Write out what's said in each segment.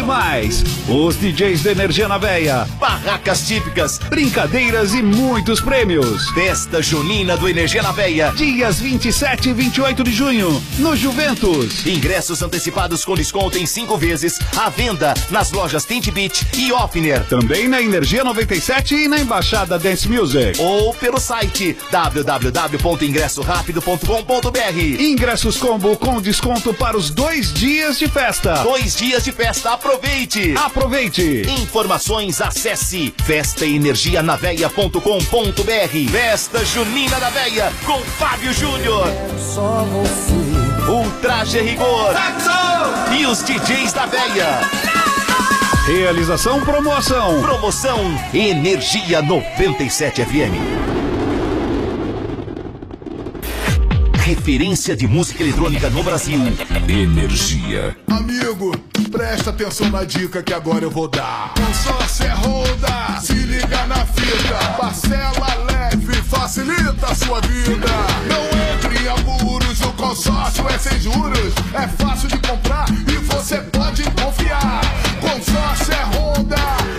mais. Os DJs da Energia na Veia, barracas típicas, brincadeiras e muitos prêmios. Festa junina do Energia na Veia, dias 27 e 28 de junho, no Juventus. Ingressos antecipados com desconto em 5 vezes, à venda nas lojas Tint Beach e Offner. Também na Energia 97 e na Embaixada Dance Music. Ou pelo site www.ingressorapido.com.br. Ingressos combo com desconto para os 2 dias de festa. 2 dias de festa, aproveite! Aproveite! Informações, acesse festaenergianaveia.com.br. Festa Junina da Veia com Fábio Júnior. Só você. Ultraje Rigor. E os DJs da Veia. Realização promoção. Promoção Energia 97 FM. Referência de música eletrônica no Brasil. Energia. Amigo, presta atenção na dica que agora eu vou dar. Consórcio é Honda, se liga na fita. Parcela leve, facilita a sua vida. Não entre em apuros, o consórcio é sem juros. É fácil de comprar e você pode confiar. Consórcio é Honda,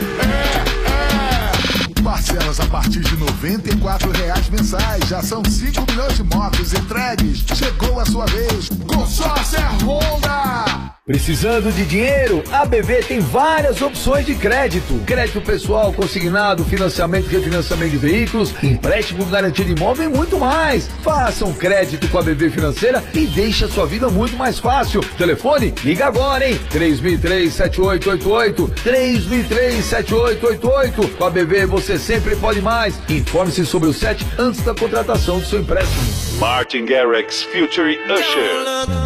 parcelas a partir de R$ 94,00 mensais. Já são 5 milhões de motos entregues. Chegou a sua vez. Consórcio é Honda. Precisando de dinheiro? A BV tem várias opções de crédito. Crédito pessoal, consignado, financiamento e refinanciamento de veículos, empréstimo, garantia de imóvel e muito mais. Faça um crédito com a BV Financeira e deixe a sua vida muito mais fácil. Telefone? Liga agora, hein? 3003-7888. 3003-7888. Com a BV você sempre pode mais. Informe-se sobre o SET antes da contratação do seu empréstimo. Martin Garrix, Future Usher.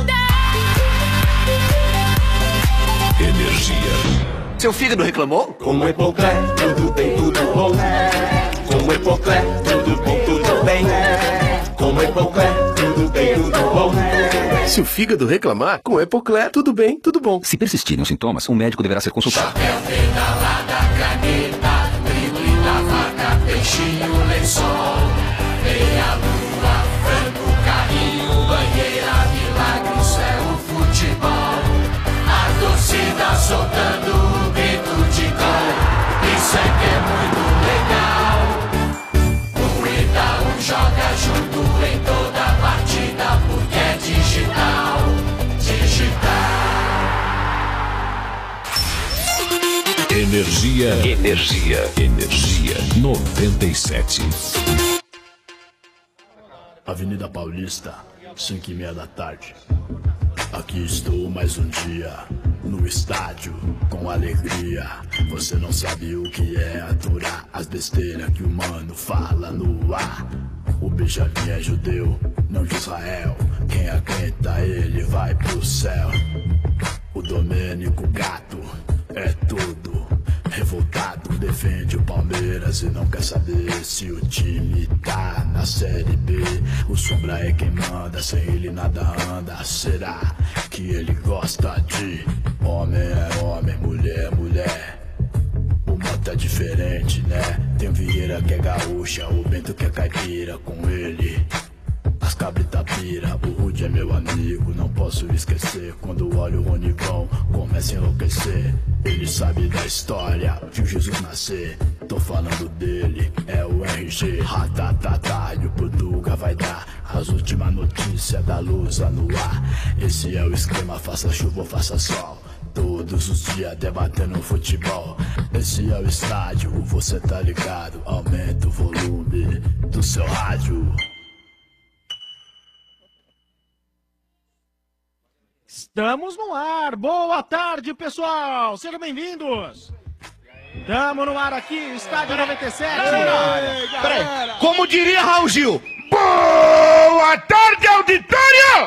Energia. Seu fígado reclamou? Com o Epocler, tudo bem, tudo bom. Com o Epocler, tudo bem, tudo bem. Com o Epocler, tudo bem, tudo bom. Se o fígado reclamar, com o Epocler, tudo bem, tudo bom. Se persistirem os sintomas, um médico deverá ser consultado. Chapéu, pedalada, caneta, drible da vaca, peixinho, lençol, meia lua, frango, carrinho, banheira, milagre, isso é o futebol. A torcida soltando o grito de gol, isso é que é muito legal. O Itaú joga junto em toda partida, porque é digital, Energia. Energia 97. Avenida Paulista, 5:30 da tarde. Aqui estou mais um dia, no estádio, com alegria. Você não sabe o que é aturar as besteiras que o mano fala no ar. O Benjamin é judeu, não de Israel. Quem aguenta ele vai pro céu. O Domênico Gato é tudo. Revoltado, defende o Palmeiras e não quer saber se o time tá na Série B. O Sombra é quem manda, sem ele nada anda. Será que ele gosta de homem é homem, mulher é mulher? O Mota é diferente, né? Tem o Vieira que é gaúcha, o Bento que é caipira. Com ele as cabritas pira, o Rude é meu amigo, não posso esquecer. Quando olho o Ronivão, começa a enlouquecer. Ele sabe da história, viu Jesus nascer. Tô falando dele, é o RG. Ratatatá, e o Portuga vai dar as últimas notícias da Lusa no ar. Esse é o esquema, faça chuva ou faça sol. Todos os dias debatendo futebol. Esse é o estádio, você tá ligado. Aumenta o volume do seu rádio. Estamos no ar. Boa tarde, pessoal. Sejam bem-vindos. Estamos no ar aqui, Estádio 97. Peraí, como diria Raul Gil. Boa tarde, auditório!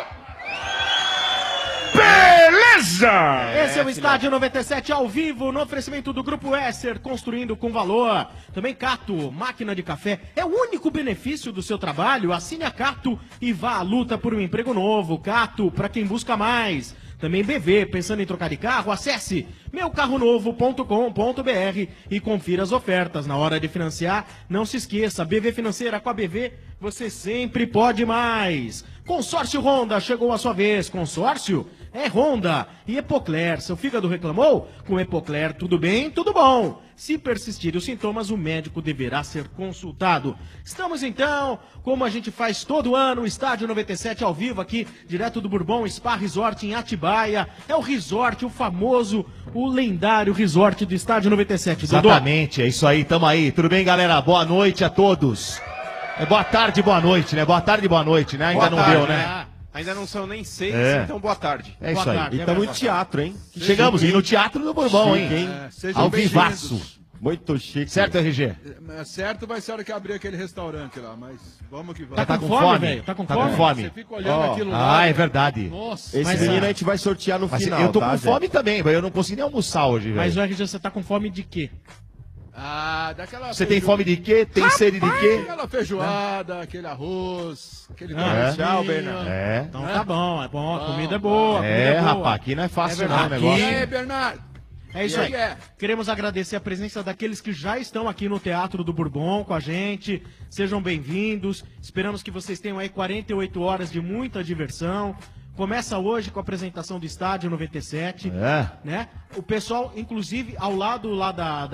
Beleza! Esse é o Estádio 97 ao vivo, no oferecimento do Grupo Esser, construindo com valor. Também Cato, máquina de café. É o único benefício do seu trabalho? Assine a Cato e vá à luta por um emprego novo. Cato, para quem busca mais. Também BV, pensando em trocar de carro? Acesse meucarronovo.com.br e confira as ofertas. Na hora de financiar, não se esqueça, BV Financeira, com a BV você sempre pode mais. Consórcio Honda, chegou a sua vez. Consórcio é Honda e Epocler. Seu fígado reclamou? Com Epocler, tudo bem, tudo bom. Se persistirem os sintomas, o médico deverá ser consultado. Estamos então, como a gente faz todo ano, o Estádio 97 ao vivo aqui, direto do Bourbon Spa Resort em Atibaia. É o resort, o famoso, o lendário resort do Estádio 97. Dodô. Exatamente, é isso aí, tamo aí. Tudo bem, galera? Boa noite a todos. Boa tarde, boa noite, né? Boa tarde, boa noite, né? Ainda Boa não tarde, deu, né? Ainda não são nem 6, então boa tarde. É isso aí. Tarde, E estamos no teatro, hein? Chegamos, e no Teatro do Bourbon, hein? Ao vivaço. Muito chique. Certo, RG? Certo vai ser a hora que abrir aquele restaurante lá, mas vamos que vamos. Tá com fome, velho? Tá com fome? Você fica olhando aquilo lá. Ah, é verdade. Nossa. Esse menino a gente vai sortear no final, eu tô tá, com Zé? fome também, velho. Eu não consegui nem almoçar hoje, velho. Mas o RG, você tá com fome de quê? Daquela Você tem fome de quê? Tem sede de quê? Aquela feijoada, aquele arroz, aquele Tchau, Bernardo. Então tá bom, é bom, a comida é boa. Rapaz, aqui não é fácil não o negócio. E aí, Bernardo? É isso aí. Queremos agradecer a presença daqueles que já estão aqui no Teatro do Bourbon com a gente. Sejam bem-vindos. Esperamos que vocês tenham aí 48 horas de muita diversão. Começa hoje com a apresentação do Estádio 97. Né? O pessoal, inclusive, ao lado lá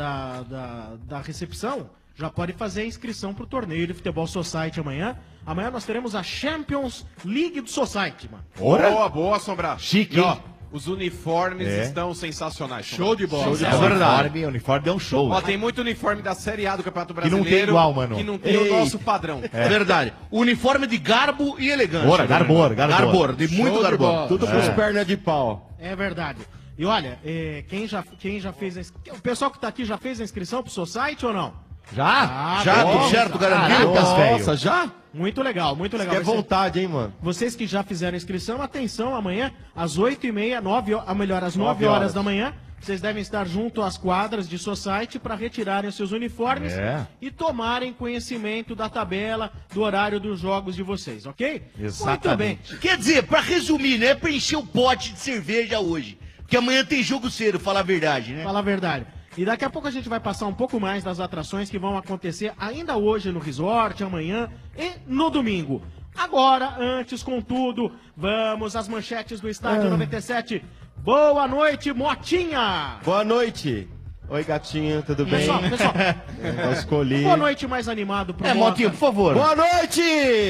da recepção, já pode fazer a inscrição para o torneio de Futebol Society amanhã. Amanhã nós teremos a Champions League do Society, mano. Boa, Sombra. Chique, E, ó, hein? os uniformes estão sensacionais. Show de bola. É verdade. O uniforme é um show. Ó, tem muito uniforme da Série A do Campeonato Que não Brasileiro. tem igual, mano. Que não tem o nosso padrão. É verdade. Uniforme de garbo e elegância. Bora, garbor. Garbor, de muito garbor. Tudo com as pernas de pau. É verdade. E olha, quem já fez o pessoal que tá aqui já fez a inscrição pro Society ou não? Já? Já, tudo certo, garantido? Nossa, já? Muito legal, muito legal. É vontade, hein, mano? Vocês que já fizeram a inscrição, atenção, amanhã, às 8h30, às 9 horas da manhã, vocês devem estar junto às quadras de Society para retirarem os seus uniformes e tomarem conhecimento da tabela, do horário dos jogos de vocês, ok? Exatamente. Muito bem. Quer dizer, pra resumir, né? Pra encher o pote de cerveja hoje. Porque amanhã tem jogo cedo, falar a verdade, né? Fala a verdade. E daqui a pouco a gente vai passar um pouco mais das atrações que vão acontecer ainda hoje no resort, amanhã e no domingo. Agora, antes, contudo, vamos às manchetes do Estádio 97. Boa noite, Motinha! Boa noite. Oi, gatinho, tudo bem? Pessoal, Eu escolhi. boa noite mais animado pro Motinho, por favor. Boa noite!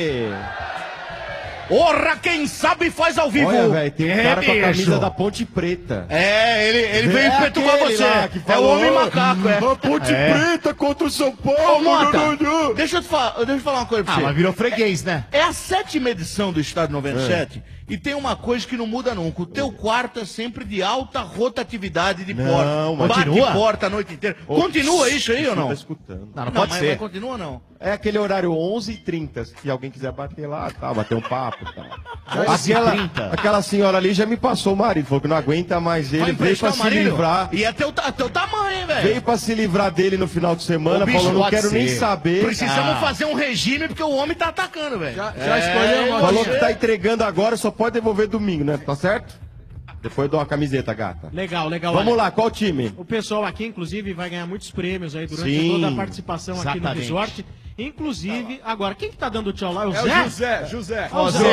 Orra, quem sabe faz ao vivo. Olha, velho, tem um cara com a bicho. camisa da Ponte Preta. Ele veio perturbar você. É o homem macaco, A Ponte Preta contra o São Paulo. Mota, deixa eu te falar uma coisa pra você. Mas virou freguês, né? É a 7ª edição do Estádio 97 e tem uma coisa que não muda nunca. O teu quarto é sempre de alta rotatividade de porta. mas Bate continua? porta a noite inteira. Continua isso aí ou não? Tá escutando. Não pode mas ser. continua ou não? É aquele horário 11h30. Se alguém quiser bater lá, tá, bater um papo e tal. 11h30. Aquela senhora ali já me passou o marido. Falou que não aguenta mais ele. Vai Veio pra emprestar o se marido? livrar. E é teu tamanho, hein, velho? Veio pra se livrar dele no final de semana. Ô, bicho, Falou, não pode quero nem ser. saber. Precisamos fazer um regime porque o homem tá atacando, velho. Já escolheu, Falou que tá entregando agora, só pode devolver domingo, né? Tá certo? Depois eu dou uma camiseta, gata. Legal. Vamos olha, lá, qual time? O pessoal aqui, inclusive, vai ganhar muitos prêmios aí durante Sim, toda a participação aqui no exatamente. resort. Inclusive, agora, quem que tá dando tchau lá? É o É Zé? o José, José. Ó, o Zé.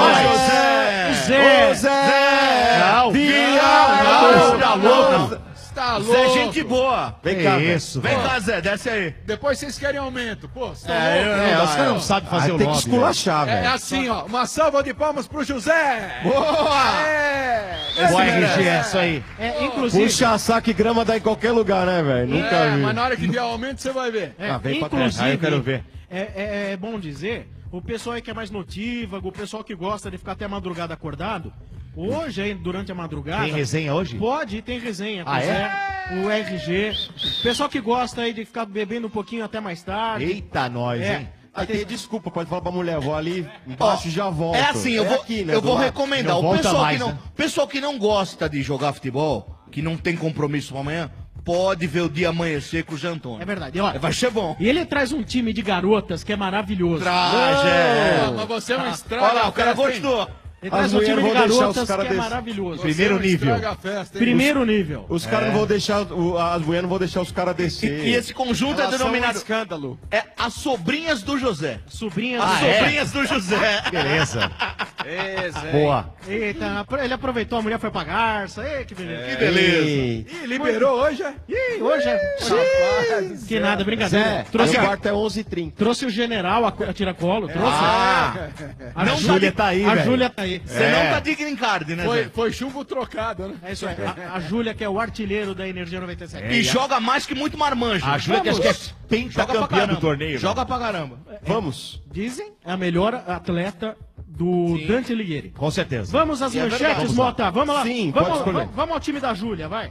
Ô, Zé! Não, Tá louco? Tá louco. Zé, gente boa. Vem cá, velho. isso, Vem velho. cá, Zé, desce aí. Depois vocês querem aumento. Pô, você tá Os caras não sabem fazer o Tem que lobby. esculachar, É velho. assim, ó. Uma salva de palmas pro José. Boa! Boa, RG, é isso aí. Inclusive, Puxa saco e grama dá em qualquer lugar, né, velho? Nunca vi. Mas na hora que vier aumento, você vai ver. vem pra trás. Aí eu quero ver. É bom dizer, o pessoal aí que é mais notívago, o pessoal que gosta de ficar até a madrugada acordado, hoje aí, durante a madrugada... Tem resenha hoje? Pode, tem resenha. Com Ah, o é? Zé, o RG. Pessoal que gosta aí de ficar bebendo um pouquinho até mais tarde. Eita, nós, hein? Aí tem desculpa, pode falar pra mulher, vou ali embaixo e já volto. É assim, eu aqui, né, vou do lado. recomendar. Não O volta pessoal, mais, que não, né? pessoal que não gosta de jogar futebol, que não tem compromisso pra amanhã, pode ver o dia amanhecer com o Jean Antônio. É verdade. E, olha, Vai ser bom. e ele traz um time de garotas que é maravilhoso. Traz, é. Mas você não estraga. Olha lá, a o cara festa, hein? gostou. Ele traz um time de garotas que é desse... maravilhoso. Primeiro nível. Primeiro nível. Os caras não vão deixar, as mulheres não vão deixar os caras descer. E esse conjunto é denominado... escândalo. É as sobrinhas do José. Sobrinhas Sobrinhas do José. Beleza. Zé. Boa. Eita, ele aproveitou, a mulher foi pra garça. Ei, que beleza. Que beleza. Ih, liberou hoje, é? Ih, hoje é. Rapaz, Que nada, brincadeira. Zé, Trouxe, o quarto é 11h30. trouxe o general a tiracolo. Trouxe. A Júlia tá aí, A velho. Júlia tá aí. Você não tá de green card, né, Zé? Foi chumbo trocado, né? É isso aí. A Júlia, que é o artilheiro da Energia 97. E joga mais que muito marmanjo. A Júlia que acho que é pentacampeã do torneio. Joga pra caramba. Vamos. Dizem, é a melhor atleta do Dante Alighieri. Com certeza. Vamos às manchetes, Mota. Vamos lá. Sim, pode escolher. Vamos ao time da Júlia, vai.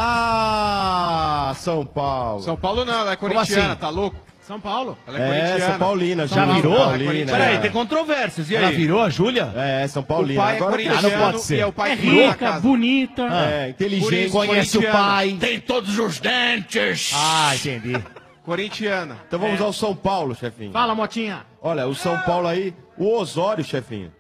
Ah, São Paulo. São Paulo não, ela é corintiana, assim? tá louco? São Paulo. Ela é corintiana. São Paulina. Já Júlia, virou? São Paulina, Peraí, tem controvérsias. E aí? Ela virou a Júlia? São O Paulina. pai é Agora corintiano não pode ser. e é o pai É que manda na rica, casa. bonita. inteligente. Conhece o corintiana. pai. Tem todos os dentes. Ah, entendi. Corintiana. Então vamos ao São Paulo, chefinho. Fala, Motinha. Olha, o São Paulo aí, o Osório, chefinho.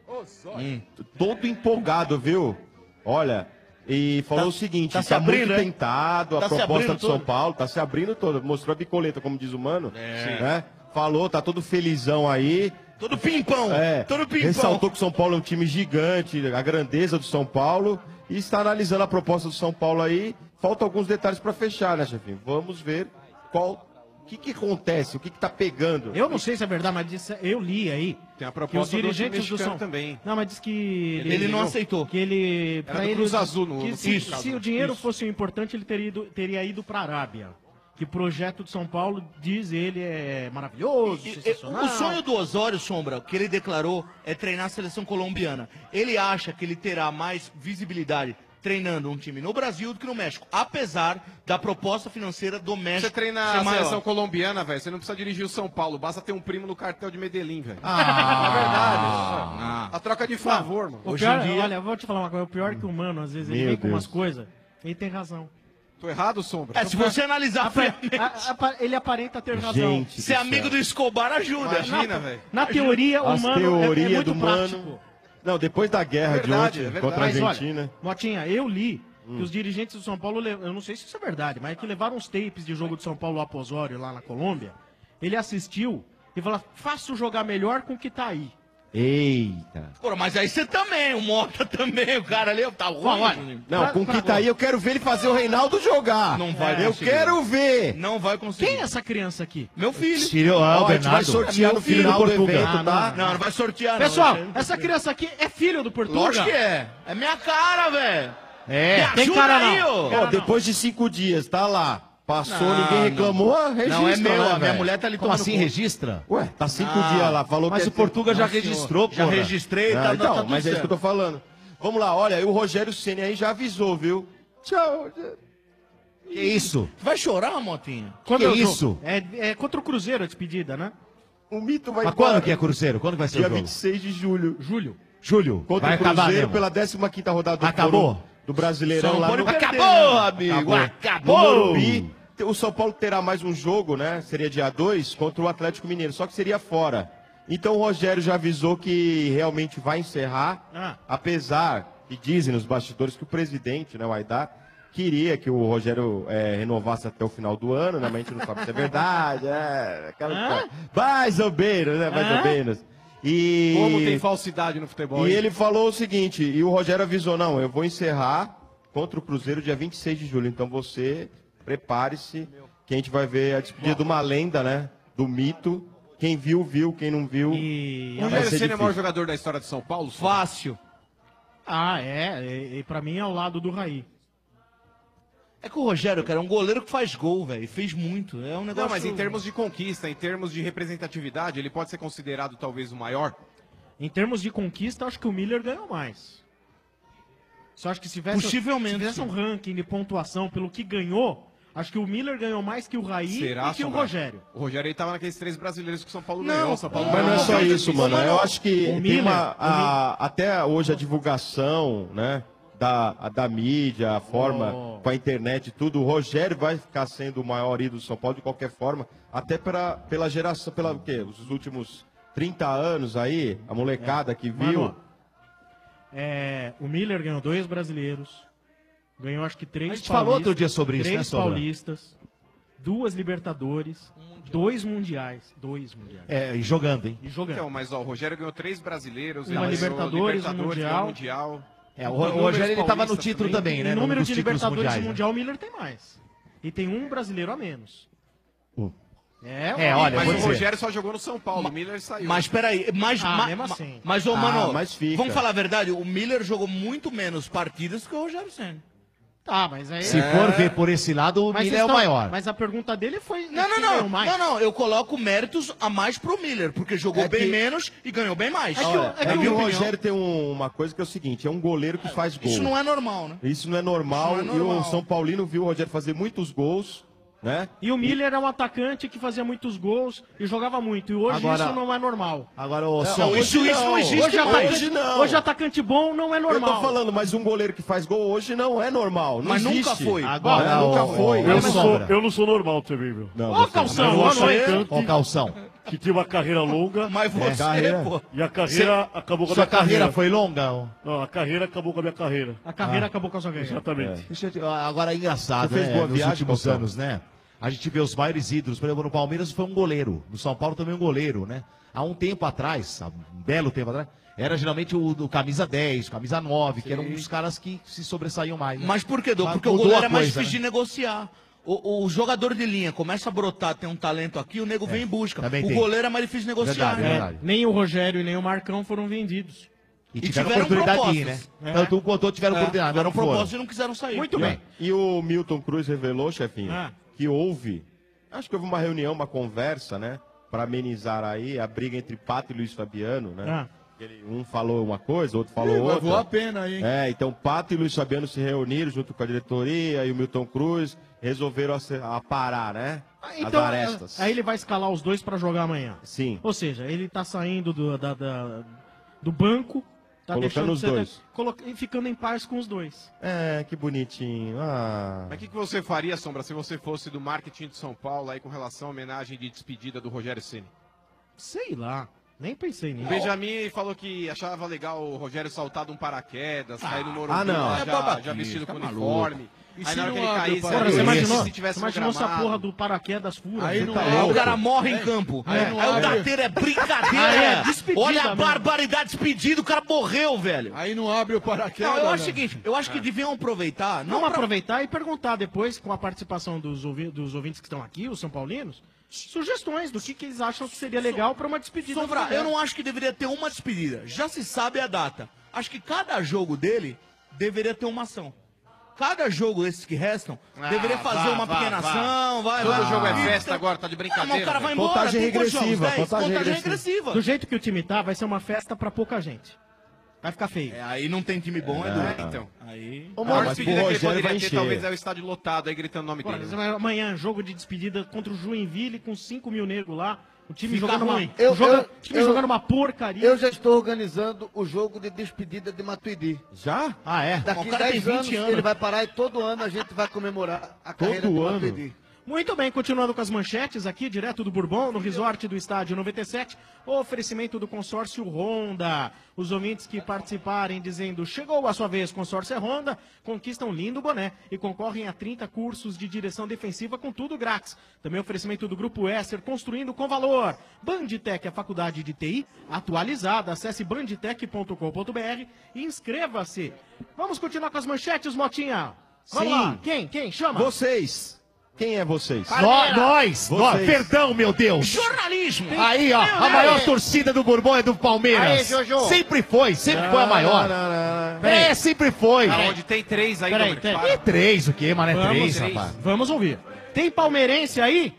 Todo empolgado, viu? Olha, e falou o seguinte, tá se tá abrindo, muito né? tentado a Tá se proposta abrindo do São todo. Paulo, tá se abrindo todo, mostrou a bicoleta, como diz o Mano, né? Falou, tá todo felizão aí. Todo pimpão. Todo pimpão. Ressaltou que o São Paulo é um time gigante, a grandeza do São Paulo, e está analisando a proposta do São Paulo aí. Faltam alguns detalhes para fechar, né, chefinho? Vamos ver o que acontece, o que tá pegando. Eu não sei se é verdade, mas eu li aí. Tem a Que os proposta dirigentes do do São também. Não, mas diz que Ele não aceitou. Que ele Era do Cruz Azul no que caso, se né? o dinheiro Isso. fosse importante, ele teria ido para a Arábia. Que o projeto de São Paulo, diz ele, é maravilhoso, sensacional. O sonho do Osório, Sombra, que ele declarou, é treinar a seleção colombiana. Ele acha que ele terá mais visibilidade treinando um time no Brasil do que no México, apesar da proposta financeira do México Você treina ser a maior. seleção colombiana, velho. Você não precisa dirigir o São Paulo. Basta ter um primo no cartel de Medellín, velho. É verdade. A troca de favor, mano. O pior, olha, eu vou te falar uma coisa. O pior é que o Mano, às vezes, ele Meu vem com umas Deus. coisas. Ele tem razão. Tô errado, Sombra? Se você analisar friamente, Ele aparenta ter razão. Gente, ser amigo do Escobar ajuda. Imagina, velho. Na teoria, o As Mano é teorias muito do prático. Mano. Não, depois da guerra Verdade, de é ontem verdade. contra a Mas olha, Argentina. Motinha, eu li que os dirigentes do São Paulo, eu não sei se isso é verdade, mas que levaram uns tapes de jogo de São Paulo ao Osório lá na Colômbia. Ele assistiu e falou: faço jogar melhor com o que tá aí. Eita. Pô, mas aí você também, o Mota também, o cara ali tá ruim. Olha, Juninho. Não, com o que tá aí, eu quero ver ele fazer o Reinaldo jogar. Não vai Eu conseguir. quero ver. Não vai conseguir. Quem é essa criança aqui? Meu filho. Filho, Ó, o a gente vai Bernardo. sortear no Filho do final do Portuga. evento, tá? Não vai sortear, não. Pessoal, Você- essa criança aqui é filho do Portuga? Lógico que é. É minha cara, velho. É. Me tem ajuda cara aí, não. ô. Ó, depois de 5 dias, tá lá. Passou, Não, ninguém reclamou, registra, Não é meu, né, a minha velho? mulher tá ali Como tomando assim conta. registra? Ué, tá 5 dias lá, falou Mas que o Portuga já registrou, Já porra. registrei, tá, Então, tá tudo mas é isso certo. que eu tô falando. Vamos lá, olha, o Rogério Ceni aí já avisou, viu? Tchau. Que isso? Vai chorar, Motinha? Quando Que é o jogo? isso? É contra o Cruzeiro a despedida, né? O mito vai Mas embora. quando que é Cruzeiro? Quando que vai ser o Dia jogo? 26 de julho. Julho. Julho. Contra Vai o acabar Cruzeiro mesmo. pela 15ª rodada do Acabou? Fórum do Brasileirão Só lá não no... pode perder, Acabou, né? amigo. No Acabou. Morumbi. O São Paulo terá mais um jogo, né? Seria dia 2 contra o Atlético Mineiro, só que seria fora. Então o Rogério já avisou que realmente vai encerrar, apesar que dizem nos bastidores que o presidente, né, o Aidar, queria que o Rogério renovasse até o final do ano, né? Mas a gente não sabe se é verdade, mais ou menos, né? Mais ou menos. E... Como tem falsidade no futebol. E hein? ele falou o seguinte, e o Rogério avisou, não, eu vou encerrar contra o Cruzeiro dia 26 de julho, então você prepare-se, que a gente vai ver a despedida de uma lenda, né, do mito, quem viu, viu, quem não viu, E... O vai Rogério ser Ceni é o maior difícil. jogador da história de São Paulo? Fácil. Ah, e pra mim é ao lado do Raí. É que o Rogério, cara, é um goleiro que faz gol, velho. Fez muito. É um negócio... Não, mas em termos de conquista, em termos de representatividade, ele pode ser considerado talvez o maior? Em termos de conquista, acho que o Miller ganhou mais. Só acho que se tivesse, Possivelmente, se tivesse um ranking de pontuação pelo que ganhou, acho que o Miller ganhou mais que o Raí Será, e que o Sombra? Rogério. O Rogério ele tava naqueles 3 brasileiros que o São Paulo Não, ganhou. O São Paulo Mas não é só isso, mano. Eu acho que O tem Miller, até hoje a divulgação, né, da mídia, a forma, com a internet e tudo, o Rogério vai ficar sendo o maior ídolo do São Paulo de qualquer forma, até pela geração, os últimos 30 anos aí, a molecada que viu. Mano, O Miller ganhou 2 brasileiros. Ganhou acho que 3 A gente falou outro dia sobre isso, 3 né, Sombra? paulistas, 2 Libertadores, 2 mundiais. 2 mundiais. E jogando, hein? E jogando. Então, mas ó, o Rogério ganhou 3 brasileiros, Uma ele ganhou Libertadores, um ganhou Mundial. Mundial. O Rogério, ele tava no título também, né? Em no- número nos de títulos Libertadores mundiais, e né? Mundial, o Miller tem mais. E tem um brasileiro a menos. Olha, mas vou o dizer. Rogério só jogou no São Paulo, o Miller saiu. Mas peraí, mesmo assim. mas ô, mano, mas fica. vamos falar a verdade, o Miller jogou muito menos partidas que o Rogério Ceni. Tá, mas aí... Se for ver por esse lado, o Mas Miller é o vocês tão- maior. Mas a pergunta dele foi... Não, quem ganhou mais? não, eu coloco méritos a mais pro Miller, porque jogou É bem que- menos e ganhou bem mais. Olha, é que o minha Rogério tem uma coisa que é o seguinte, é um goleiro que faz gol. Isso não é normal, né? Isso não é normal, Isso não é e normal. o São Paulino viu o Rogério fazer muitos gols, né? E o Miller é um atacante que fazia muitos gols e jogava muito. E hoje Agora- isso não é normal. Agora, ô, Isso não existe Hoje, mais. Hoje não. Hoje atacante bom não é Eu normal. tô falando, mas um goleiro que faz gol hoje não é normal. Não Mas nunca existe. foi. Agora, nunca ô, foi. ô, Sombra. Eu não sou normal também, meu. Não, Ô, você- Calção, Eu boa sou noite. atacante Ô, Calção. que tinha uma carreira longa Mas você, carreira. pô. e a carreira acabou com a Sua minha carreira. carreira foi longa? ô? Não, a carreira acabou com a minha carreira. A carreira acabou com a sua carreira. Exatamente. Deixa eu te- Agora é engraçado, Você fez né? boa Nos viagem, últimos Calção? anos, né? A gente vê os maiores ídolos. Por exemplo, no Palmeiras foi um goleiro. No São Paulo também um goleiro, né? Há um tempo atrás, há um belo tempo atrás, era geralmente o do camisa 10, camisa 9, que eram um dos caras que se sobressaíam mais. Né? Mas por que, Dô? Mas Porque o mudou goleiro a é mais coisa, difícil de negociar. O jogador de linha começa a brotar, tem um talento aqui, o nego vem em busca. também O tem. goleiro é mais difícil de negociar. Verdade, né? verdade. Nem o Rogério e nem o Marcão foram vendidos. E E tiveram tiveram oportunidade de ir, né? propostas. Tanto um quanto outro tiveram oportunidade, Tiveram não foram. propósito e não quiseram sair. Muito bem. E o Milton Cruz revelou, chefinho, Ah. que houve, acho que houve uma reunião, uma conversa, né? Pra amenizar aí a briga entre Pato e Luiz Fabiano, né? Ah. Um falou uma coisa, outro falou outra. Levou a pena aí, hein? Então Pato e Luiz Fabiano se reuniram junto com a diretoria e o Milton Cruz resolveram parar, né? Então, As arestas. aí ele vai escalar os dois pra jogar amanhã. Sim. Ou seja, ele tá saindo do banco, tá Colocando deixando os dois. e ficando em paz com os dois. Que bonitinho. Mas o que você faria, Sombra, se você fosse do marketing de São Paulo aí com relação à homenagem de despedida do Rogério Ceni? Sei lá, nem pensei O nisso. Benjamin falou que achava legal o Rogério saltar de um paraquedas, cair no Morumbi, não. lá É já vestido com uniforme. E Aí se na hora não que ele abre o caísse, paraquedas? Porra, você imaginou, se tivesse você no imaginou se a gramado. porra do paraquedas fura? Aí Você não tá é. louco? O cara morre em campo. Aí Aí, não o abre. Dateiro é brincadeira. Aí é despedida Olha a mesmo. barbaridade, despedido, o cara morreu, velho. Aí não abre o paraquedas. Não, eu acho o né? seguinte, eu acho que deviam aproveitar. Vamos pra- aproveitar e perguntar depois, com a participação dos ouvintes que estão aqui, os São Paulinos, sugestões do que eles acham que seria legal para uma despedida. do Sombra, Rogério. eu não acho que deveria ter uma despedida. Já se sabe a data. Acho que cada jogo dele deveria ter uma ação. Cada jogo desses que restam deveria fazer uma pequena ação. Todo jogo é E- festa agora, tá de Ah, mas brincadeira. o cara vai velho. embora, Contagem tem quantos jogos? regressiva, 10? contagem Contagem regressiva. regressiva. Do jeito que o time tá, vai ser uma festa para pouca gente. Vai ficar feio. Aí não tem time bom, é duro. Então. Aí... A maior mas despedida pro que ele Rogério poderia vai ter, encher. talvez, é o estádio lotado aí gritando o nome Porra, dele. mas amanhã, jogo de despedida contra o Joinville com 5 mil negros lá. O time Fica jogando ruim. uma, jogando uma porcaria. Eu já estou organizando o jogo de despedida de Matuidi. Já? Ah, é? Daqui O cara tem 10 anos 20 anos. ele vai parar e todo ano a gente vai comemorar a carreira Todo de ano? Matuidi. Muito bem, continuando com as manchetes aqui, direto do Bourbon, no resort do Estádio 97, oferecimento do consórcio Honda. Os ouvintes que participarem dizendo chegou a sua vez, consórcio Honda, conquistam um lindo boné e concorrem a 30 cursos de direção defensiva com tudo grátis. Também oferecimento do Grupo Esser, construindo com valor. Banditec, a faculdade de TI, atualizada. Acesse banditec.com.br e inscreva-se. Vamos continuar com as manchetes, Motinha? Vamos Sim. lá. Quem? Chama. Vocês. Quem é vocês? Nós! Vocês. Perdão, meu Deus! Jornalismo! Aí, ó, a maior torcida do Bourbon é do Palmeiras. Aí, Jojo. Sempre foi a maior. É, sempre foi. Aonde tem 3 aí, Peraí, Domingos, peraí. E 3, o quê, mano? É 3, três. rapaz. Vamos ouvir. Tem palmeirense aí?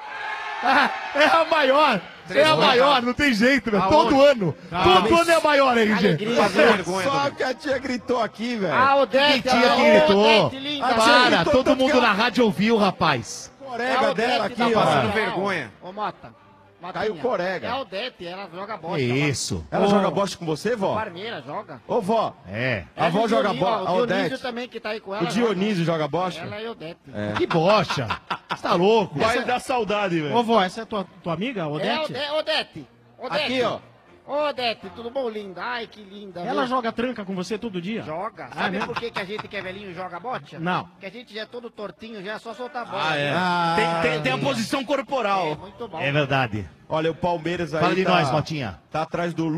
É a maior. É a maior, não tem jeito, velho. Todo ano. Todo ano é a maior, RG. Só que a tia gritou aqui, velho. Ah, Odete, Que tia que gritou? Odete, linda. Ah, Para, gritou todo tanto mundo que ela- na rádio ouviu, rapaz. Corega dela aqui, Tá ó. passando vergonha. Ô, Mota. Caiu Corega. É a Odete, ela joga bola. Isso. Ela joga bosta com você, vó? Parmeira joga. Ô, vó. É. A avó joga bola. A O Dionísio Odete. também que tá aí com ela. O Dionísio joga bosta? Ela é Odete. Que bocha. Você tá louco? Vai dar saudade, velho. Ô, vó, essa é tua amiga, É Odete? Odete. Odete. Aqui, ó. Ô, Dete, tudo bom, linda? Ai, que linda. Ela viu? joga tranca com você todo dia? Joga. Ah, Sabe mesmo? por que a gente que é velhinho joga bote? Não. Porque a gente já é todo tortinho, já é só soltar a bola. Tem a posição corporal. Muito bom. É verdade. Olha, o Palmeiras aí Fala de tá, nós, Motinha. Tá atrás do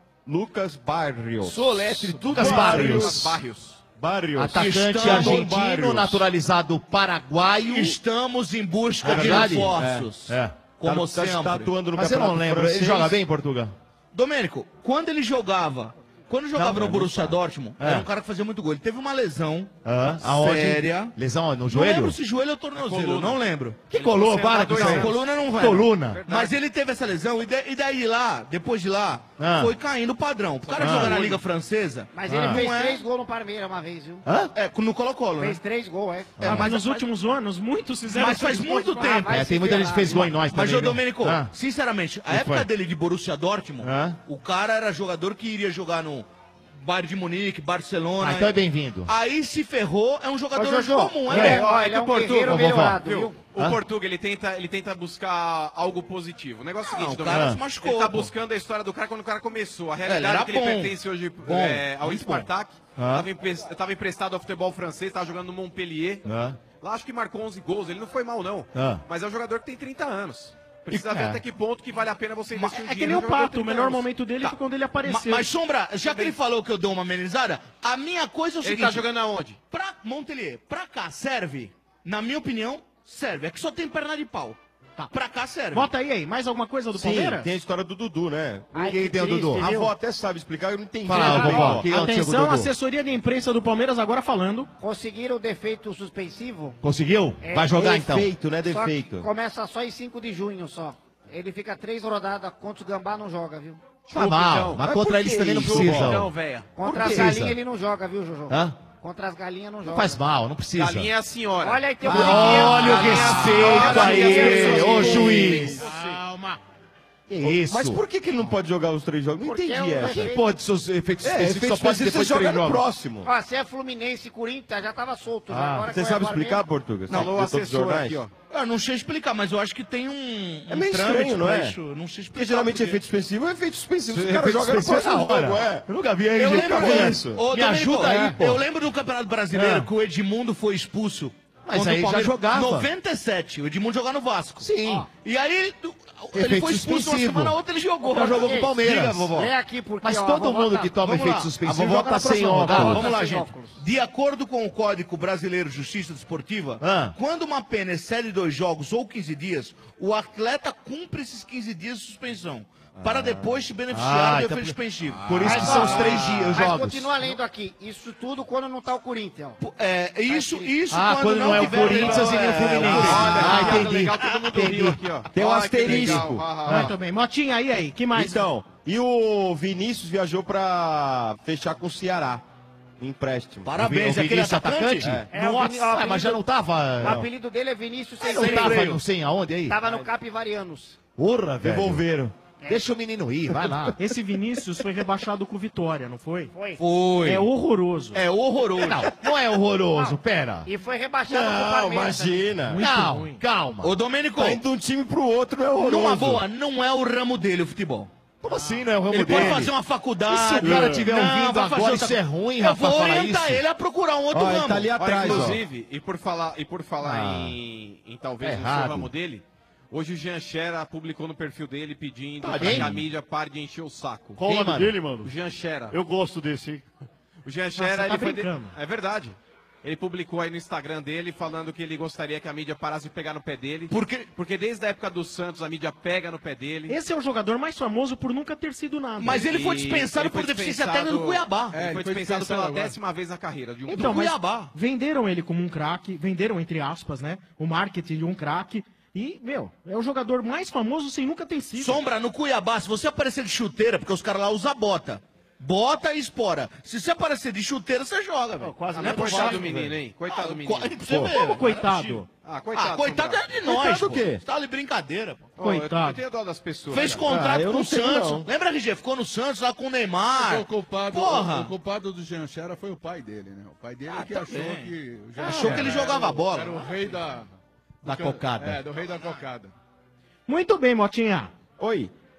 Lucas Barrios. Soletre, Lucas Barrios. Barrios. Atacante Estamos- argentino, Barrios. naturalizado paraguaio. Estamos em busca É de verdade? reforços. Tá Como se sempre. tatuando no Mas eu não lembro. Ele joga bem, Portuga? Domênico, quando ele jogava no Borussia Dortmund, era um cara que fazia muito gol. Ele teve uma lesão Aonde? séria. Lesão no Não joelho? lembro se joelho ou tornozelo, não lembro. Que colou? Para com isso aí. Não, coluna não vai. Coluna. Mas ele teve essa lesão e daí lá, depois de lá, foi caindo o padrão. O cara Ah. jogar na Liga Francesa. Mas ele não fez é- 3 gols no Palmeiras uma vez, viu? no Colo-Colo, né? Fez 3 gols, é. Mas nos últimos anos, muitos fizeram Mas faz isso. muito tempo. tem muita gente que fez gol em nós Mas, também, ô viu? Domênico, Ah. sinceramente, a Que época foi? dele de Borussia Dortmund, o cara era jogador que iria jogar no Bayern de Munique, Barcelona. Então é bem-vindo. Aí se ferrou, é um jogador Ô, Jojo, comum, ele é. ó, ele é um guerreiro melhorado, viu? viu? O Portuga, ele tenta buscar algo positivo. O negócio é o seguinte, o cara Domênico, se machucou, ele tá pô. buscando a história do cara quando o cara começou. A ele realidade era que ele bom. pertence hoje Bom, ao muito Spartak. bom. Tava emprestado ao futebol francês, tava jogando no Montpellier. Lá acho que marcou 11 gols, ele não foi mal não. Mas é um jogador que tem 30 anos. Precisa ver até que ponto que vale a pena você investir um É que dinheiro nem o num jogador de Pato, o 30 melhor anos. momento dele foi quando ele apareceu. Mas, Sombra, já que ele falou que eu dou uma amenizada, a minha coisa é o Ele seguinte... tá jogando aonde? Pra Montpellier, pra cá serve, na minha opinião, serve. É que só tem perna de pau. Pra cá serve. Bota aí, mais alguma coisa do Sim, Palmeiras? tem a história do Dudu, né? Ai, Quem que tem o triste, Dudu? A viu? avó até sabe explicar, eu não entendi. Fala, vovó. Ó, Que aconteceu com o Atenção, Dudu? assessoria de imprensa do Palmeiras agora falando. Conseguiram o defeito suspensivo? Conseguiu? É, Vai jogar então. Defeito, né? Só que Defeito. começa só em 5 de junho só. Ele fica 3 rodadas contra o Gambá, não joga, viu? Tá mal, mas contra eles também não precisa. Não, velho. Contra as galinhas ele não joga, viu, Jojo? Hã? Contra as galinhas não joga. Não faz mal, não precisa. Galinha é a senhora. Olha aí, tem um Olha o respeito aí, ô Galinha. juiz. Calma. Que isso? Mas por que ele não pode jogar os 3 jogos? Não Porque entendi é um essa. defeito. Pode, seus efeitos específicos efeito só pode específico depois você de 3 joga no jogos. próximo. Ó, se é Fluminense e Corinthians, já tava solto. já. Agora Você com o sabe Equador explicar, mesmo. Portuga? Não, Você o lê todos os assessor jornais? aqui, ó. Eu não sei explicar, mas eu acho que tem É meio estranho, não é? Não sei explicar. Porque geralmente por quê. efeito suspensivo é efeito suspensivo. Os Efeito caras jogam no suspensivo próximo é na jogo, hora. é. Eu nunca vi Eu aí, lembro isso. Ô, Me Domênico, ajuda aí, pô. Eu lembro do Campeonato Brasileiro Ah. que o Edmundo foi expulso. Mas contra o aí já Palmeiras. jogava. 97, o Edmundo jogava no Vasco. Sim. E aí ele Efeito foi expulso uma suspensivo. semana, outra ele jogou. Já jogou com o Palmeiras. Diga, vovó. É aqui porque, Mas ó, todo a vovó mundo tá- que toma Vamos efeito lá. suspensivo A vovó joga tá na sem próxima óculos. rodada. Vamos lá, sem gente. óculos. De acordo com o Código Brasileiro de Justiça Desportiva, quando uma pena excede 2 jogos ou 15 dias, o atleta cumpre esses 15 dias de suspensão. Para depois se beneficiar do então efeito suspensivo. Por isso que são os 3 dias, os Mas jogos. continua lendo aqui. Isso tudo quando não tá o Corinthians. ó. Isso Quando não é o tiver Corinthians e nem o Fluminense. Olha, Entendi. legal, todo mundo riu aqui, ó. Tem um Olha que asterisco. legal. Muito bem. Motinha, aí, que mais? Então, e o Vinícius viajou pra fechar com o Ceará. Em empréstimo. Parabéns, O aquele Vinícius atacante? É, o Vini- ó, Nossa, mas já não O tava... apelido dele é Vinícius Ele não tava, não sei aonde aí? Tava no Capivarianos. Porra, velho. Devolveram. Deixa o menino ir, vai lá. Esse Vinícius foi rebaixado com o Vitória, não foi? Foi. Foi. É horroroso. É horroroso. Não é horroroso, pera. E foi rebaixado com o Não, Palmeiras. imagina. Muito Não, ruim. calma. Ô, Domênico, Tá indo de um time pro outro, não é horroroso. numa boa, não é o ramo dele o futebol. Como assim não é o ramo Ele dele? pode fazer uma faculdade. E se o cara tiver Não, ouvindo vai fazer agora, outra- isso é ruim, Eu Rafa, vou falar orientar isso? ele a procurar um outro Ó, ele ramo. tá ali atrás, ó. Inclusive, e por falar Ah. em talvez Tá no errado. seu ramo dele, hoje o Jean Xera publicou no perfil dele pedindo Tá pra bem. que a mídia pare de encher o saco. Qual o nome mano? dele, O mano? Jean Xera. Eu gosto desse, hein? O Jean você Xera, tá ele foi... brincando. É verdade. Ele publicou aí no Instagram dele falando que ele gostaria que a mídia parasse de pegar no pé dele. Porque desde a época do Santos a mídia pega no pé dele. Esse é o jogador mais famoso por nunca ter sido nada. Mas ele foi E dispensado ele foi por deficiência dispensado- técnica do Cuiabá. Ele foi dispensado pela 10ª vez na carreira. De um Então, do mas Cuiabá. venderam ele como um craque, venderam entre aspas, né? O marketing de um craque. E, meu, é o jogador mais famoso sem nunca ter sido. Sombra, no Cuiabá, se você aparecer de chuteira, porque os caras lá usam bota. Bota e espora. Se você aparecer de chuteira, você joga, velho. Quase Não é Coitado possível, do menino, velho. hein? Coitado do menino. Pra você ver. Como coitado? Coitado. Coitado Sombra. é de nós, Coitado pô. o quê? Você tá ali brincadeira, pô. Ô, Coitado. Eu tenho dó das pessoas. Fez cara. contrato eu com não o tenho, Santos. não. Lembra, RG? Ficou no Santos lá com o Neymar. O culpado, Porra. o culpado do Jean Xera foi o pai dele, né? O pai dele que achou também. que... o Jean Achou que ele Xera jogava era o- bola. Era o rei da... Da cocada. É, do rei da cocada. Muito bem, Motinha. Oi.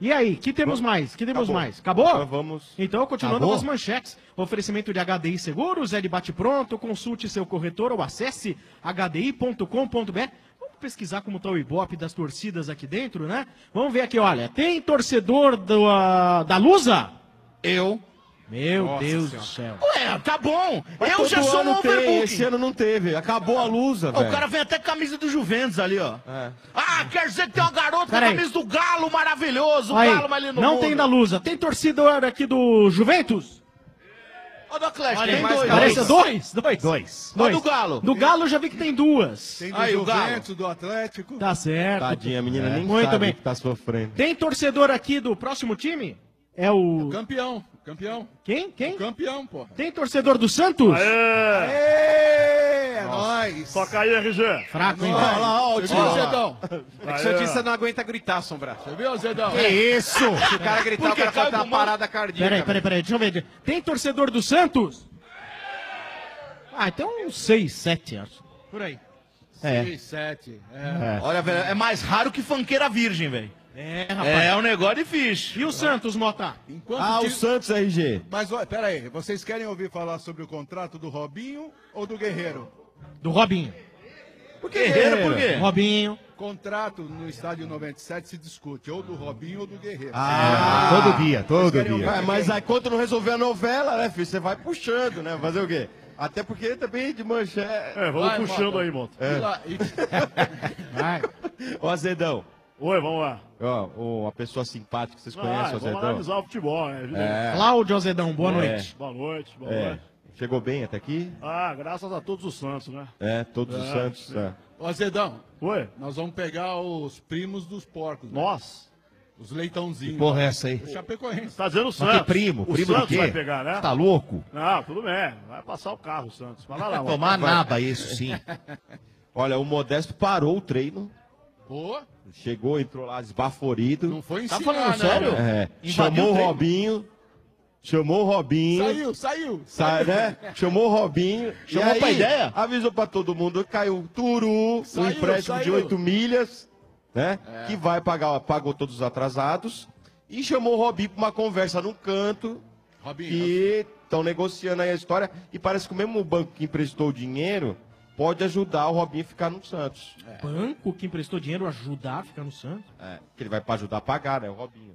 E aí, que temos mais? Que temos Acabou. mais? Acabou? Então vamos. Então, continuando Acabou? com as manchetes. Oferecimento de HDI Seguros, é de bate-pronto. Consulte seu corretor ou acesse hdi.com.br. Vamos pesquisar como está o Ibope das torcidas aqui dentro, né? Vamos ver aqui, olha. Tem torcedor da Lusa? Eu. Meu Nossa Deus Senhora. do céu. Ué, tá bom. Mas Eu todo já sou ano um tem, overbooking. esse ano não teve. Acabou a lusa, Ó, velho. o cara vem até com a camisa do Juventus ali, ó. É. Ah, quer dizer que tem uma garota com a Peraí. camisa do Galo, maravilhoso. O Aí, Galo mais lindo do não mundo. tem da Lusa. Tem torcedor aqui do Juventus? Ó, do Atlético, Olha tem aí, dois. parece dois? Dois. Ó, do Galo. Do Galo eu já vi que tem duas. Tem do Aí, o Galo. Juventus, do Atlético. Tá certo. Tadinha, a menina nem Muito sabe bem. que tá sofrendo. Tem torcedor aqui do próximo time? É o... Campeão. Campeão. Quem? Quem? Campeão, pô. Tem torcedor do Santos? Aê! É nóis. Toca aí, RG. Fraco, hein? Olha lá, ó, o time do Zedão. É que o Santista não aguenta gritar, Sombra. Você viu, Zedão? Que isso? Se o cara gritar, o cara pode ter uma parada cardíaca. Peraí, deixa eu ver. Tem torcedor do Santos? Ah, então uns 6, 7, acho. Por aí. 6, 7. Olha, velho, é mais raro que fanqueira virgem, velho. É, rapaz. É um negócio difícil. E o Santos, Mota? Enquanto o Santos, RG. Mas, ó, pera aí, vocês querem ouvir falar sobre o contrato do Robinho ou do Guerreiro? Do Robinho. Por que Guerreiro, por quê? Robinho. Contrato no estádio 97 se discute, ou do Robinho ou do Guerreiro. Todo dia, todo querem dia. ouvir Mas quem? aí quando não resolver a novela, né, filho? Você vai puxando, né? Fazer o quê? Até porque também de manchete. É, vamos Vai, puxando Mota. aí, Mota. E lá, e- Vai. Ô, Azedão. Oi, vamos lá. Ó, uma pessoa simpática, vocês conhecem o Vamos Azedão? analisar o futebol, né? É. Cláudio Azedão, boa É. noite. Boa noite, boa É. noite. Chegou bem até aqui? Ah, graças a todos os santos, né? É, todos os santos. É. Ô, Zedão, Oi? nós vamos pegar os primos dos porcos. né? Nossa. Os leitãozinhos. Que porra é essa aí? O Chapecoense. Tá dizendo o Mas Santos. que primo? O Primo do Santos quê? vai pegar, né? Tá louco? Não, tudo bem. Vai passar o carro, o Santos. Vai lá, Vai Mota. tomar naba isso, sim. Olha, o Modesto parou o treino. Pô, Chegou, entrou lá esbaforido. não foi Tá ensinar, falando não, sério? meu. É, Invadiu chamou o o treino. Robinho. Chamou o Robinho. Saiu. Né? Chamou o Robinho. Chamou e aí, pra ideia? Avisou pra todo mundo. Caiu o Turu, Saiu, um empréstimo de saiu. 8 milhas, né? Que vai pagar, pagou todos os atrasados. E chamou o Robinho pra uma conversa no canto. Robinho, Que estão negociando aí a história. E parece que o mesmo banco que emprestou o dinheiro pode ajudar o Robinho a ficar no Santos. Banco que emprestou dinheiro ajudar a ficar no Santos? É, que ele vai pra ajudar a pagar, né? O Robinho.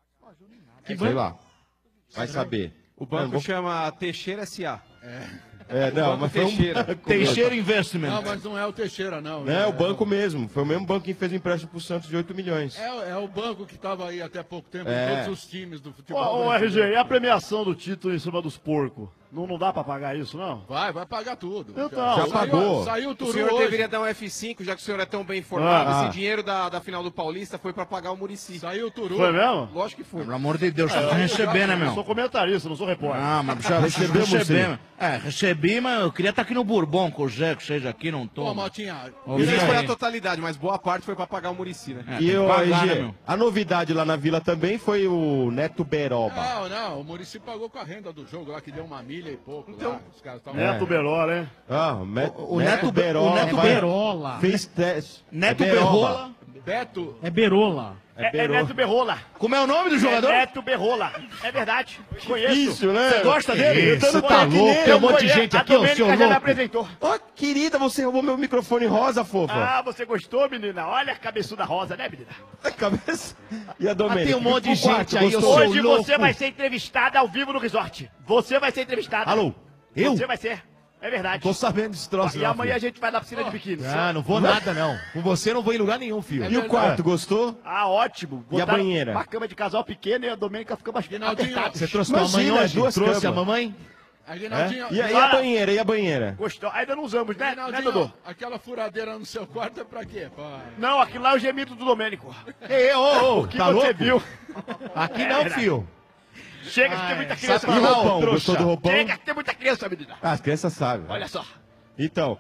Que Sei banco? lá. Vai saber. O banco Não, vou- chama Teixeira S.A. não, Banco mas foi um Teixeira. banco. Teixeira Investment. Não, mas não é o Teixeira, não. É o banco mesmo. Foi o mesmo banco que fez o empréstimo pro Santos de 8 milhões. É o banco que estava aí até pouco tempo É. em todos os times do futebol. Ô, brasileiro. RG, e a premiação do título em cima dos porcos? Não dá pra pagar isso, não? Vai pagar tudo. Então, Já pagou. Saiu o O Turu senhor hoje. deveria dar um F5, já que o senhor é tão bem informado. Ah. Esse dinheiro da final do Paulista foi pra pagar o Muricy. Saiu o Turu. Foi mesmo? Lógico que foi. Pelo amor de Deus, precisa receber, né, Eu meu? sou comentarista, não sou repórter. Ah, mas precisa Recebemos receber, sim. meu. É, recebi, mas eu queria estar aqui no Bourbon com o Zé, que vocês aqui não Pô, estão. Maltinha, Não sei se foi a totalidade, mas boa parte foi pra pagar o Muricy, né? E o pagar, RG, né, meu? a novidade lá na Vila também foi o Neto Beroba. Não, o Muricy pagou com a renda do jogo lá, que deu 1 milha e pouco Então, lá. Os caras estavam... Neto Belola, hein? O Neto Berola. Fez teste. Neto É Beroba. Berrola. Beto, É Berola. É Neto Berrola. Como é o nome do jogador? É Neto Berrola. É verdade. Conheço. Isso, né? Você gosta dele? Isso, Você tá louco? Tem um monte de gente aqui, ô, seu já me louco. apresentou. Ó, querida, você roubou meu microfone rosa, fofa. Ah, você gostou, menina? Olha a cabeçuda rosa, né, menina? A cabeça. E a Domênica? tem um monte de O quarto, gente aí, gostou? seu Hoje louco. você vai ser entrevistada ao vivo no resort. Você vai ser entrevistada. Alô? Eu? Você vai ser. É verdade. Tô sabendo desse troço. E não, amanhã a filho. gente vai na piscina de biquíni. Ah, não vou nada, não. Com você eu não vou em lugar nenhum, filho. E o quarto, gostou? Ah, ótimo. E a Botaram banheira? Uma cama de casal pequena e a Domênica fica mais Rinaldinho, apertada. Você trouxe tua mãe Imagina, hoje? duas Trouxe a camas. mamãe? Aguinaldinho, E a banheira? E a banheira? Gostou? Ainda não usamos, né, Aguinaldinho, Dodô? aquela furadeira no seu quarto é pra quê? Não, aquilo lá é o gemido do Domênico. Ei, ô, O que tá você louco? viu? Aqui É não, verdade. filho. Chega de ter muita sai criança. pra E o lá, roupão? ô, trouxa. Gostou do roupão? Chega de ter muita criança, menina. Ah, as crianças sabem. Olha só. Então,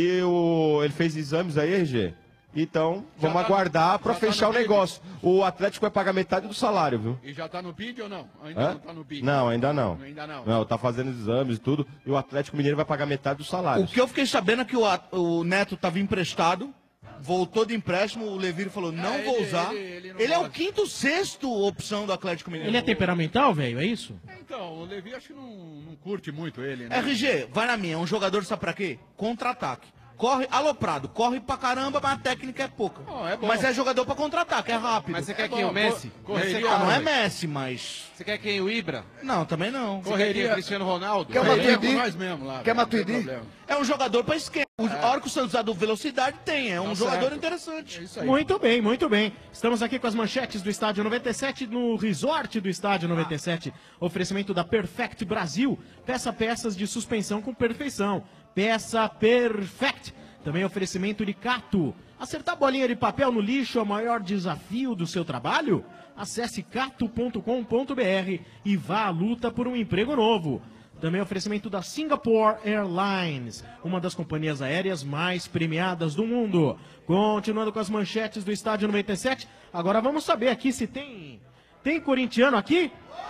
ele fez exames aí, RG? Então, vamos tá- aguardar pra já tá fechar no o negócio. O Atlético vai pagar metade do salário, viu? E já tá no bid ou não? Ainda Hã? não tá no bid. Não, ainda não. Ainda não. Não, tá fazendo os exames e tudo. E o Atlético Mineiro vai pagar metade do salário. O que eu fiquei sabendo é que o Neto tava emprestado voltou de empréstimo, o Levir falou, não vou usar. Ele é o quinto, sexto opção do Atlético Mineiro. Ele é temperamental, velho, é isso? Então, o Levi acho que não curte muito ele, né? RG, vai na minha, é um jogador, sabe pra quê? Contra-ataque. Corre, aloprado, corre pra caramba, mas a técnica é pouca. Mas é jogador pra contra-ataque, é rápido. Mas você quer quem? O Messi? Não é Messi, mas... Você quer quem? O Ibra? Não, também não. Você quer quem? O Cristiano Ronaldo? Quer o Matuidi? Nós mesmo lá. Quer Matuidi? É um jogador pra esquerda. A hora que o Santos usar do velocidade, tem. É um jogador certo. interessante. É isso aí. Muito bem, muito bem. Estamos aqui com as manchetes do Estádio 97, no resort do Estádio 97. Oferecimento da Perfect Brasil. Peça peças de suspensão com perfeição. Peça Perfect. Também oferecimento de Cato. Acertar bolinha de papel no lixo é o maior desafio do seu trabalho? Acesse cato.com.br e vá à luta por um emprego novo. Também oferecimento da Singapore Airlines, uma das companhias aéreas mais premiadas do mundo. Continuando com as manchetes do Estádio 97, agora vamos saber aqui se tem corintiano aqui?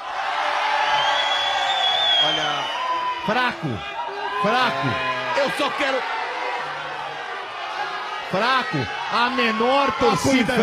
Olha... Fraco. Eu só quero... Fraco. A menor torcida.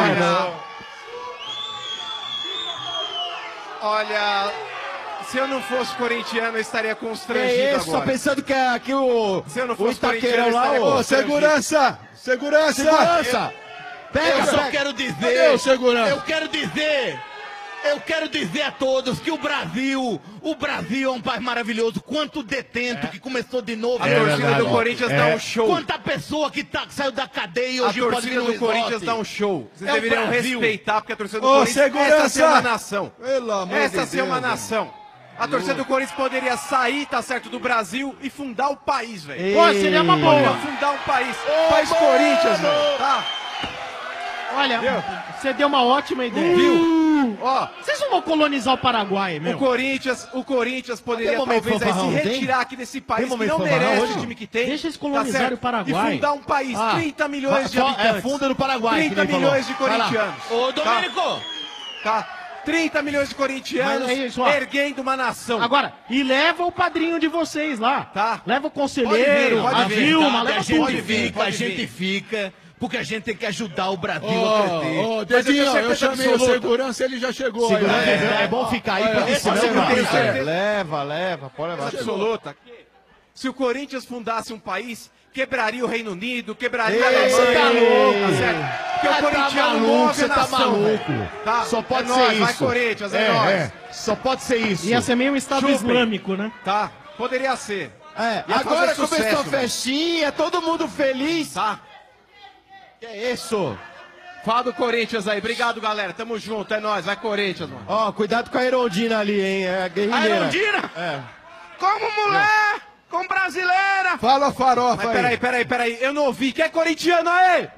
Olha... Se eu não fosse corintiano, eu estaria constrangido agora. Tá pensando que é aqui o... Se eu não o fosse Itaquerão corintiano, eu lá, estaria ô, constrangido. segurança! Segurança! Eu só pega. quero dizer... Cadê o segurança? Eu quero dizer a todos que o Brasil é um país maravilhoso. Quanto detento que começou de novo. A torcida do Corinthians dá um show. Quanta pessoa que saiu da cadeia e hoje A pode vir torcida no do Corinthians resort. dá um show. Vocês É o deveriam Brasil. respeitar, porque a torcida do Ô, Corinthians... segurança! Essa é uma nação. Pelo amor Essa de sim é uma Deus, nação. A torcida do Corinthians poderia sair, tá certo, do Brasil e fundar o país, velho. Pô, seria uma boa. Fundar um país. País Corinthians, velho. Tá? Olha, você deu uma ótima ideia. Viu? Ó, Vocês não vão colonizar o Paraguai, meu? o Corinthians poderia Tem momento talvez aí, se fanfarrão, tem? retirar aqui desse país Tem que momento não fanfarrão merece hoje? o time que tem. Deixa eles tá colonizarem certo? o Paraguai. E fundar um país, Ah, 30 milhões de só habitantes. é funda no Paraguai, que 30 nem milhões falou. de Vai lá. corintianos. Ô, Domênico! Tá? 30 milhões de corintianos Mas é isso, ó. erguendo uma nação. Agora, e leva o padrinho de vocês lá. Tá. Leva o conselheiro, Pode vir, a pode vir. Vilma, A leva gente tudo. fica, a gente fica, porque a gente tem que ajudar o Brasil a crescer. Ô, Mas eu Dedinho, tenho eu certeza chamei o absoluta. segurança, ele já chegou. Segurança, aí, é bom ficar aí, porque esse senão eu não tenho vai. certeza. Leva, pode levar. absoluta. Se o Corinthians fundasse um país, quebraria o Reino Unido, quebraria a Ei, Alemanha. você tá louco. Tá certo? Porque o Tá corintiano maluco, move a você tá nação, maluco. velho. Tá? Só pode é ser nóis, Vai isso. Corinthians, é nóis. Só pode ser isso. Ia ser meio um Estado Chupem. Islâmico, né? Tá? Poderia ser. É, Ia agora fazer começou sucesso, a festinha, todo mundo feliz. Tá? Que é isso? Fala do Corinthians aí. Obrigado, galera. Tamo junto. É nóis. Vai Corinthians, mano. Ó, cuidado com a Herondina ali, hein? É a A guerrilheira. Erundina? É. Como mulher, com brasileira. Fala a farofa Mas aí. peraí. Eu não ouvi. Quem é corintiano aí?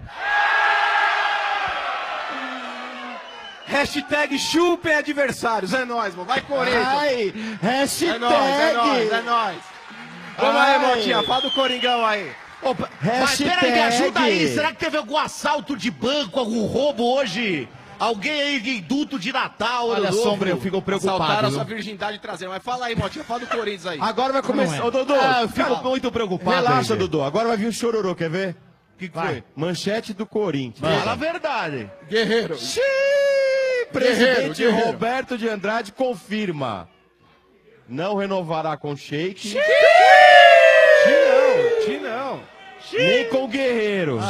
Hashtag chupem adversários. É nóis, mano. Vai Corinthians. Ai, hashtag. É nóis. Vamos aí, Ai. Motinha. Fala do Coringão aí. Opa, Mas hashtag. peraí, me ajuda aí. Será que teve algum assalto de banco, algum roubo hoje? Alguém aí de induto de Natal? Olha, Ano Novo? Sombra, eu fico Assaltaram preocupado. a sua viu? virgindade traseira. Mas fala aí, Motinha. Fala do Corinthians aí. Agora vai começar. Não é. Ô, Dodô. Eu fico calma. muito preocupado. Relaxa, RG. Dodô. Agora vai vir o chororô, quer ver? O que Vai. foi? Manchete do Corinthians. Fala a verdade. Guerreiro. Xiii, presidente Guerreiro. Roberto de Andrade confirma. Não renovará com Sheik. Não. Nem com Guerreiro.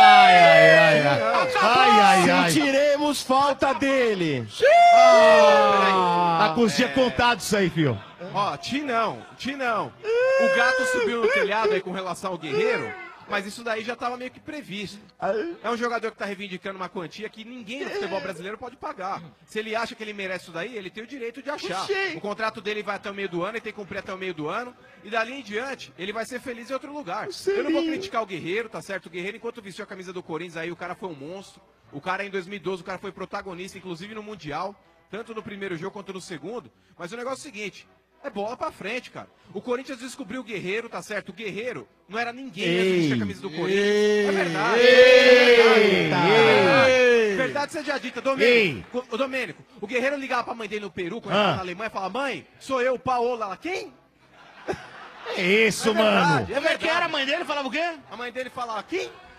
Ai. Sentiremos falta dele. Tá com os dias contados isso aí, filho. Ó, Tinão. O gato subiu no telhado aí com relação ao Guerreiro, mas isso daí já estava meio que previsto. É um jogador que está reivindicando uma quantia que ninguém no futebol brasileiro pode pagar. Se ele acha que ele merece isso daí, ele tem o direito de achar. O contrato dele vai até o meio do ano, ele tem que cumprir até o meio do ano, e dali em diante, ele vai ser feliz em outro lugar. Eu não vou criticar o Guerreiro, tá certo? O Guerreiro, enquanto vestiu a camisa do Corinthians aí, o cara foi um monstro. O cara, em 2012, o cara foi protagonista, inclusive no Mundial, tanto no primeiro jogo quanto no segundo. Mas o negócio é o seguinte, é bola pra frente, cara. O Corinthians descobriu o Guerreiro, tá certo? O Guerreiro não era ninguém antes de vestir a camisa do Corinthians. É verdade. Verdade seja dita. Domênico, o Guerreiro ligava pra mãe dele no Peru, quando ele tava na Alemanha, e falava, mãe, sou eu, Paola. Ela, quem? É isso, mano. Como é que era a mãe dele? Falava o quê? A mãe dele falava, quem?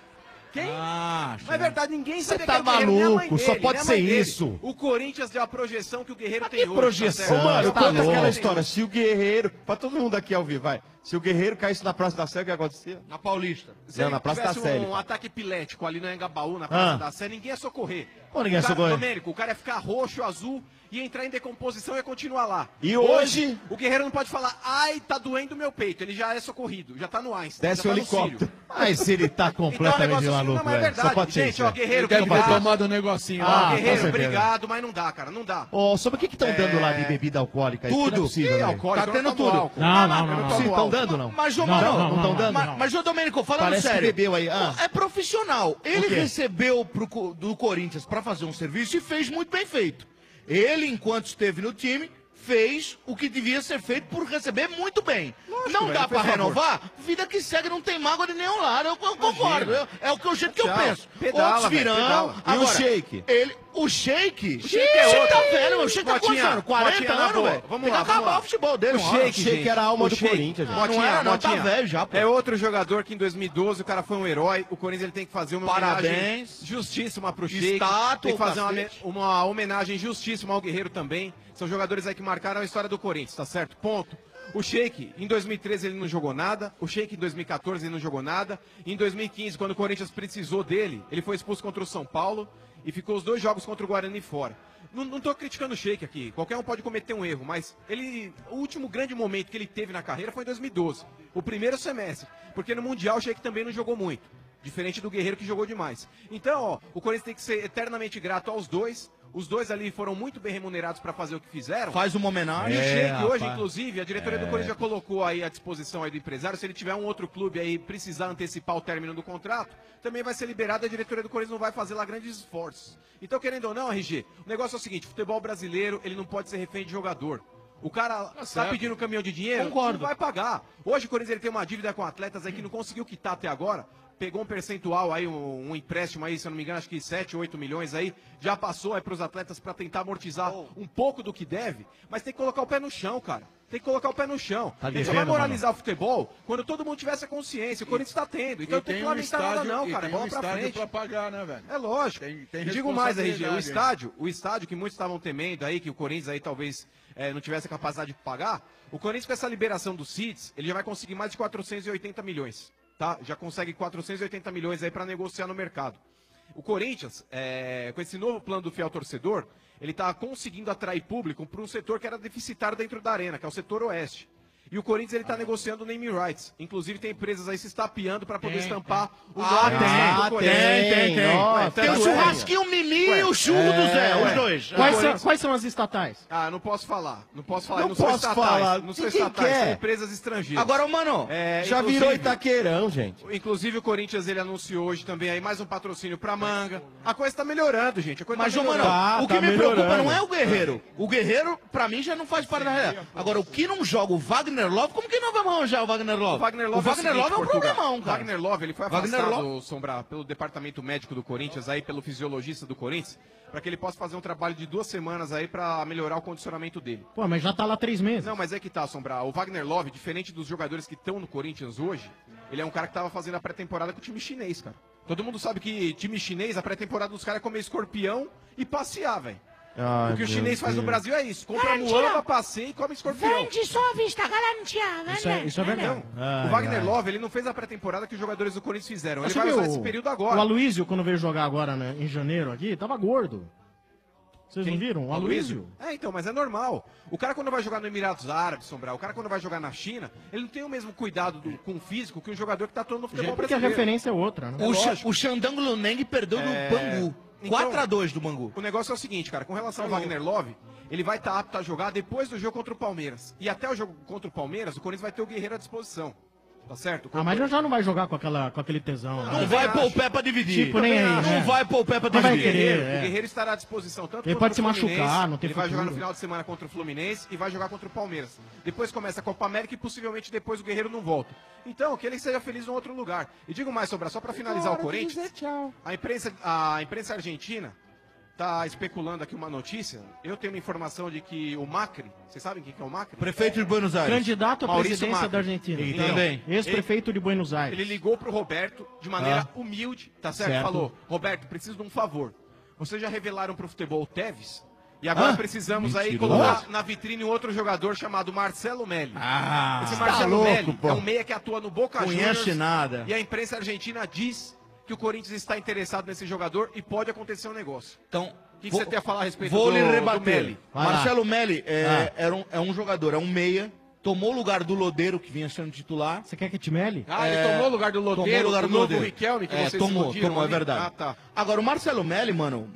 Quem? Ah, Mas é verdade, ninguém Você sabia tá que era o Guerreiro, nem a mãe maluco, só dele, pode nem a ser mãe dele. isso. O Corinthians deu a projeção que o Guerreiro tem que hoje. projeção? Tá certo? Ô, mano, Tá conta louco. aquela história. Se o Guerreiro, pra todo mundo aqui ao vivo, vai. Se o Guerreiro caísse na Praça da Sé, o que acontecia? Na Paulista. Se Não, ele na Praça da tivesse Sé. um ataque epilético ali no Engabaú, na Praça Ah. da Sé, ninguém ia socorrer. Pô, ninguém ia O cara- socorrer. Domênico, o cara ia ficar roxo, azul, ia entrar em decomposição e ia continuar lá. E hoje? O Guerreiro não pode falar, ai, tá doendo o meu peito. Ele já é socorrido, já tá no Einstein. Desce já o tá no helicóptero. Sírio. Mas ele tá completamente Então, é um negócio assim, maluco, não, mas é velho. verdade. Só pode ser Gente, isso, ó, velho. Guerreiro, Deve ter obrigado. tomado um negocinho Ó, lá. Guerreiro, com certeza. obrigado, mas não dá, cara, não dá. Ô, sobre o que estão dando lá de bebida alcoólica? Isso que não é possível, né? alcoólico, Tá eu não tendo tomo tudo. álcool. Sim, estão dando, não? Mas, ô, Não, mano, não estão dando, não. Mas, ô, Domênico, falando Parece que sério. bebeu aí, ah. É profissional. Ele quê? recebeu do Corinthians pra fazer um serviço e fez muito bem feito. Ele, enquanto esteve no time, fez o que devia ser feito por receber muito bem. Não velho, dá fez pra favor. renovar? Vida que segue, não tem mágoa de nenhum lado. Eu concordo. É o jeito que eu Tchau. penso. Pedala, Outros velho, virão. pedala. E o Sheik? O Sheik? O Sheik é outro. tá velho, meu. O Sheik tá Motinha, quantos anos? 40 Motinha, na anos, boa. velho. Vamos Tem lá, que vamos acabar lá. o futebol dele, O uma hora. Sheik, Sheik era a alma O do Sheik. Corinthians, gente. Não era, não, tá velho já, pô. É outro jogador que em 2012 o cara foi um herói. O Corinthians ele tem que fazer uma Parabéns. homenagem justíssima pro Sheik. Estátua, Tem que fazer cacete. uma homenagem justíssima ao Guerreiro também. São jogadores aí que marcaram a história do Corinthians, tá certo? Ponto. O Sheik, em 2013 ele não jogou nada. O Sheik, em 2014 ele não jogou nada. Em 2015, quando o Corinthians precisou dele, ele foi expulso contra o São Paulo e ficou os 2 jogos contra o Guarani fora. Não tô criticando o Sheik aqui. Qualquer um pode cometer um erro, mas o último grande momento que ele teve na carreira foi em 2012. O primeiro semestre. Porque no Mundial o Sheik também não jogou muito. Diferente do Guerreiro que jogou demais. Então, ó, o Corinthians tem que ser eternamente grato aos dois. Os dois ali foram muito bem remunerados para fazer o que fizeram. Faz uma homenagem. E o Sheik hoje, rapaz. inclusive, a diretoria do Corinthians já colocou aí à disposição aí do empresário. Se ele tiver um outro clube aí precisar antecipar o término do contrato, também vai ser liberado. A diretoria do Corinthians não vai fazer lá grandes esforços. Então, querendo ou não, RG, o negócio é o seguinte: futebol brasileiro ele não pode ser refém de jogador. O cara tá pedindo um caminhão de dinheiro, Concordo. não vai pagar. Hoje o Corinthians ele tem uma dívida com atletas aí que não conseguiu quitar até agora. Pegou um percentual aí, um empréstimo aí, se eu não me engano, acho que 7, 8 milhões aí. Já passou aí pros atletas para tentar amortizar um pouco do que deve. Mas tem que colocar o pé no chão, cara. Tem que colocar o pé no chão. Tá A gente só devendo, vai moralizar o futebol quando todo mundo tivesse a consciência. O Corinthians tá tendo. Então não tem que lamentar nada não, cara. Bola pra frente. pra pagar, né, velho? É lógico. Tem E digo mais, RG, responsabilidade, o estádio que muitos estavam temendo aí, que o Corinthians aí talvez não tivesse a capacidade de pagar, o Corinthians com essa liberação dos CIDs, ele já vai conseguir mais de 480 milhões, tá? Já consegue 480 milhões aí para negociar no mercado. O Corinthians, com esse novo plano do fiel torcedor, ele tá conseguindo atrair público para um setor que era deficitário dentro da arena, que é o setor oeste. E o Corinthians ele tá negociando naming rights. Inclusive tem empresas aí se estapeando para poder estampar o nome do Tem. Corinthians. Nossa, Tanto tem o é. churrasquinho Mimi e o churro do Zé, os dois. Quais são as estatais? Ah, não posso falar. Não posso falar. Não Não são posso estatais. falar. Não são Quem estatais, quer? são empresas estrangeiras. Agora, mano, Já inclusive- virou Itaqueirão, gente. Inclusive o Corinthians ele anunciou hoje também aí mais um patrocínio pra Manga. A coisa tá melhorando, gente. A coisa Mas, tá ô, mano, melhorando. o que me preocupa não é o Guerreiro. O Guerreiro, pra mim, já não faz parte da realidade. Agora, o que não joga o Wagner Love, como que não vai arranjar o Wagner Love? O Wagner Love, o Wagner Love é um Portugal. problemão, cara. Wagner Love, ele foi Wagner afastado, Sombra, pelo departamento médico do Corinthians, aí pelo fisiologista do Corinthians, para que ele possa fazer um trabalho de 2 semanas aí para melhorar o condicionamento dele. Pô, mas já tá lá 3 meses. Não, mas é que tá, Sombra. O Wagner Love, diferente dos jogadores que estão no Corinthians hoje, ele é um cara que tava fazendo a pré-temporada com o time chinês, cara. Todo mundo sabe que time chinês, a pré-temporada dos caras é comer escorpião e passear, velho. O que o chinês faz no Brasil é isso. Compra muamba, passeia e come escorpião. Vende só vista, garantia. Isso é verdade. O Wagner Love, ele não fez a pré-temporada que os jogadores do Corinthians fizeram. Ele Você vai viu usar esse período agora. O Aloysio, quando veio jogar agora né, em janeiro aqui, tava gordo. Vocês não viram? O Aloysio. É, então, mas é normal. O cara quando vai jogar no Emirados Árabes, Sombral, o cara quando vai jogar na China, ele não tem o mesmo cuidado com o físico que um jogador que tá todo no futebol Porque a brasileiro. referência é outra, né? O Xandango Luneng perdeu do Bangu. 4-2 do Bangu. O negócio é o seguinte, cara, com relação ao Wagner Love, ele vai estar apto a jogar depois do jogo contra o Palmeiras. E até o jogo contra o Palmeiras, o Corinthians vai ter o Guerreiro à disposição. Tá certo? Ah, mas já não vai jogar com aquele tesão. né? Não vai pôr o pé pra dividir. Tipo, nem aí, Não né? vai pôr o pé pra Não vai dividir. querer, O Guerreiro estará à disposição tanto Ele contra pode o se Fluminense, machucar, não tem ele vai futuro. jogar no final de semana contra o Fluminense e vai jogar contra o Palmeiras. Depois começa a Copa América e possivelmente depois o Guerreiro não volta. Então, que ele seja feliz em outro lugar. E digo mais, Sobra, só pra finalizar o Corinthians, a imprensa argentina tá especulando aqui uma notícia. Eu tenho uma informação de que o Macri, vocês sabem quem que é o Macri? Prefeito de Buenos Aires. Candidato à Maurício presidência Macri. da Argentina. Então, Também. Ex-prefeito de Buenos Aires. Ele ligou pro Roberto de maneira humilde, tá certo? Certo. Falou, Roberto, preciso de um favor. Vocês já revelaram pro futebol o Tevez? E agora precisamos aí colocar na vitrine um outro jogador chamado Marcelo Melli. Esse tá Marcelo louco, Melli pô. é um meia que atua no Boca Conhece Juniors. nada. E a imprensa argentina diz que o Corinthians está interessado nesse jogador e pode acontecer um negócio. Então, o que você tem a falar a respeito Vou do, lhe do rebater. Melli? Marcelo Melli é um jogador, é um meia, tomou o lugar do Lodeiro, que vinha sendo titular. Você quer que te mele? Ele tomou o lugar do Lodeiro, tomou o lugar do novo Lodeiro. Riquelme, que vocês tomou, explodiram é ali. verdade. Ah, tá. Agora, o Marcelo Melli,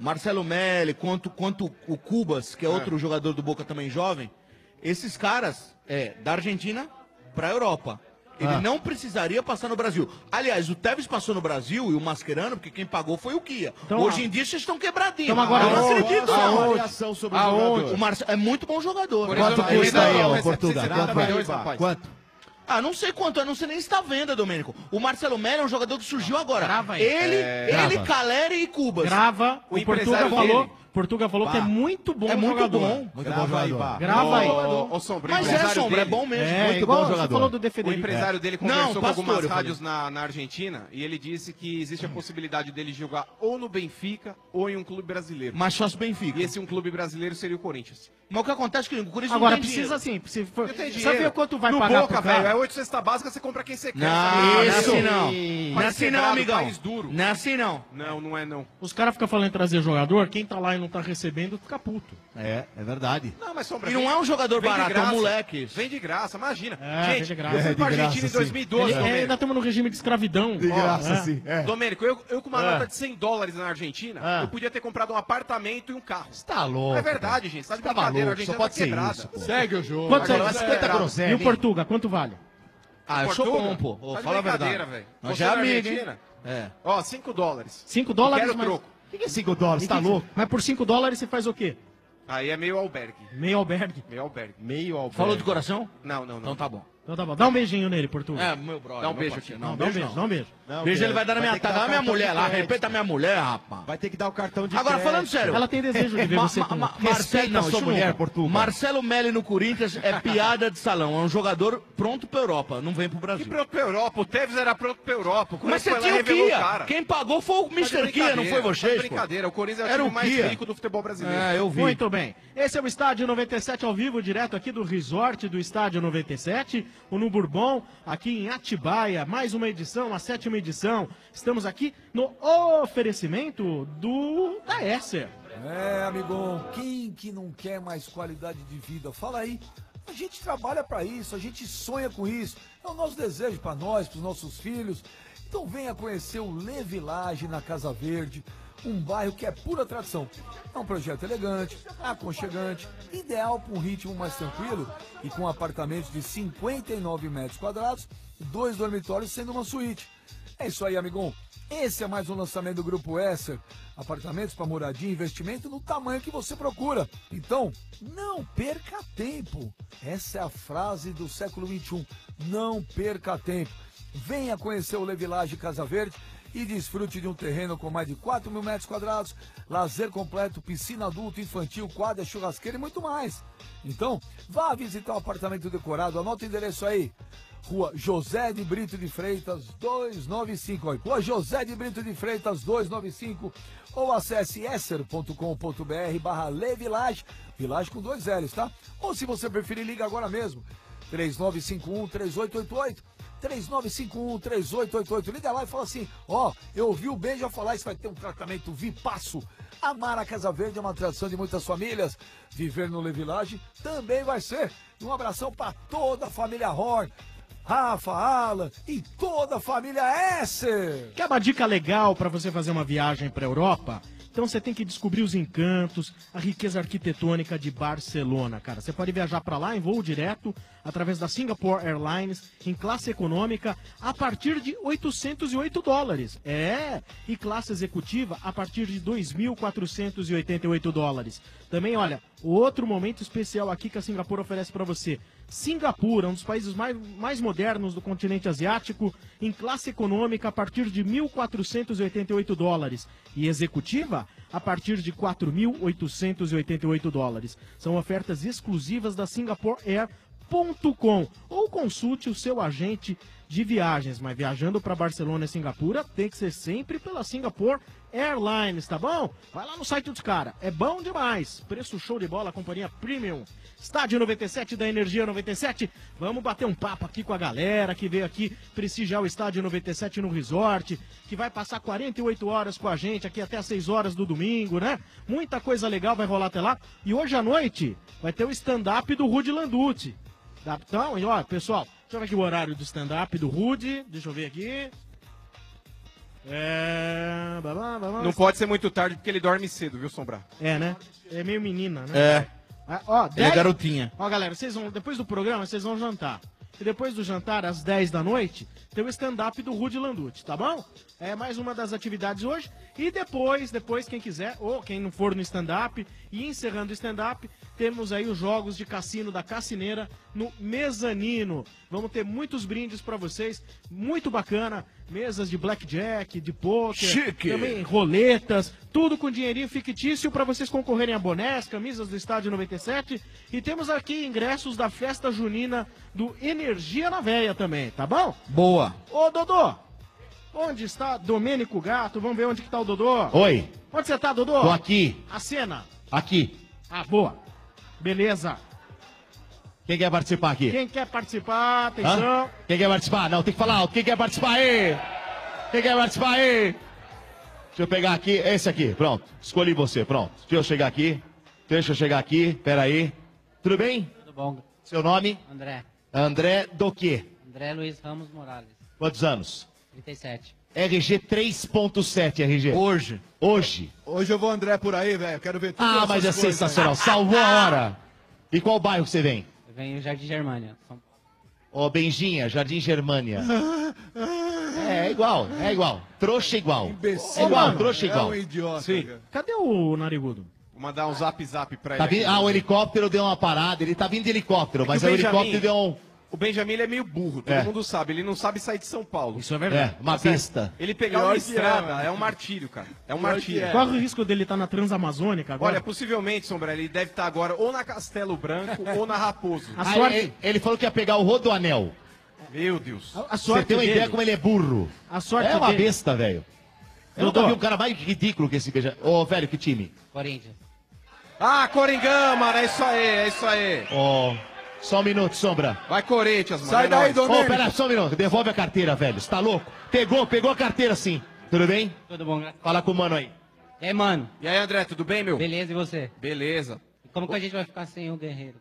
quanto o Cubas, que é outro jogador do Boca também jovem, esses caras, da Argentina pra Europa. Ele não precisaria passar no Brasil. Aliás, o Tevez passou no Brasil e o Mascherano, porque quem pagou foi o Kia. Então, Hoje em dia vocês estão quebradinhos. Então agora eu não aonde? acredito, Aonde? não. Avaliação sobre o jogador. O Marcelo é muito bom jogador. Quanto custa aí, ó, Portugal? Quanto? Ah, não sei quanto, eu não sei nem se tá à venda, Domênico. O Marcelo Melli é um jogador que surgiu agora. Grava aí. Ele, Caleri e Cubas. Grava. O Portuga falou. Portuga falou que é muito bom É muito jogador. bom. Muito bom jogador. Grava aí. Ô, Sombra, Mas Sombra, é bom mesmo. É, muito igual bom você jogador. falou do O Defenderico. empresário dele Não, conversou com Pastor, algumas eu falei. rádios na Argentina e ele disse que existe a possibilidade dele jogar ou no Benfica ou em um clube brasileiro. Mais fácil Benfica. E esse um clube brasileiro seria o Corinthians. Mas o que acontece é que o Corinthians Agora não tem precisa dinheiro. assim, Não tem você dinheiro. vê quanto vai no pagar Boca, pro cara? velho, é 8 cesta básica, você compra quem você quer. Não, sabe? não é assim não. País Não é assim não, quebrado, amigão. país duro. Não é assim não. Não, não é não. Os caras ficam falando em trazer jogador, quem tá lá e não tá recebendo fica puto. É verdade. Não, mas Sombra, E não é um jogador vem de barato, é um graça. moleque. Vem de graça, imagina. Vem Gente, de graça. eu fui pra É de Argentina graça, em sim. 2012, Domênico. Ainda estamos no regime de escravidão. De graça, É. sim. É. Domênico, eu com uma nota de $100 na Argentina, eu podia ter comprado um apartamento e um carro. Você tá louco. É verdade, gente. Tá de Você tá brincadeira, a maluco, Argentina só pode tá ser quebrada. isso, pô. Segue o jogo. Quanto Agora você vai Aguenta quebrar. groselha, E o hein? Portuga, quanto vale? Ah, eu sou Portuga? bom, pô. Ô, Tá de fala a brincadeira, verdade. velho. Nós Você já é na amigo, hein? Argentina? É. Ó, $5. $5, Quero mas... troco. O que é $5? Tá louco? Mas por $5 você faz o quê? Aí é meio albergue. Meio albergue. Meio albergue. Meio albergue. Falou de coração? Não, não, não. Então tá bom. Então tá bom. Dá um beijinho nele, Portuga. É, meu brother. Dá um meu beijo parceiro. aqui. Não, dá um beijo, dá um beijo. Não, Beijo ele vai dar na minha ter que cara. dar Dá minha cartão de mulher lá. crédito. Respeita a minha mulher, rapaz. Vai ter que dar o cartão de Agora, crédito. falando sério. Ela tem desejo de ver você com... Marcelo, não, sua isso mulher, nunca. Portuga. Marcelo Melli no Corinthians é piada de salão. É um jogador pronto pra Europa. Não vem pro Que Brasil. pronto pra Europa. O Tevez era pronto pra Europa. O Mas Corinthians você foi lá tinha e o revelou Kia. cara. Quem pagou foi o Tá de Mr. Kia, não foi brincadeira, tá vocês, de pô. brincadeira. O Corinthians é o Era time o mais Kia. rico do futebol brasileiro. É, eu vi. Muito bem. Esse é o Estádio 97 ao vivo, direto aqui do resort do Estádio 97, o no Bourbon, aqui em Atibaia. Mais uma edição, a 7ª edição. Estamos aqui no oferecimento da Esser. É, amigão, quem que não quer mais qualidade de vida? Fala aí. A gente trabalha para isso, a gente sonha com isso. É o nosso desejo para nós, para os nossos filhos. Então venha conhecer o Le Village na Casa Verde, um bairro que é pura tradição. É um projeto elegante, aconchegante, ideal para um ritmo mais tranquilo e com apartamentos de 59 metros quadrados, 2 dormitórios sendo uma suíte. É isso aí, amigão. Esse é mais um lançamento do Grupo Esser. Apartamentos para moradia e investimento no tamanho que você procura. Então, não perca tempo. Essa é a frase do século XXI. Não perca tempo. Venha conhecer o Le Village Casa Verde e desfrute de um terreno com mais de 4.000 metros quadrados, lazer completo, piscina adulto, infantil, quadra, churrasqueira e muito mais. Então, vá visitar o apartamento decorado. Anota o endereço aí. Rua José de Brito de Freitas 295. Olha, Rua José de Brito de Freitas 295. Ou acesse esser.com.br/Le Village. Village com 2 L's, tá? Ou se você preferir, liga agora mesmo. 3951-3888. 3951-3888. Liga lá e fala assim, eu ouvi o Ben já falar, isso vai ter um tratamento vipaço. Amar a Casa Verde é uma tradição de muitas famílias. Viver no Le Village também vai ser. E um abração para toda a família Horn. Rafa, Alan e toda a família Esser. Quer uma dica legal para você fazer uma viagem para a Europa? Então você tem que descobrir os encantos, a riqueza arquitetônica de Barcelona, cara. Você pode viajar para lá em voo direto, através da Singapore Airlines, em classe econômica, a partir de $808. E classe executiva a partir de $2.488. Também, olha, outro momento especial aqui que a Singapura oferece para você. Singapura, um dos países mais modernos do continente asiático, em classe econômica a partir de $1.488 e executiva a partir de $4.888. São ofertas exclusivas da SingaporeAir.com ou consulte o seu agente de viagens, mas viajando para Barcelona e Singapura tem que ser sempre pela Singapore Airlines, tá bom? Vai lá no site dos caras, é bom demais. Preço show de bola, companhia Premium. Estádio 97 da Energia 97. Vamos bater um papo aqui com a galera que veio aqui prestigiar o Estádio 97 no Resort, que vai passar 48 horas com a gente aqui até às 6 horas do domingo, né? Muita coisa legal vai rolar até lá. E hoje à noite vai ter o stand-up do Rudy Landucci. Então, e ó, pessoal, deixa eu ver aqui o horário do stand-up do Rudy. Deixa eu ver aqui. Não pode ser muito tarde porque ele dorme cedo, viu, Sombra? É, né? É meio menina, né? É. Ó, É garotinha. Ó, galera, vocês vão, depois do programa, vocês vão jantar. E depois do jantar, às 10 da noite, tem o stand-up do Rudy Landucci, tá bom? É mais uma das atividades hoje. E depois, quem quiser, ou quem não for no stand-up, e encerrando o stand-up, temos aí os jogos de cassino da Cassineira no mezanino. Vamos ter muitos brindes pra vocês, muito bacana. Mesas de blackjack, de poker, Chique. também roletas, tudo com dinheirinho fictício pra vocês concorrerem a bonés, camisas do Estádio 97. E temos aqui ingressos da festa junina do Energia na Veia também, tá bom? Boa. Ô, Dodô, onde está Domênico Gato? Vamos ver onde que tá o Dodô. Oi. Onde você tá, Dodô? Tô aqui. A cena. Aqui. Ah, boa. Beleza. Quem quer participar aqui? Quem quer participar, atenção. Hã? Quem quer participar? Não, tem que falar alto. Quem quer participar aí? Quem quer participar aí? Deixa eu pegar aqui, esse aqui, pronto. Escolhi você, pronto. Deixa eu chegar aqui. Pera aí. Tudo bem? Tudo bom. Seu nome? André. André do quê? André Luiz Ramos Morales. Quantos anos? 37. RG 3.7, RG. Hoje. Hoje eu vou André por aí, velho. Quero ver tudo. Ah, mas é sensacional. Salvou a hora. E qual bairro você vem? Eu venho Jardim Germânia. São Paulo. Ó, Benjinha, Jardim Germânia. É igual. Trouxa igual. Imbecil. Igual, trouxa igual. É um idiota. Sim. Cara. Cadê o Narigudo? Vou mandar um zap pra Tá ele. vindo, aqui. o helicóptero deu uma parada. Ele tá vindo de helicóptero, mas o o Benjamin- helicóptero deu um... O Benjamin ele é meio burro, todo É. mundo sabe. Ele não sabe sair de São Paulo. Isso é verdade. Uma Sério, pista. Ele pegar Pior uma que estrada é, é um martírio, cara. É um Pior martírio. que é. Corre o risco dele estar na Transamazônica agora? Olha, possivelmente, Sombra, ele deve estar agora ou na Castelo Branco ou na Raposo. A sorte- ele falou que ia pegar o Rodoanel. Meu Deus. A Você sorte tem uma dele, ideia como ele é burro. A sorte É uma dele- besta, velho. Eu Dodô. nunca vi um cara mais ridículo que esse beija. Ô, velho, que time? Corinthians. Ah, Coringão, mano, é isso aí, é isso aí. Ó, só um minuto, Sombra. Vai, Corinthians, mano. Sai é daí, nóis. Domênico. Ô, pera, só um minuto. Devolve a carteira, velho. Você tá louco? Pegou a carteira sim. Tudo bem? Tudo bom, graças a Fala com o mano aí. Deus. E aí, mano? E aí, André, tudo bem, meu? Beleza, e você? Beleza. E como que a gente vai ficar sem o Guerreiro?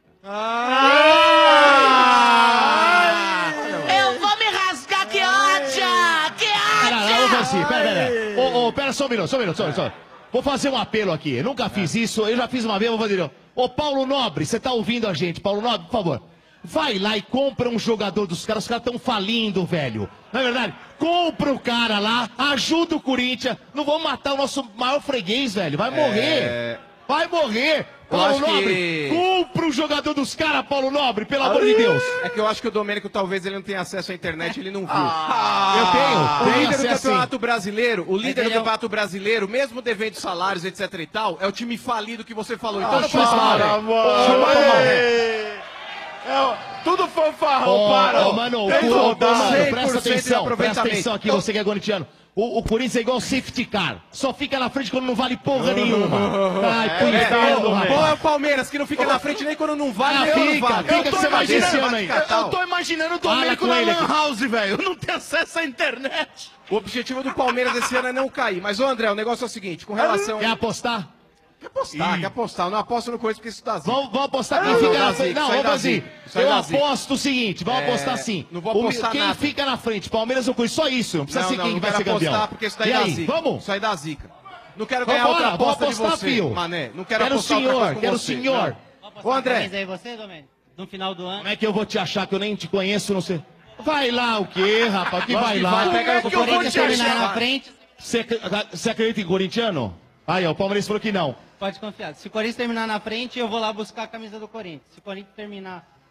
Eu vou me rasgar, que ódio! Que Pera, ódio! vamos assim, pera. Pera só um minuto. Vou fazer um apelo aqui. Eu nunca fiz isso, eu já fiz uma vez, vou fazer. Ô, Paulo Nobre, você tá ouvindo a gente? Paulo Nobre, por favor. Vai lá e compra um jogador dos caras, os caras estão falindo, velho. Não é verdade? Compra o cara lá, ajuda o Corinthians. Não vamos matar o nosso maior freguês, velho. Vai morrer. Vai morrer. Eu Paulo acho Nobre, que- compra o jogador dos caras, Paulo Nobre, pelo amor de Deus. É que eu acho que o Domênico talvez ele não tenha acesso à internet, ele não viu. Eu O tenho líder do acesso, Campeonato Brasileiro, o líder do ele é o- Campeonato Brasileiro, mesmo devendo salários, etc e tal, é o time falido que você falou. Então, chupa, Tudo fanfarrão, para! Mano, Tem rodada. presta 100% de atenção aproveitamento. aqui, você que é corintiano. O Corinthians é igual safety car. Só fica na frente quando não vale porra nenhuma. Ai, pro inferno, Bom, é o rapaz. Palmeiras, que não fica na frente nem quando não vale, Ah, nem quando não fica, vale. fica que você vai ver esse ano aí. Eu tô imaginando o Fala Domênico com na ele Lan aqui. House, velho. Eu não tenho acesso à internet. O objetivo do Palmeiras esse ano é não cair. Mas, ô André, o negócio é o seguinte, com relação... Quer apostar? Quer apostar. Eu não aposto no coisa porque isso dá zica. Vamos apostar quem Não, fica dá na zica, frente. Não, isso aí vamos dá assim. zica, isso aí Eu dá zica. aposto o seguinte, vamos apostar assim. não vou apostar Quem nada. fica na frente, Palmeiras ou Corinthians, só isso. Não precisa ser quem não vai quero ser apostar campeão. porque isso daí E dá aí, zica. vamos? Isso aí dá zica. Não quero ganhar Vambora, outra aposta vamos de apostar, você, fio. mané. Não quero Quero o apostar outra coisa senhor, com quero o você. senhor. Ô, André. Camisa aí você, Domênico? No final do ano? Como é que eu vou te achar que eu nem te conheço, não sei? Vai lá o quê, rapaz? Que vai que lá? vai, pega O Corinthians terminar na frente, Você acredita em corintiano? Aí, ó, o Palmeiras falou que não. pode confiar. Se o Corinthians terminar na frente, eu vou lá buscar a camisa do Corinthians. Se o Corinthians terminar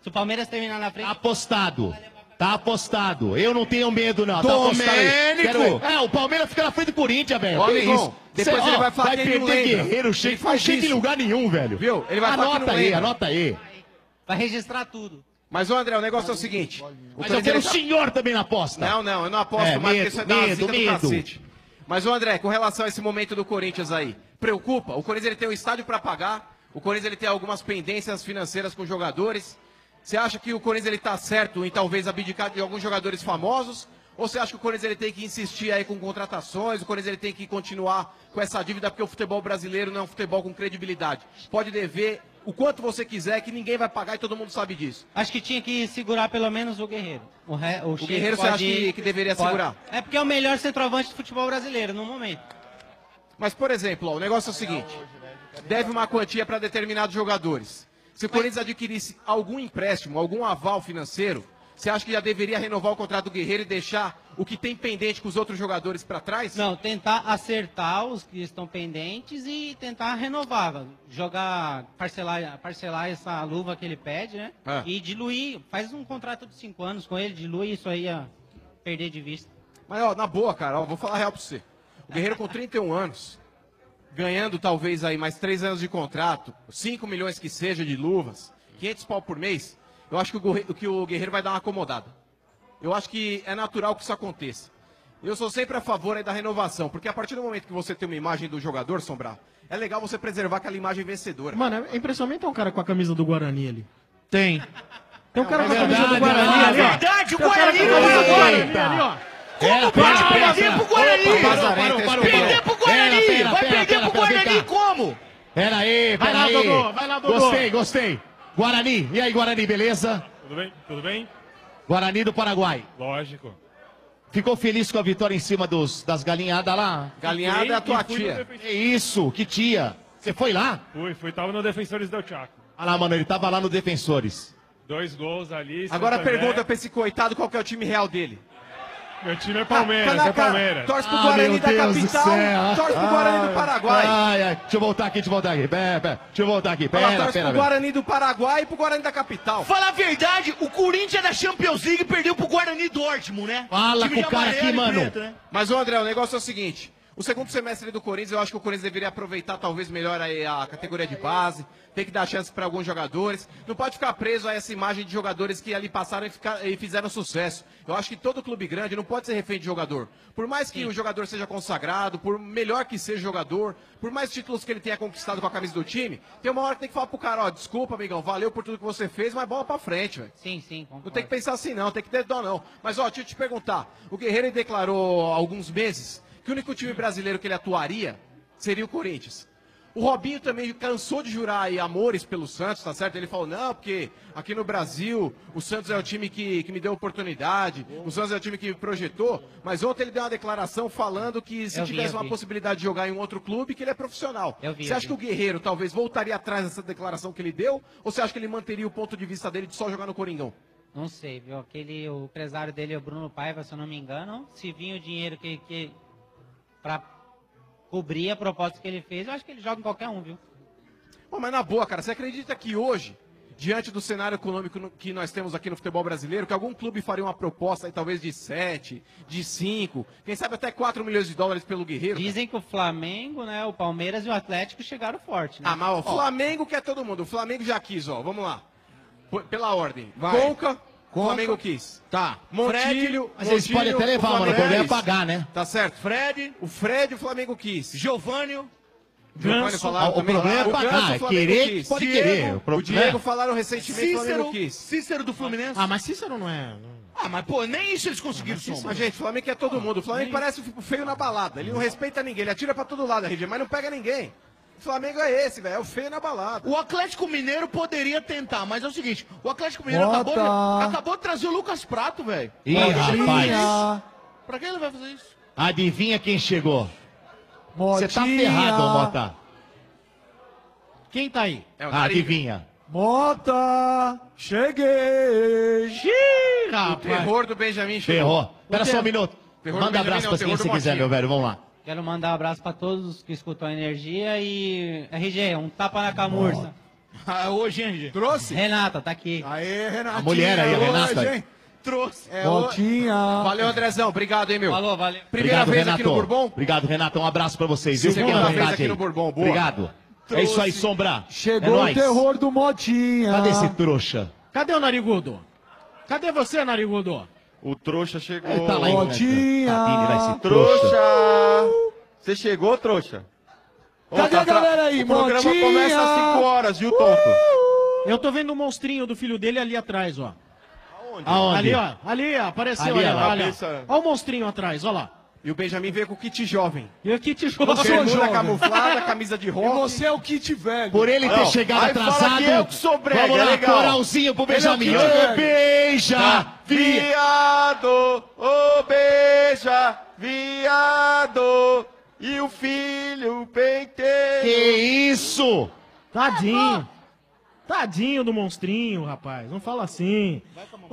Se o Palmeiras terminar na frente... Apostado. Tá apostado. Eu não tenho medo, não. Tá apostado aí. Domênico! O Palmeiras fica na frente do Corinthians, velho. Ó, Que amigão, isso? depois Cê, ele ó, vai falar que ele não perder lembra. Guerreiro, Ele chega, não faz chega em isso. lugar nenhum, velho. Viu? Ele vai falar que Anota não aí, lembra. anota aí. Vai registrar tudo. Mas, ô André, o negócio é o seguinte. Mas eu quero o senhor também na aposta. Não, eu não aposto mais, porque isso é dar uma zica do medo. cacete. Mas, ô André, com relação a esse momento do Corinthians aí, preocupa? O Corinthians ele tem um estádio pra pagar, o Corinthians ele tem algumas pendências financeiras com jogadores. Você acha que o Corinthians ele tá certo em talvez abdicar de alguns jogadores famosos? Ou você acha que o Corinthians ele tem que insistir aí com contratações, o Corinthians ele tem que continuar com essa dívida porque o futebol brasileiro não é um futebol com credibilidade? Pode dever o quanto você quiser que ninguém vai pagar e todo mundo sabe disso. Acho que tinha que segurar pelo menos o Guerreiro. O Guerreiro você acha que deveria segurar? É porque é o melhor centroavante do futebol brasileiro no momento. Mas, por exemplo, ó, o negócio é o seguinte. Deve uma quantia para determinados jogadores. Se o Corinthians adquirisse algum empréstimo, algum aval financeiro, você acha que já deveria renovar o contrato do Guerreiro e deixar o que tem pendente com os outros jogadores para trás? Não, tentar acertar os que estão pendentes e tentar renovar. Jogar, parcelar essa luva que ele pede, né? É. E diluir, faz um contrato de 5 anos com ele, dilui isso aí a perder de vista. Mas, ó, na boa, cara, ó, vou falar real pra você. O Guerreiro com 31 anos, ganhando talvez aí mais 3 anos de contrato, 5 milhões que seja de luvas, 500 pau por mês, eu acho que o Guerreiro vai dar uma acomodada. Eu acho que é natural que isso aconteça. Eu sou sempre a favor aí da renovação, porque a partir do momento que você tem uma imagem do jogador, Sombrar, é legal você preservar aquela imagem vencedora. Mano, é impressionante ter um cara com a camisa do Guarani ali. Tem. Tem um cara com a verdade, camisa do Guarani é ali, ó. verdade, o Tem um cara Guarani com a camisa do vai Guarani agora. ali, ó. Como pode perder pro Guarani? Perder pro Guarani! Vai perder pro Guarani como? Pera aí, Vai pera lá, aí. Dodô, vai lá, Dodô. Gostei. Guarani, e aí, Guarani, beleza? Tudo bem? Tudo bem? Guarani do Paraguai. Lógico. Ficou feliz com a vitória em cima das galinhadas lá? Galinhada é a tua fui tia. no Defensores. É isso, que tia. Você foi lá? Tava no Defensores del Chaco. Olha lá, mano, ele tava lá no Defensores. 2 gols ali. Agora Santander. pergunta pra esse coitado qual que é o time real dele. Meu time é Palmeiras, Tá na é cara. Palmeiras. Torce pro Guarani da capital, torce pro Guarani do Paraguai. Deixa eu voltar aqui. Pera. Deixa eu voltar aqui. Ela torce Pera. pro Guarani do Paraguai e pro Guarani da capital. Fala a verdade, o Corinthians da Champions League perdeu pro Guarani Dortmund, né? Fala Time com de o cara amarelo aqui, e mano. preto, né? Mas, ô André, o negócio é o seguinte. O segundo semestre do Corinthians, eu acho que o Corinthians deveria aproveitar talvez melhor aí a categoria de base, tem que dar chance para alguns jogadores. Não pode ficar preso a essa imagem de jogadores que ali passaram e fizeram sucesso. Eu acho que todo clube grande não pode ser refém de jogador. Por mais que o jogador seja consagrado, por melhor que seja o jogador, por mais títulos que ele tenha conquistado com a camisa do time, tem uma hora que tem que falar pro cara, ó, desculpa, amigão, valeu por tudo que você fez, mas bola pra frente, velho. Sim, concordo. Não tem que pensar assim não, tem que ter dó não. Mas, ó, deixa eu te perguntar. O Guerreiro ele declarou há alguns meses que o único time brasileiro que ele atuaria seria o Corinthians. O Robinho também cansou de jurar aí amores pelo Santos, tá certo? Ele falou, não, porque aqui no Brasil o Santos é o time que me deu oportunidade, o Santos é o time que me projetou, mas ontem ele deu uma declaração falando que se tivesse uma possibilidade de jogar em um outro clube, que ele é profissional. Você acha que o Guerreiro talvez voltaria atrás dessa declaração que ele deu, ou você acha que ele manteria o ponto de vista dele de só jogar no Coringão? Não sei, viu? O empresário dele é o Bruno Paiva, se eu não me engano. Se vinha o dinheiro pra cobrir a proposta que ele fez, eu acho que ele joga em qualquer um, viu? Pô, mas na boa, cara, você acredita que hoje, diante do cenário econômico que nós temos aqui no futebol brasileiro, que algum clube faria uma proposta aí talvez de 7, de 5, quem sabe até 4 milhões de dólares pelo Guerreiro? Dizem que o Flamengo, né, o Palmeiras e o Atlético chegaram forte, né? Ah, mas o Flamengo quer todo mundo, o Flamengo já quis, ó, vamos lá. Pela ordem. Vai. Conca, o Flamengo quis. Tá. Montilho, Mas vocês podem até levar, mano, o problema é pagar, né? Tá certo. Fred, O Fred, o Flamengo quis. Giovânio, Giovanni falaram O também. problema é O pagar, Ganso, o é Flamengo querer, quis. pode Diego, querer. O Diego falaram recentemente, o Flamengo quis. Cícero do Fluminense. Ah, mas Cícero não é... Ah, mas pô, nem isso eles conseguiram Mas, somar. gente, o Flamengo quer todo mundo. O Flamengo parece o feio na balada. Ele não respeita ninguém. Ele atira pra todo lado, RG, mas não pega ninguém. O Flamengo é esse, velho. É o feio na balada. O Atlético Mineiro poderia tentar, mas é o seguinte, o Atlético Mineiro acabou de trazer o Lucas Prato, velho. Ih, rapaz. Pra que ele vai fazer isso? Adivinha quem chegou? Você tá ferrado, Mota. Quem tá aí? É o Nariga. Adivinha. Mota, cheguei. O terror do Benjamin chegou. Ferrou. Espera só um minuto. Terror do Manda Benjamin, abraço não, pra quem terror do você quiser, Motinha. meu velho. Vamos lá. Quero mandar um abraço pra todos que escutam a Energia e... RG, um tapa na camurça. Hoje, hein, gente? Trouxe? Renata, tá aqui. Aê, Renatinha. A mulher aí, a Renata. Hoje, hein? Trouxe. Botinha. Valeu, Andrezão. Obrigado, hein, meu. Falou, valeu. Primeira vez Renato. aqui no Bourbon. Obrigado, Renato. Um abraço pra vocês. Viu? Segunda Fiquem à vez vontade aqui aí. no Bourbon. Boa. Obrigado. É isso aí, Sombra. Chegou é o nóis. terror do Motinha. Cadê esse trouxa? Cadê o Narigudo? Cadê você, Narigudo? O trouxa chegou. Ele tá lá em Motinha. Tadinho, vai ser trouxa. Trouxa! Você chegou, trouxa? Cadê a galera aí, O programa Motinha? começa às 5 horas, viu, tonto? Eu tô vendo o monstrinho do filho dele ali atrás, ó. Aonde? Ali, ó. Ali, ó. Apareceu Ali, ali, ó. ó. Olha Cabeça. o monstrinho atrás, ó lá. E o Benjamin veio com o kit jovem. E o kit jovem. Bermuda camuflada, camisa de rock. E você é o kit velho. Por ele ter Não, chegado aí fala atrasado, que eu que sou brega, vamos lá, legal. coralzinho pro Benjamin. Ele é o que Ô, beija, Viado, ô beija, viado, e o filho penteiro. Que isso? Tadinho. Tadinho do monstrinho, rapaz. Não fala assim.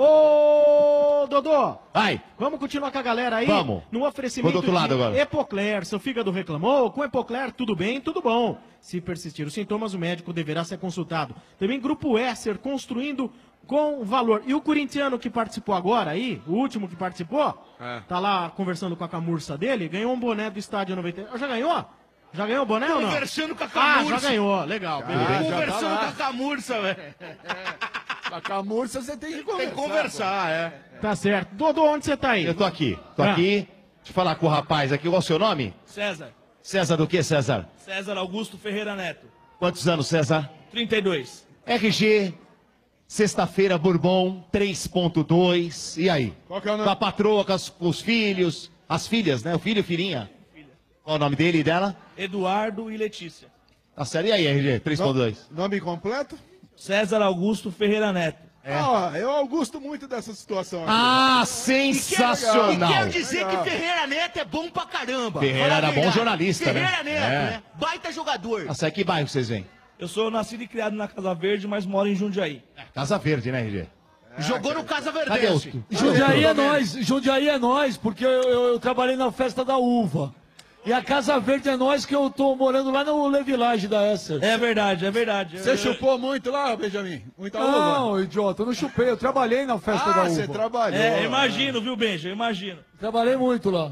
Ô, Dodô. Vai. Vamos continuar com a galera aí? Vamos. No oferecimento Vou do outro lado de agora. Epocler. Seu fígado reclamou? Com Epocler, tudo bem, tudo bom. Se persistir os sintomas, o médico deverá ser consultado. Também Grupo Esser, construindo com valor. E o corintiano que participou agora aí, o último que participou, tá lá conversando com a camurça dele, ganhou um boné do Estádio 90. Já ganhou? Já ganhou o boné ou não? Conversando com a Ah, camurça. já ganhou. Legal. beleza. Conversando com a camurça, velho. Com a camurça você tem que conversar. Tem que conversar, é. Tá certo. Dodô, onde você tá aí? Eu tô aqui. Tô Ah. aqui. Deixa eu falar com o rapaz aqui. Qual é o seu nome? César. César do que, César? César Augusto Ferreira Neto. Quantos anos, César? 32. RG, sexta-feira, Bourbon, 3.2. E aí? Qual que é o nome? Com a patroa, com os filhos, as filhas, né? O filho e filhinha. Qual o nome dele e dela? Eduardo e Letícia. Tá certo. E aí, RG, 3.2? Nome completo? César Augusto Ferreira Neto. Ó, eu gosto muito dessa situação aqui. Ah, E sensacional! quero dizer que Ferreira Neto é bom pra caramba. Ferreira Fala a era bom verdade. jornalista, né? Ferreira Neto, É. né? Baita jogador. Tá certo. Que bairro vocês vêm? Eu sou nascido e criado na Casa Verde, mas moro em Jundiaí. Casa Verde, né, RG? Jogou no Casa Cadê Verdense. Jundiaí é nós, Jundiaí é nós, porque eu trabalhei na festa da uva. E a Casa Verde é nós, que eu tô morando lá no Le Village da Esser. É verdade, é verdade. Você chupou muito lá, Benjamin? Muita uva? Não, idiota, eu não chupei, eu trabalhei na festa da uva. Você trabalhou. É, imagino, viu, Benja? Imagino. Trabalhei muito lá.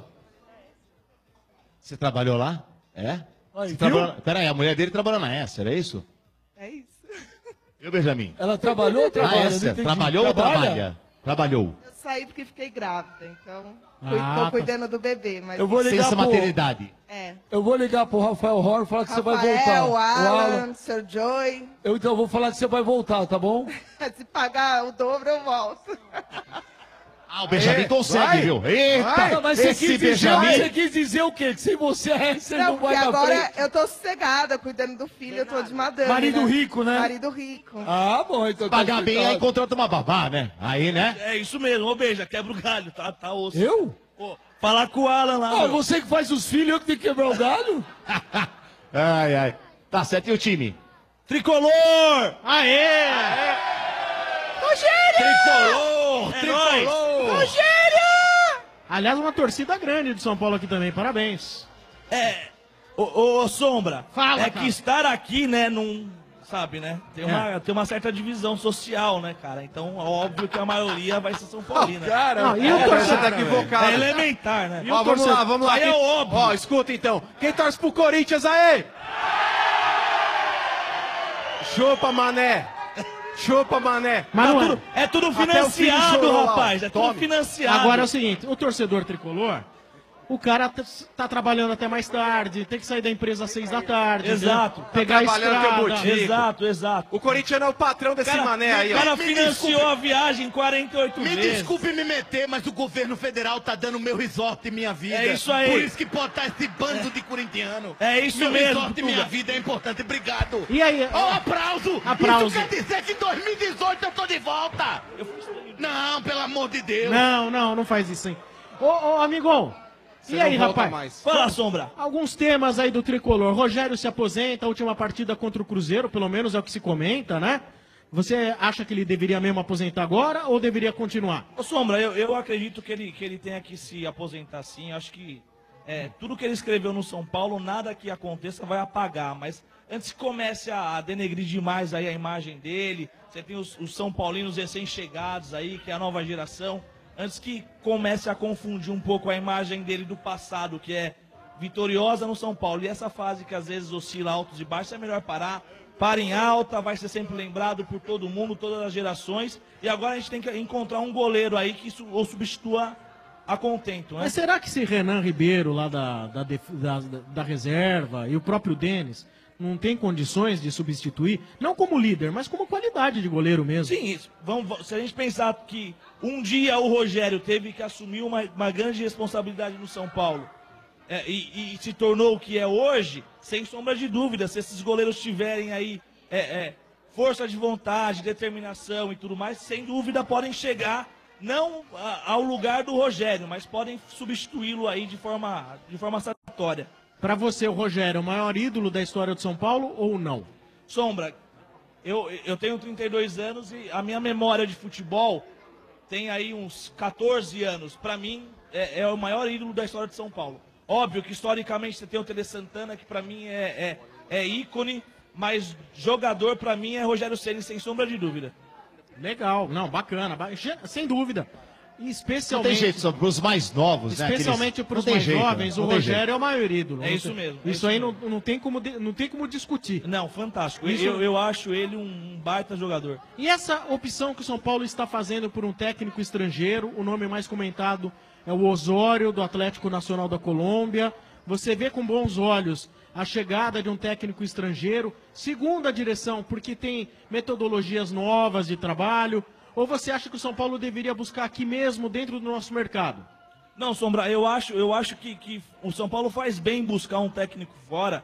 Você trabalhou lá? É? Aí, Você viu? trabalhou... Peraí, a mulher dele trabalhou na Esser, é isso? É isso. Eu, Benjamin? Ela trabalhou ou Na trabalha? Não Esser. entendi. Trabalhou ou Trabalha? trabalha? Trabalhou. Eu saí porque fiquei grávida, então Ah, tô tá. cuidando do bebê. Mas Eu vou ligar Licença pro... maternidade. É. Eu vou ligar pro Rafael Horn e falar que você vai voltar. Rafael, O Alan, Sr. Joy. Eu então vou falar que você vai voltar, tá bom? Se pagar o dobro, eu volto. Ah, o Benjamin Aê, consegue, vai, viu? Eita, vai. Mas você esse quis, dizer, Benjamin... você quis dizer o quê? Que sem você você não porque vai pra agora frente. eu tô sossegada, cuidando do filho, eu tô de madame. Marido rico, né? Marido rico. Ah, bom, então tá Pagar bem, explicado. aí contrata uma babá, né? Aí, né? É isso mesmo, ô Benja, quebra o galho, tá osso. Eu? Pô, falar com o Alan lá. Ah, meu. você que faz os filhos, eu que tenho que quebrar o galho? Ai, ai. Tá certo, e o time? Tricolor! Aê! Rogério! Tricolor! Tricolor! Rogério! Aliás, uma torcida grande de São Paulo aqui também. Parabéns. É. Ô, Sombra. Fala, É cara. que estar aqui, né, não. Sabe, né? Tem uma certa divisão social, né, cara? Então, óbvio que a maioria vai ser São Paulina. Não, e o torcedor Você tá equivocado. É elementar, né? Ó, vamos lá, vamos lá. Aí é Quem- óbvio. Ó, escuta então. Quem torce pro Corinthians aí? Chupa, mané. Chupa, mané. Mas não É tudo Até o filho financiado, chorou lá. rapaz. É tudo Tome. financiado. Agora é o seguinte, o torcedor tricolor, o cara tá trabalhando até mais tarde, tem que sair da empresa às 6 da tarde. Exato. entendeu? Pegar a trabalhando teu estrada. motivo. Exato, exato. O corintiano é o patrão desse mané aí, O ó. cara financiou a viagem 48 Me vezes. desculpe me meter, mas o governo federal tá dando meu resort e minha vida. É isso aí. Por isso que pode estar esse bando de corintiano. É isso meu mesmo, resort e minha Tuga. vida é importante. Obrigado. E aí? Ó, aplauso. Aplauso. Isso quer dizer que em 2018 eu tô de volta. Não, pelo amor de Deus. Não faz isso, hein. Ô, amigão, e aí, não volta rapaz? mais. Fala, Sombra. Alguns temas aí do tricolor. Rogério se aposenta, a última partida contra o Cruzeiro, pelo menos é o que se comenta, né? Você acha que ele deveria mesmo aposentar agora ou deveria continuar? Ô, Sombra, eu acredito que ele tenha que se aposentar sim. Acho que tudo que ele escreveu no São Paulo, nada que aconteça vai apagar, mas antes que comece a denegrir demais aí a imagem dele, você tem os São Paulinos recém-chegados aí, que é a nova geração, antes que comece a confundir um pouco a imagem dele do passado, que é vitoriosa no São Paulo, e essa fase que às vezes oscila altos e baixos, é melhor parar. Para em alta, vai ser sempre lembrado por todo mundo, todas as gerações. E agora a gente tem que encontrar um goleiro aí que o substitua a contento, né? Mas será que esse Renan Ribeiro lá da reserva e o próprio Denis não tem condições de substituir, não como líder, mas como qualidade de goleiro mesmo? Sim, isso. Se a gente pensar que um dia o Rogério teve que assumir uma grande responsabilidade no São Paulo, e se tornou o que é hoje, sem sombra de dúvida, se esses goleiros tiverem aí força de vontade, determinação e tudo mais, sem dúvida podem chegar, não ao lugar do Rogério, mas podem substituí-lo aí de forma satisfatória. Pra você, o Rogério é o maior ídolo da história do São Paulo ou não? Sombra, eu tenho 32 anos e a minha memória de futebol tem aí uns 14 anos. Pra mim, é o maior ídolo da história de São Paulo. Óbvio que historicamente você tem o Tele Santana, que pra mim é ícone, mas jogador pra mim é Rogério Ceni, sem sombra de dúvida. Legal, não, bacana, sem dúvida. E especialmente, não tem jeito, só pros mais novos, né? Especialmente pros mais jovens, o Rogério é o maior ídolo. É isso mesmo. Isso aí não tem como discutir. Não, fantástico. Eu acho ele um baita jogador. E essa opção que o São Paulo está fazendo por um técnico estrangeiro, o nome mais comentado é o Osório, do Atlético Nacional da Colômbia. Você vê com bons olhos a chegada de um técnico estrangeiro, segundo a direção, porque tem metodologias novas de trabalho, ou você acha que o São Paulo deveria buscar aqui mesmo, dentro do nosso mercado? Não, Sombra, eu acho que o São Paulo faz bem buscar um técnico fora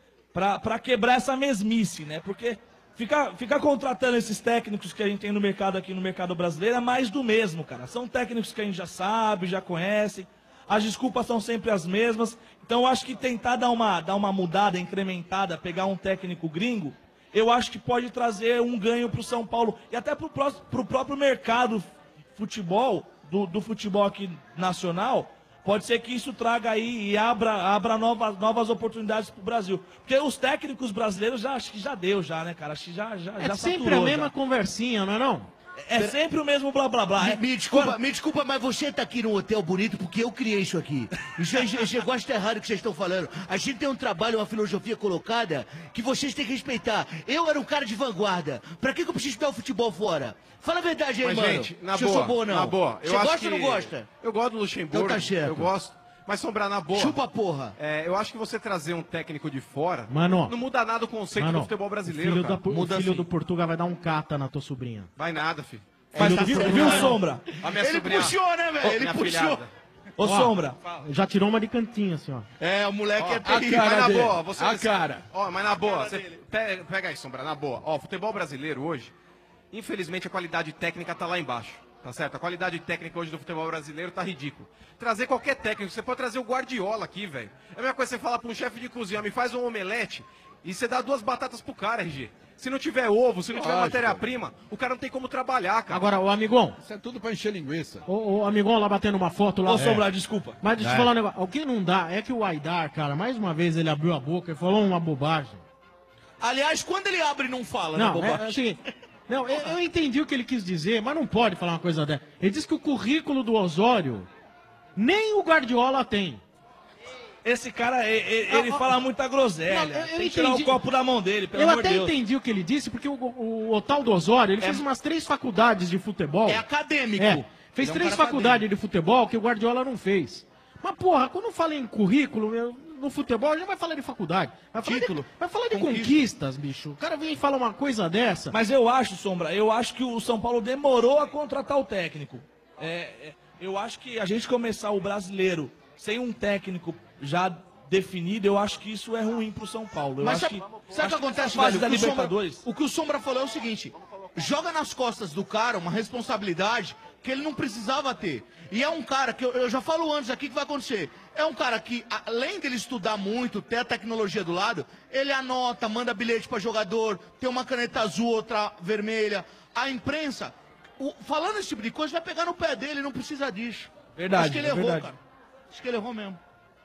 para quebrar essa mesmice, né? Porque ficar contratando esses técnicos que a gente tem no mercado aqui, no mercado brasileiro, é mais do mesmo, cara. São técnicos que a gente já sabe, já conhece, as desculpas são sempre as mesmas. Então eu acho que tentar dar uma mudada, incrementada, pegar um técnico gringo, eu acho que pode trazer um ganho para o São Paulo e até para o próprio mercado futebol, do futebol aqui nacional. Pode ser que isso traga aí e abra novas oportunidades para o Brasil. Porque os técnicos brasileiros acho que já deu, né, cara? Acho que já sempre a mesma conversinha, não é não? É sempre o mesmo blá blá blá. Me desculpa, mas você tá aqui num hotel bonito porque eu criei isso aqui. Esse negócio tá errado que vocês estão falando. A gente tem um trabalho, uma filosofia colocada que vocês têm que respeitar. Eu era um cara de vanguarda. Pra que eu preciso estudar o futebol fora? Fala a verdade aí, mas, mano. Gente, na se boa, eu sou bom ou não. Na boa. Você gosta ou não gosta? Eu gosto do Luxemburgo. Então tá certo. Eu gosto. Mas, Sombra, na boa. Chupa a porra. Eu acho que você trazer um técnico de fora Mano, não muda nada o conceito do futebol brasileiro. O filho do Portugal vai dar um cata na tua sobrinha. Vai nada, filho. Viu, Sombra? Ele puxou, né, velho? Ele puxou. Ô, Sombra. Já tirou uma de cantinho, assim, ó. O moleque é terrível. Mas na boa, você... A cara. Mas na boa, você pega aí, Sombra, na boa. O futebol brasileiro hoje, infelizmente a qualidade técnica tá lá embaixo. Tá certo? A qualidade técnica hoje do futebol brasileiro tá ridículo. Trazer qualquer técnico, você pode trazer o Guardiola aqui, velho. É a mesma coisa que você fala pra um chefe de cozinha, me faz um omelete e você dá 2 batatas pro cara, RG. Se não tiver ovo, se não tiver matéria-prima, o cara não tem como trabalhar, cara. Agora, ô amigão. Isso é tudo pra encher linguiça. O amigão lá batendo uma foto lá. Ô, Sombra, desculpa. Mas deixa eu falar um negócio. O que não dá é que o Aidar, cara, mais uma vez ele abriu a boca e falou uma bobagem. Aliás, quando ele abre e não fala, né, Não, bobagem? Não, eu entendi o que ele quis dizer, mas não pode falar uma coisa dessa. Ele disse que o currículo do Osório nem o Guardiola tem. Esse cara, ele fala muita groselha. Tem que tirar o copo da mão dele, pelo amor de Deus. Eu até entendi o que ele disse, porque o tal do Osório, ele fez umas 3 faculdades de futebol. É acadêmico. Fez 3 faculdades de futebol que o Guardiola não fez. Mas, porra, quando fala em currículo, no futebol, a gente vai falar de faculdade. Vai falar de conquistas, bicho. O cara vem e fala uma coisa dessa. Mas eu acho, Sombra, que o São Paulo demorou a contratar o técnico. Eu acho que a gente começar o brasileiro sem um técnico já definido, eu acho que isso é ruim pro São Paulo. Mas sabe o que acontece, velho? O que o Sombra falou é o seguinte: joga nas costas do cara uma responsabilidade que ele não precisava ter. E é um cara que, eu já falo antes aqui, que vai acontecer. É um cara que, além dele estudar muito, ter a tecnologia do lado, ele anota, manda bilhete para jogador, tem uma caneta azul, outra vermelha. A imprensa, falando esse tipo de coisa, vai pegar no pé dele, não precisa disso. Verdade, Acho que ele errou, cara. Acho que ele errou mesmo.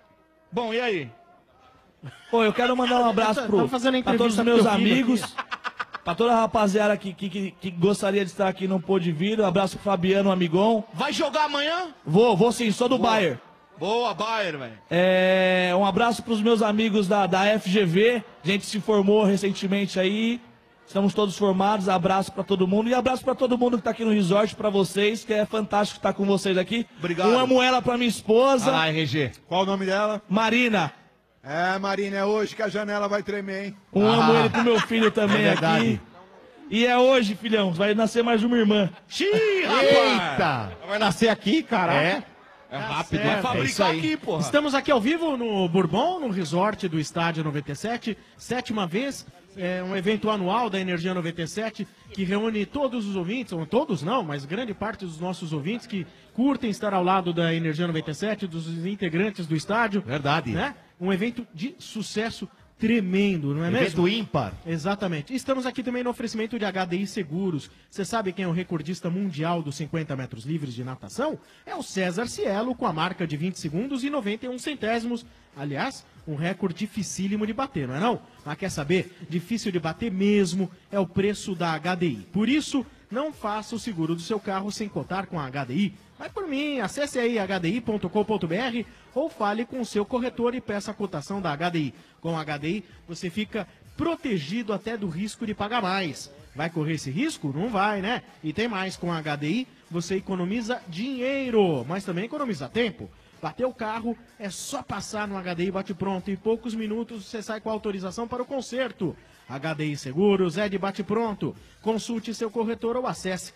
Bom, e aí? Pô, eu quero mandar um abraço pra todos os meus amigos, pra toda a rapaziada que gostaria de estar aqui e não pôde vir. Um abraço pro Fabiano, amigão. Vai jogar amanhã? Vou sim, sou do Bayern. Boa, Bayern, velho. Um abraço pros meus amigos da FGV. A gente se formou recentemente aí. Estamos todos formados. Abraço pra todo mundo. E abraço pra todo mundo que tá aqui no resort, pra vocês, que é fantástico estar com vocês aqui. Obrigado. Eu amo ela pra minha esposa. Ah, RG. Qual o nome dela? Marina. É, Marina, é hoje que a janela vai tremer, hein? Amo ele pro meu filho também É verdade. aqui. E é hoje, filhão. Vai nascer mais uma irmã. Xiii, Eita! Vai nascer aqui, caraca. É rápido. certo. Vai fabricar aqui, porra. Estamos aqui ao vivo no Bourbon, no resort do Estádio 97. 7ª vez, um evento anual da Energia 97 que reúne todos os ouvintes, ou todos não, mas grande parte dos nossos ouvintes que curtem estar ao lado da Energia 97, dos integrantes do estádio. Verdade. Né? Um evento de sucesso tremendo, não é mesmo? Evento ímpar. Exatamente. Estamos aqui também no oferecimento de HDI Seguros. Você sabe quem é o recordista mundial dos 50 metros livres de natação? É o César Cielo, com a marca de 20 segundos e 91 centésimos. Aliás, um recorde dificílimo de bater, não é não? Mas quer saber? Difícil de bater mesmo é o preço da HDI. Por isso, não faça o seguro do seu carro sem cotar com a HDI. Vai por mim, acesse aí hdi.com.br ou fale com o seu corretor e peça a cotação da HDI. Com a HDI, você fica protegido até do risco de pagar mais. Vai correr esse risco? Não vai, né? E tem mais, com a HDI você economiza dinheiro, mas também economiza tempo. Bateu o carro, é só passar no HDI Bate Pronto. Em poucos minutos você sai com a autorização para o conserto. HDI Seguros é de Bate Pronto. Consulte seu corretor ou acesse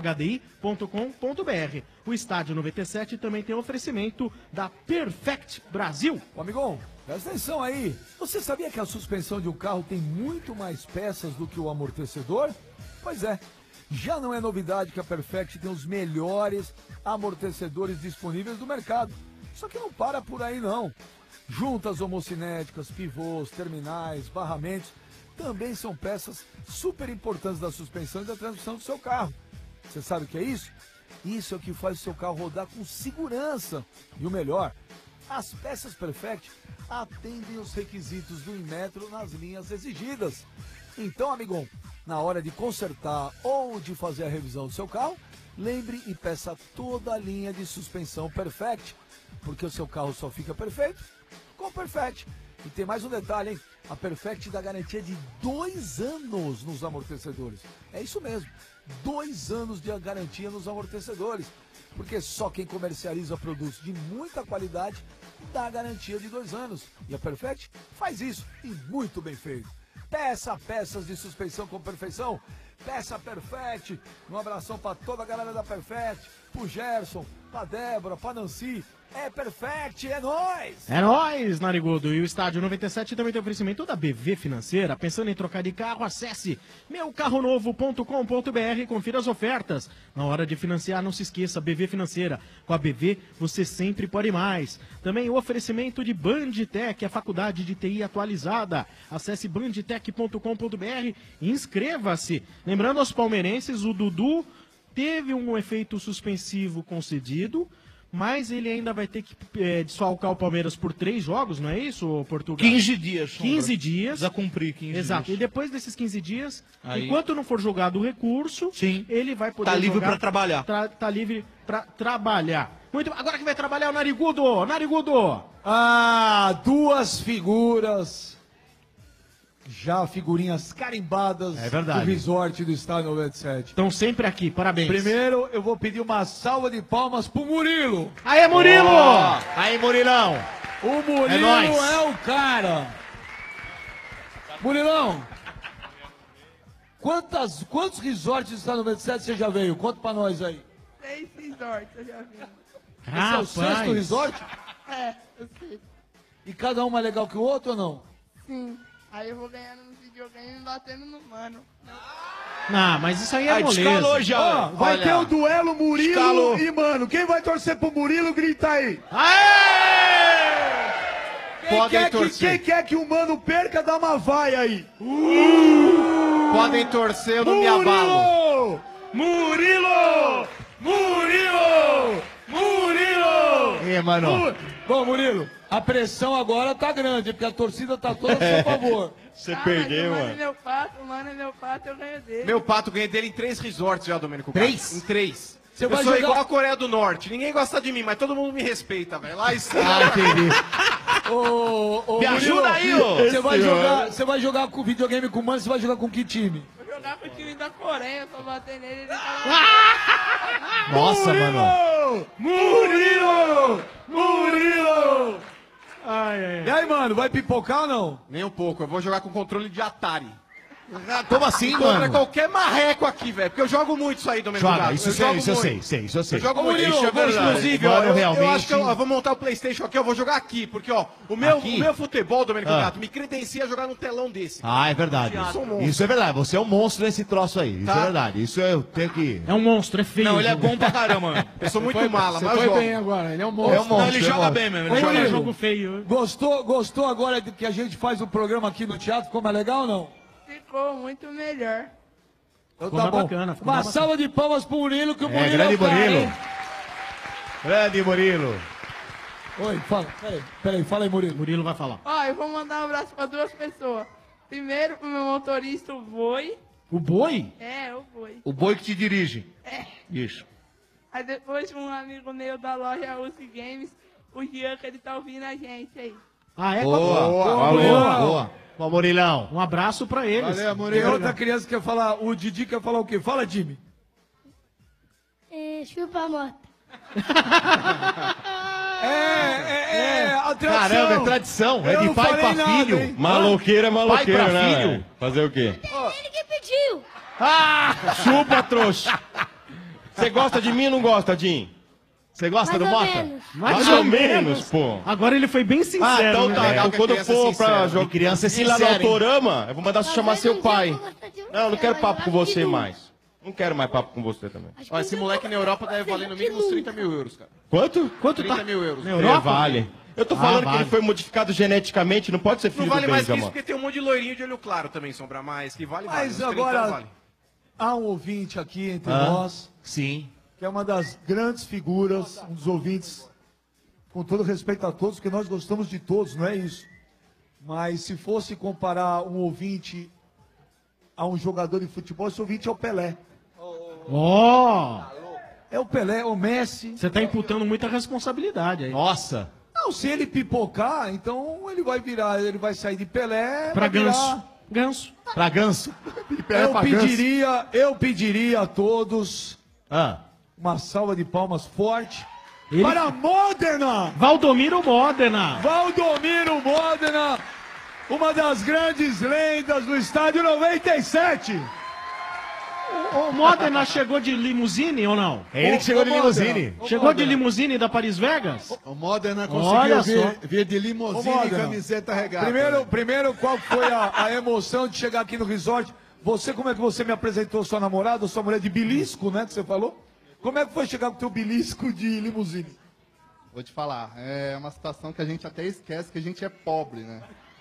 hdi.com.br. O Estádio 97 também tem oferecimento da Perfect Brasil. Ô, amigão, presta atenção aí. Você sabia que a suspensão de um carro tem muito mais peças do que o amortecedor? Pois é. Já não é novidade que a Perfect tem os melhores amortecedores disponíveis do mercado. Só que não para por aí não. Juntas homocinéticas, pivôs, terminais, barramentos também são peças super importantes da suspensão e da transmissão do seu carro. Você sabe o que é isso? Isso é o que faz o seu carro rodar com segurança. E o melhor, as peças Perfect atendem os requisitos do Inmetro nas linhas exigidas. Então, amigão, na hora de consertar ou de fazer a revisão do seu carro, lembre e peça toda a linha de suspensão Perfect, porque o seu carro só fica perfeito com Perfect. E tem mais um detalhe, hein? A Perfect dá garantia de 2 anos nos amortecedores. É isso mesmo, 2 anos de garantia nos amortecedores. Porque só quem comercializa produtos de muita qualidade dá garantia de 2 anos. E a Perfect faz isso, e muito bem feito. Peça peças de suspensão com perfeição. Peça Perfect. Um abração para toda a galera da Perfect, pro Gerson, pra Débora, pra Nancy. É Perfect, é nóis! É nóis, Narigudo. E o Estádio 97 também tem oferecimento da BV Financeira. Pensando em trocar de carro, acesse meucarronovo.com.br e confira as ofertas. Na hora de financiar, não se esqueça, BV Financeira. Com a BV, você sempre pode mais. Também o oferecimento de Bandtech, a faculdade de TI atualizada. Acesse bandtech.com.br e inscreva-se. Lembrando aos palmeirenses, o Dudu teve um efeito suspensivo concedido, mas ele ainda vai ter que desfalcar o Palmeiras por 3 jogos, não é isso, Portugal? 15 dias. Sombra. 15 dias. Precisa cumprir 15 Exato. dias. E depois desses 15 dias, Aí. enquanto não for julgado o recurso, ele vai poder Tá livre jogar, pra trabalhar. Tá livre pra trabalhar. Muito bem. Agora que vai trabalhar é o Narigudo. Narigudo. Ah, 2 figuras. Já figurinhas carimbadas verdade. do resort do Estádio 97. Estão sempre aqui, parabéns. Primeiro, eu vou pedir uma salva de palmas pro Murilo. Aê, Murilo! Aí, Murilão! O Murilo É nóis. é o cara. Murilão, quantos resorts do Estádio 97 você já veio? Conta pra nós aí. 6 resorts eu já vi. Esse é o 6º resort? É, eu sei. E cada um mais legal que o outro ou não? Sim. Aí eu vou ganhando no videogame e batendo no mano. Não, mas isso aí é moleza. Descalou já. Ó, vai ter o duelo Murilo Escalou. e Mano. Quem vai torcer pro Murilo, grita aí. Quem quer que o Mano perca, dá uma vaia aí. Podem torcer, eu não me abalo. Murilo! Murilo! Murilo! Segue, mano. Bom, Murilo, a pressão agora tá grande, porque a torcida tá toda a seu favor. Você perdeu, mano. O mano é meu pato, eu ganho dele. Meu pato ganhei dele em 3 resorts já, Domênico. 3? Em 3. Você Eu vai sou jogar- igual a Coreia do Norte. Ninguém gosta de mim, mas todo mundo me respeita, velho. Lá está. Ô, Me ajuda aí, ô! Você vai jogar com videogame com o Mano, você vai jogar com que time? Vou jogar com o time da Coreia pra bater nele. Ele Nossa, mano. Murilo! Murilo! Ai. E aí, mano, vai pipocar ou não? Nem um pouco. Eu vou jogar com controle de Atari. Como assim, Contra mano? qualquer marreco aqui, velho. Porque eu jogo muito isso aí, Domênico Joga, Gato. isso eu sei. Eu jogo Ô, muito. Murilo, Isso é verdade. inclusive, Mano, ó, eu realmente- acho que eu vou montar o PlayStation aqui, eu vou jogar aqui. Porque, ó, o meu futebol, Domênico Ah. Gato, me credencia a jogar num telão desse. Ah, é verdade. Eu sou um monstro. Isso é verdade. Você é um monstro nesse troço aí. Isso Tá. é verdade. Isso eu tenho que. É um monstro, é feio. Não, ele é bom pra caramba, mano. Eu sou muito mala, Você mas eu foi jogo. bem agora, ele é um monstro. É um monstro, Não, ele joga bem mesmo. Ele Ô, joga Murilo, bem. Jogo feio. Gostou agora de que a gente faz o programa aqui no teatro? Ficou mais legal ou não? ficou muito melhor. Então Ficou tá mais bom. bacana, ficou Uma mais salva de palmas pro Murilo, que o Murilo grande é o cara, Murilo. hein? Grande Murilo. Oi, fala. Peraí, fala aí, Murilo. Murilo vai falar. Ó, eu vou mandar um abraço pra 2 pessoas. Primeiro pro meu motorista, o Boi. O Boi? É, o Boi. O boi que te dirige. É. Isso. Aí depois um amigo meu da loja Uzi Games, o Jean, que ele tá ouvindo a gente aí. Ah, é? Boa. Bom, Murilão. Um abraço pra eles. Tem outra criança que quer falar, o Didi quer falar o quê? Fala, Jimmy. Chupa a moto. A tradição. Caramba, é tradição. É Eu de não pai falei pra nada, filho. hein? Maloqueiro é maloqueiro, Pai pra né? filho? velho? Fazer o quê? Ele que pediu. Chupa, trouxa. Você gosta de mim ou não gosta, Jim? Você gosta do Mota? Mais ou menos, pô. Agora ele foi bem sincero. Ah, então né? tá. Legal Então que a quando eu criança é for pra sincera. jogar Criança é ir lá no sincera, hein? Autorama, eu vou mandar você chamar seu pai. Não, eu não quero papo com você Vai mais. Não quero mais papo com você também. Ó, esse moleque na Europa deve valer no mínimo uns 30 mil euros, cara. Quanto? Quanto 30 tá? mil euros. Na É, Europa? vale. Eu tô falando que ele foi modificado geneticamente, não pode ser filho Não vale do mais que isso Benjamin. porque tem um monte de loirinho de olho claro também, Sombra, mas que vale Mas uns 30 agora, vale. há um ouvinte aqui entre nós, Sim. que é uma das grandes figuras, um dos ouvintes, com todo respeito a todos, porque nós gostamos de todos, não é isso. Mas se fosse comparar um ouvinte a um jogador de futebol, esse ouvinte é o Pelé. Ó! É o Pelé, é o Messi. Você tá imputando muita responsabilidade aí. Nossa. Não, se ele pipocar, então ele vai virar, ele vai sair de Pelé Pra vai virar- Ganso. Ganso. Pra ganso. Eu pediria a todos Ah. uma salva de palmas forte Ele- para a Modena! Valdomiro Modena. Valdomiro Modena, uma das grandes lendas do estádio 97. O Modena chegou de limusine ou não? É ele que chegou de limusine. Chegou de limusine da Paris Vegas? O Modena Olha conseguiu só. vir de Ô, limusine e Modena, camiseta regata. Primeiro, qual foi a emoção de chegar aqui no resort? Você, como é que você me apresentou sua namorada, sua mulher de belisco, né, que você falou? Como é que foi chegar com o teu belisco de limusine? Vou te falar, é uma situação que a gente até esquece que a gente é pobre, né?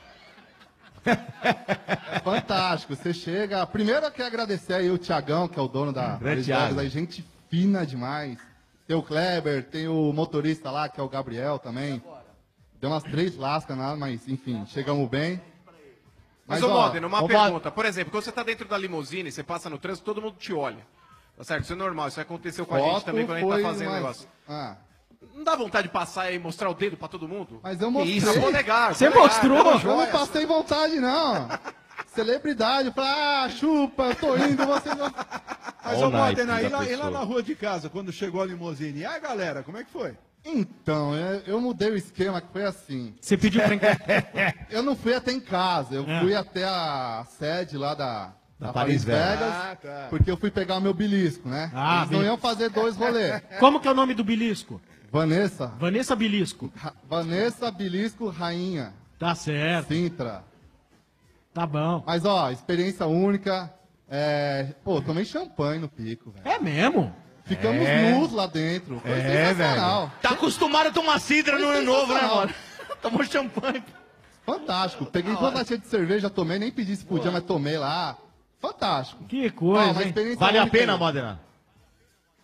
É fantástico, você chega... Primeiro eu quero agradecer aí o Thiagão, que é o dono da Grande Vegas, Thiago. aí, gente fina demais. Tem o Kleber, tem o motorista lá, que é o Gabriel também. Deu umas 3 lascas, nada, mas enfim, chegamos bem. Mas, ó, ô Modena, uma ô, pergunta. Por exemplo, quando você tá dentro da limusine, você passa no trânsito, todo mundo te olha. Tá certo? Isso é normal, isso aconteceu com a gente foto também quando a gente tá foi fazendo o mais- negócio. Ah, Não dá vontade de passar e mostrar o dedo pra todo mundo? mas eu Que mostrei. isso, polegar. Você polegar, mostrou? tá Eu não joia. passei vontade, não. Celebridade, fala, chupa, eu tô indo, você não... Mas, Olha ô o naipe Modena, da e lá pessoa. na rua de casa, quando chegou a limusine? E aí, galera, como é que foi? Então, eu mudei o esquema, que foi assim. Você pediu pra... Eu não fui até em casa, eu fui até a sede lá da Paris Vegas. Ah, tá. porque eu fui pegar o meu belisco, né? Ah, Eles não iam fazer 2 rolês. Como que é o nome do belisco? Vanessa, Vanessa Belisco. Vanessa Belisco Rainha, Tá certo. Sintra. Tá bom. Mas, ó, experiência única. Pô, tomei champanhe no pico, velho. É mesmo? Ficamos nus lá dentro. Foi sensacional. Tá acostumado a tomar cidra no ano novo, né, sensacional. mano? Tomou champanhe. Fantástico. Peguei toda a cheia de cerveja, tomei, nem pedi se podia, mas tomei lá. Fantástico. Que Ó, coisa, uma hein? experiência Vale a única pena, aí. Modena?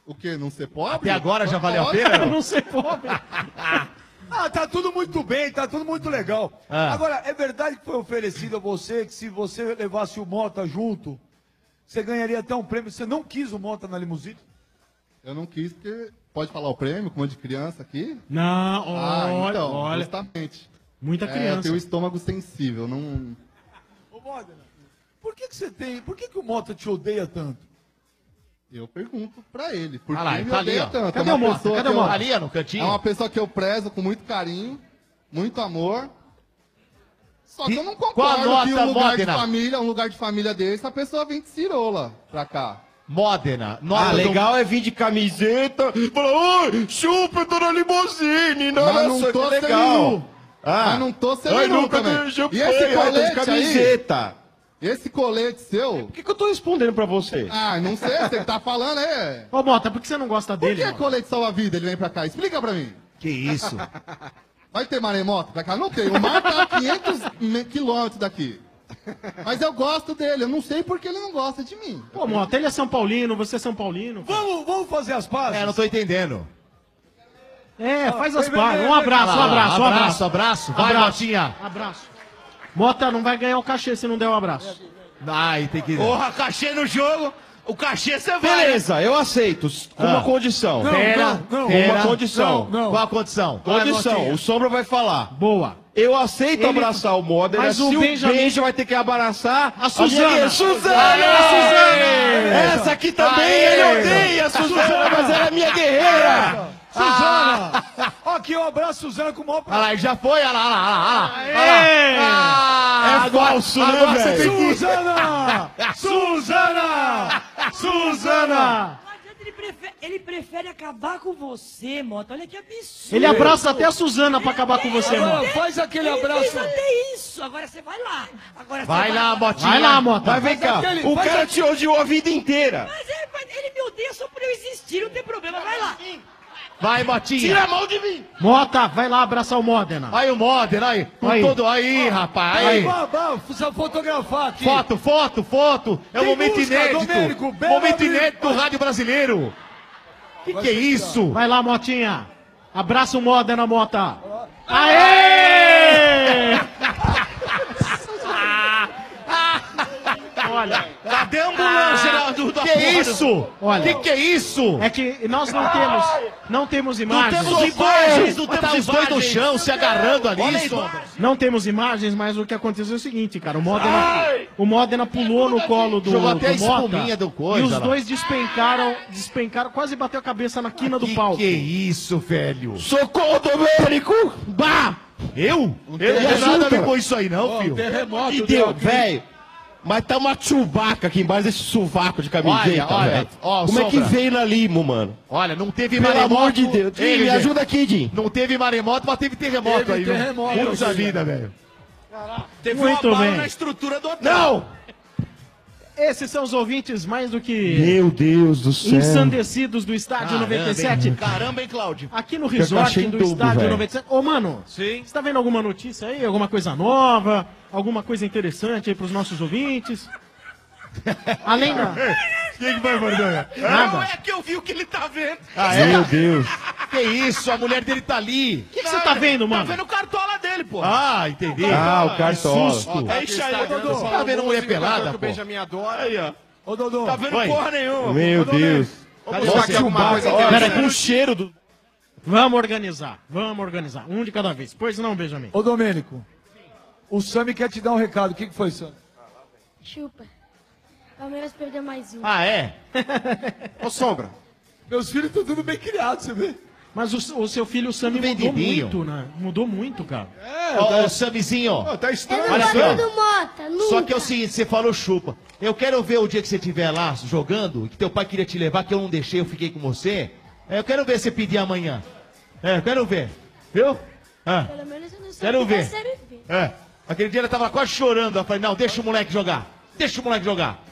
O quê? Não ser pobre? Até agora já valeu a pena? Não ser pobre. Tá tudo muito bem, tá tudo muito legal. Ah. Agora, é verdade que foi oferecido a você que se você levasse o Mota junto, você ganharia até um prêmio. Você não quis o Mota na limusine? Eu não quis porque... Pode falar o prêmio, como de criança aqui? Não, olha, então, olha. justamente. Muita Eu criança. tenho o estômago sensível, não... Ô, Modena, por que você tem... Por que o Mota te odeia tanto? Eu pergunto pra ele. Por que Ah lá, me tá ali, odeia ó. tanto? Cadê É o uma Mota? pessoa Cadê que o Mota? eu- Ali, ó, no cantinho. É uma pessoa que eu prezo com muito carinho, muito amor. Só que eu não Qual a concordo que nota, um Modena? lugar de família desse, a pessoa vem de cirola pra cá. Modena. Ah, legal é vir de camiseta, falar, oi, chupa, eu tô na limusine, Mas não nossa, tô que sem legal. nu. Mas não tô sem Ai, nu nunca também. dei champanhe, E esse ai, tô de colete camiseta. Esse colete seu... Por que eu tô respondendo pra você? Ah, não sei, você que tá falando aí. Ô, Mota, por que você não gosta Por dele? que Mota? colete salva-vida ele vem pra cá? Explica pra mim. Que isso? Vai ter maremoto pra cá? Não tem. O mar tá a 500 quilômetros daqui. Mas eu gosto dele. Eu não sei porque ele não gosta de mim. Pô, Mota, ele é São Paulino, você é São Paulino. Vamos fazer as pazes? Não tô entendendo. Faz as pazes. Um abraço, um abraço, um abraço. Abraço. Vai, Motinha. Abraço. Mota não vai ganhar o cachê se não der um abraço. Ai, tem que... Porra, cachê no jogo. O cachê você vai. Beleza, eu aceito, com uma condição. Uma condição. Qual a condição? Condição, o Sombra vai falar. Boa. Eu aceito Ele- abraçar o Modena, Mas se o o Benjamin- Benja vai ter que abraçar A Suzana. Suzana! Essa aqui também, ele odeia a Suzana, mas ela é minha guerreira! Suzana! Ó, aqui eu abraço a Suzana com o maior Olha lá, já foi, olha lá. É falso, né, agora você velho? tem que... Suzana! Suzana! Suzana! Ele prefere acabar com você, Mota. Olha que absurdo. Ele abraça até a Suzana pra acabar com você, Agora, Mota. faz aquele abraço. Ele fez até isso. Agora você vai lá. Agora Vai você lá, Motinha. Vai lá, Mota. Mas vem cá, o cara te odiou a vida inteira. Mas ele me odeia só por eu existir. Não tem problema. Vai lá. Vai, Motinha. Tira a mão de mim! Mota, vai lá abraçar o Modena. Aí o Modena, aí. Com Aí. todo... Aí, rapaz. Aí. Precisa fotografar aqui. Foto. É um Tem momento música, inédito. Domênico, bela Momento briga. inédito do rádio brasileiro. Que é isso? Vai lá, Motinha. Abraça o Modena, Mota. Aê! Olha, Cadê a ambulância do Que é isso? Olha. Que é isso? é que nós não temos imagens. temos imagens, não Tá temos os dois no imagens. chão, se agarrando ali, Olha aí, Sombra. Não temos imagens, mas o que aconteceu é o seguinte, cara. O Modena pulou no colo do, Jogou até a do Mota espuminha do coisa e os lá. dois despencaram, quase bateu a cabeça na quina do palco. Que é isso, velho? Socorro, Domênico! Bah! Eu? Eu não Me tenho nada a ver ajuda. com isso aí, não, filho. Terremoto. Que deu, velho? Mas tá uma chubaca aqui embaixo desse sovaco de camiseta, Olha, velho. ó, Como é que Sombra. veio na limo, mano? Olha, não teve Pelo maremoto. amor de Deus. Tim, me ajuda aqui, Tim. Não teve maremoto, mas teve terremoto Teve aí. viu? terremoto, Puxa sim. vida, velho. Teve Muito uma bala bem. na estrutura do hotel. Não! Esses são os ouvintes mais do que Meu Deus do céu. ensandecidos do Estádio Caramba, 97. Caramba, hein, Cláudio? Aqui no achei resort em do dobro, Estádio velho. 97. Ô, mano, Sim. você tá vendo alguma notícia aí? Alguma coisa nova? Alguma coisa interessante aí pros nossos ouvintes? Além da... Quem que vai, Mordonha? Não, Nada. é que eu vi o que ele tá vendo. Meu Deus. Que isso? A mulher dele tá ali. O que você tá vendo, Tá mano? vendo o cartola dele, pô. Ah, entendi. Ah, o Cartola. Susto. É isso aí, Você tá vendo mulher pelada, que o pô? Benjamin adora. Aí, ó. Ô, Dodô. Tá vendo Oi. porra nenhuma. Meu Deus. Vamos buscar aqui alguma coisa Olha, interessante. com o cheiro do... Vamos organizar. Um de cada vez. Pois não, Benjamin? Ô, Domênico. O Sami quer te dar um recado. O que foi, Sami? Chupa. Palmeiras perdeu mais um. Ah, é? Ô, Sombra. Meus filhos estão tudo bem criados, você vê? Mas o seu filho, o Sami, mudou vendidinho. muito, né? Mudou muito, cara. Ó, Samizinho. Tá estranho. Eu não Olha aqui, gosto ó. do Mota, nunca. Só que é o seguinte, você falou chupa. Eu quero ver o dia que você estiver lá jogando, que teu pai queria te levar, que eu não deixei, eu fiquei com você. Eu quero ver você pedir amanhã. Eu quero ver. Viu? Pelo menos eu não sou Quero da ver. Série B. Aquele dia ela tava quase chorando. Eu falei, não, deixa o moleque jogar. Deixa o moleque jogar.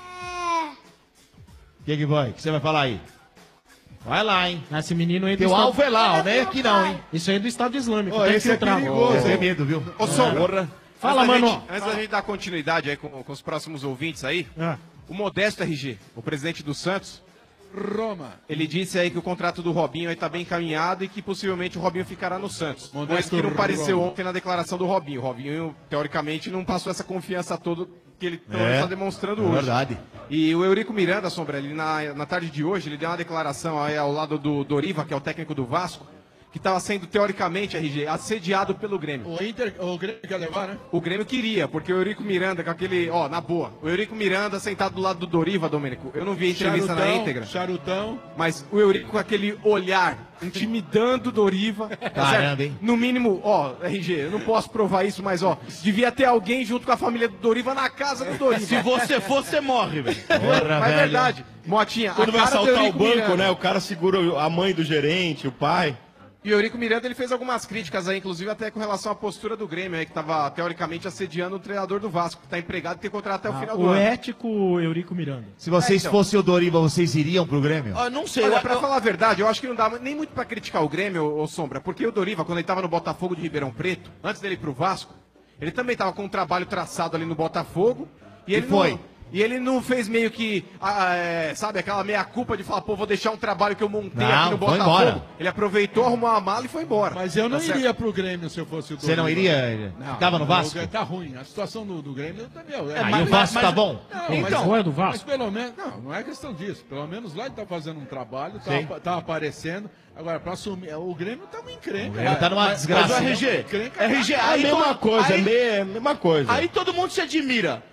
O que vai? O que você vai falar aí? Vai lá, hein? Esse menino aí do Teu Estado... alvo é lá, ó, não é aqui não, hein? Isso aí é do Estado Islâmico. Ó, tá esse é infiltrado. perigoso, Eu tenho hein? medo, viu? Ô, Sombra. Fala, mano. Antes da gente dar continuidade aí com os próximos ouvintes aí, o Modesto RG, o presidente do Santos, Roma. Ele disse aí que o contrato do Robinho aí tá bem encaminhado e que possivelmente o Robinho ficará no Santos. Mas que não pareceu ontem na declaração do Robinho. O Robinho, teoricamente, não passou essa confiança toda que ele está demonstrando hoje. Verdade. E o Eurico Miranda, Sombra, ele na tarde de hoje, ele deu uma declaração aí ao lado do Doriva, que é o técnico do Vasco, que estava sendo, teoricamente, RG, assediado pelo Grêmio. O Grêmio quer levar, né? O Grêmio queria, porque o Eurico Miranda, com aquele... Ó, na boa, o Eurico Miranda sentado do lado do Doriva, Domênico. Eu não vi a entrevista na íntegra. Charutão. Mas o Eurico com aquele olhar intimidando o Doriva. Tá Caramba, certo? hein? No mínimo, ó, RG, eu não posso provar isso, mas ó, devia ter alguém junto com a família do Doriva na casa do Doriva. Se você for, você morre, velho. Mas é verdade. Motinha, Quando a vai cara do assaltar o Eurico banco, Miranda. né? O cara segura a mãe do gerente, o pai. E o Eurico Miranda, ele fez algumas críticas aí, inclusive até com relação à postura do Grêmio, aí, que estava teoricamente assediando o treinador do Vasco, que está empregado e tem contrato até o final do O ano. ético Eurico Miranda. Se vocês então. fossem o Doriva, vocês iriam pro Grêmio? Não sei. Olha, pra falar a verdade, eu acho que não dá nem muito pra criticar o Grêmio, ô Sombra, porque o Doriva, quando ele tava no Botafogo de Ribeirão Preto, antes dele ir pro Vasco, ele também tava com um trabalho traçado ali no Botafogo, e ele foi? não... E ele não fez meio que, sabe, aquela meia-culpa de falar, pô, vou deixar um trabalho que eu montei aqui no foi Botafogo. embora. Ele aproveitou, arrumou a mala e foi embora. Mas eu não Tá certo? iria pro Grêmio se eu fosse o Doriva. Você não iria? Ficava no Vasco? Tá ruim. A situação do Grêmio tá meu. Aí o Vasco tá bom? Não, Então, mas, é do Vasco? mas pelo menos, não é questão disso. Pelo menos lá ele tá fazendo um trabalho, Sim. tá aparecendo. Agora, pra assumir, o Grêmio tá uma encrenca. O Grêmio tá numa desgraça. Mas o RG, Encrenca, É a aí mesma todo- coisa, aí- é a mesma coisa. Aí todo mundo se admira.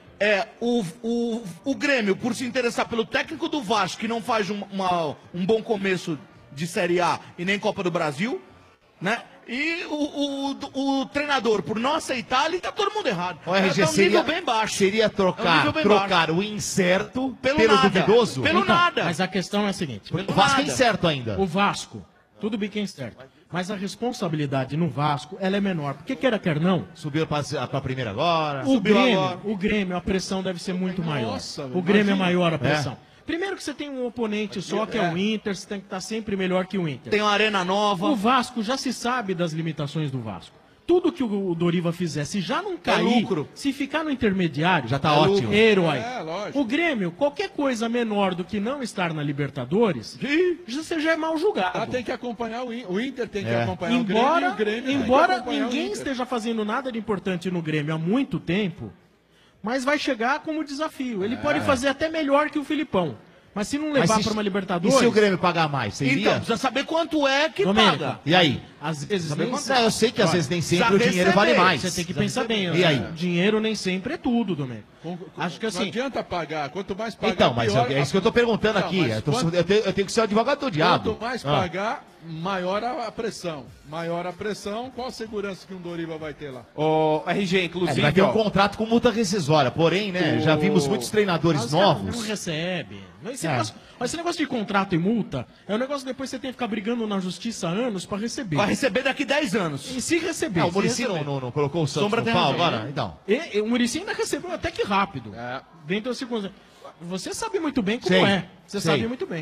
O Grêmio, por se interessar pelo técnico do Vasco, que não faz um bom começo de Série A e nem Copa do Brasil, né? E o treinador, por não aceitar, ali tá todo mundo errado. O RG Tá um seria, nível bem baixo. seria É um trocar, nível bem trocar o incerto Pelo pelo nada. duvidoso? Pelo nada. Mas a questão é a seguinte. O Vasco é incerto ainda. O Vasco, tudo bem que é incerto. Mas a responsabilidade no Vasco, ela é menor. Porque queira, quer não. Subiu pra primeira agora. O Grêmio, a pressão deve ser muito maior. Nossa, O Grêmio imagina. é maior a pressão. Primeiro que você tem um oponente só, que é o Inter, você tem que estar sempre melhor que o Inter. Tem uma arena nova. O Vasco já se sabe das limitações do Vasco. Tudo que o Doriva fizer, se já não cair, lucro. se ficar no intermediário, Já tá ótimo. Herói. É, lógico. O Grêmio, qualquer coisa menor do que não estar na Libertadores, você já é mal julgado. Ela tem que acompanhar o Inter, tem que É. acompanhar o Grêmio e o Grêmio tem que Embora acompanhar o ninguém Inter. esteja fazendo nada de importante no Grêmio há muito tempo, mas vai chegar como desafio. Ele pode fazer até melhor que o Filipão. Mas se não levar para uma Libertadores... E se o Grêmio pagar mais? Você iria? Então, precisa saber quanto é que Domênico, paga. E aí? Às vezes Saber nem quanto sempre- é? Eu sei que às Olha, vezes nem sempre o saber dinheiro vale receber. mais. Você tem que pensar bem. E aí? Dinheiro nem sempre é tudo, Domênico. Acho que Não assim... adianta pagar, quanto mais pagar, Então, mas pior. é isso que eu tô perguntando Não, aqui. mas Eu tenho que ser o advogado do diabo. Quanto mais Ah. pagar, maior a pressão. Maior a pressão, qual a segurança que um Doriva vai ter lá? O RG, É, inclusive, ele vai ter um ó, contrato com multa rescisória. Porém, né, já vimos muitos treinadores Mas, cara, novos. não recebe. Esse, É. negócio, mas esse negócio de contrato e multa é um negócio que depois você tem que ficar brigando na justiça há anos para receber. Vai receber daqui 10 anos. E se receber. Ah, o se Muricy receber. não colocou o Santos Sombra no tem pau razão, agora? né? Então. O Muricy ainda recebeu até que rápido. Dentro da segunda. Você sabe muito bem como Sei, é. Você sei. sabe muito bem.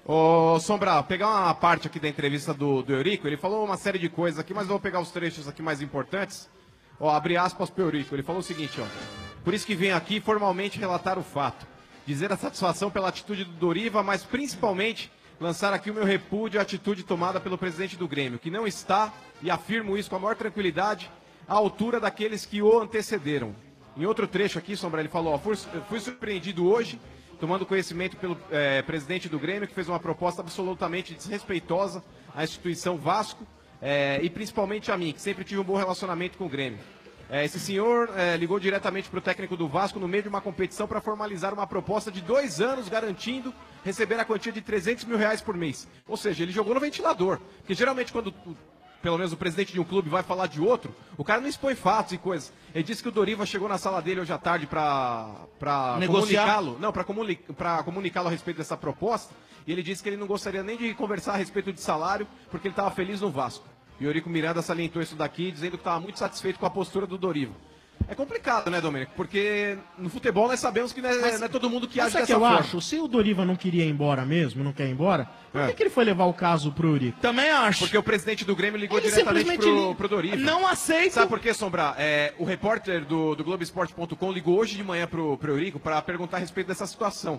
Ô, Sombra, pegar uma parte aqui da entrevista do Eurico, ele falou uma série de coisas aqui, mas eu vou pegar os trechos aqui mais importantes. Ó, abre aspas pro Eurico, ele falou o seguinte, ó. Por isso que venho aqui formalmente relatar o fato. Dizer a satisfação pela atitude do Doriva, mas principalmente lançar aqui o meu repúdio à atitude tomada pelo presidente do Grêmio, que não está, e afirmo isso com a maior tranquilidade, à altura daqueles que o antecederam. Em outro trecho aqui, Sombra, ele falou, ó, fui surpreendido hoje, tomando conhecimento pelo presidente do Grêmio, que fez uma proposta absolutamente desrespeitosa à instituição Vasco e principalmente a mim, que sempre tive um bom relacionamento com o Grêmio. Esse senhor ligou diretamente para o técnico do Vasco no meio de uma competição para formalizar uma proposta de 2 anos, garantindo receber a quantia de R$300 mil por mês. Ou seja, ele jogou no ventilador. Porque geralmente quando pelo menos o presidente de um clube vai falar de outro, o cara não expõe fatos e coisas. Ele disse que o Doriva chegou na sala dele hoje à tarde para comunicá-lo, não, para comunicá-lo a respeito dessa proposta, e ele disse que ele não gostaria nem de conversar a respeito de salário, porque ele estava feliz no Vasco. E o Eurico Miranda salientou isso daqui, dizendo que estava muito satisfeito com a postura do Doriva. É complicado, né, Domênico? Porque no futebol nós sabemos que não é todo mundo que age Sabe o dessa que eu forma. acho? Se o Doriva não queria ir embora mesmo, não quer ir embora, por que ele foi levar o caso pro Eurico? Também acho. Porque o presidente do Grêmio ligou Ele diretamente simplesmente pro Doriva. Não aceito. Sabe por quê, Sombra? O repórter do Globoesporte.com ligou hoje de manhã pro Eurico para perguntar a respeito dessa situação.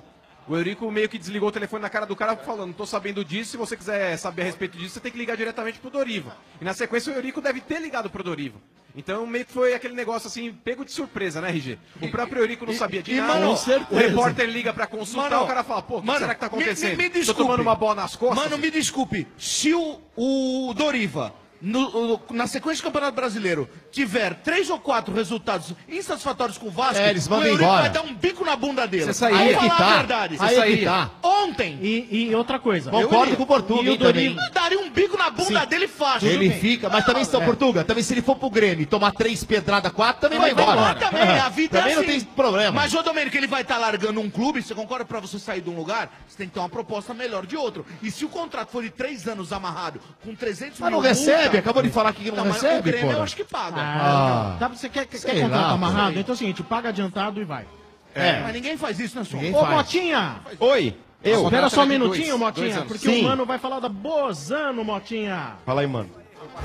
O Eurico meio que desligou o telefone na cara do cara falando, não tô sabendo disso, se você quiser saber a respeito disso, você tem que ligar diretamente pro Doriva. E na sequência o Eurico deve ter ligado pro Doriva. Então meio que foi aquele negócio assim, pego de surpresa, né, RG? O próprio Eurico não sabia de nada. mano, O repórter liga pra consultar, Mano, o cara fala, pô, o que mano, será que tá acontecendo? Me Tô desculpe. tomando uma bola nas costas? Mano, me desculpe. Se o Doriva, na sequência do Campeonato Brasileiro, tiver 3 ou 4 resultados insatisfatórios com o Vasco, eles o mandam Eurico embora. vai dar um bico na bunda dele. Você sairia. Vamos falar Aí a que verdade. tá. Aí que tá. Ontem. E outra coisa. Concordo com o Portuga, E o hein, também. Doriva. Daria um bico na bunda dele fácil. Ele Tudo bem. fica, mas também, São Portuga, também se ele for pro Grêmio e tomar 3 pedradas, 4, também vai embora. Mas também, a vida Também é não assim. tem problema. Mas, ô Domênico, ele vai estar largando um clube, você concorda? Pra você sair de um lugar, você tem que ter uma proposta melhor de outro. E se o contrato for de 3 anos amarrado, com 300 Mas mil não recebe, multa- acabou de falar aqui que não mas recebe, o Grêmio pô. eu acho que paga. Você quer sei contrato lá, amarrado? pô. Então é o seguinte, paga adiantado e vai. Mas ninguém faz isso, né, Sombra? Ô, Motinha! Oi, eu. Espera só um Dois minutinho, Motinha, anos. porque Sim. o mano vai falar da Bozano, Motinha. Fala aí, mano.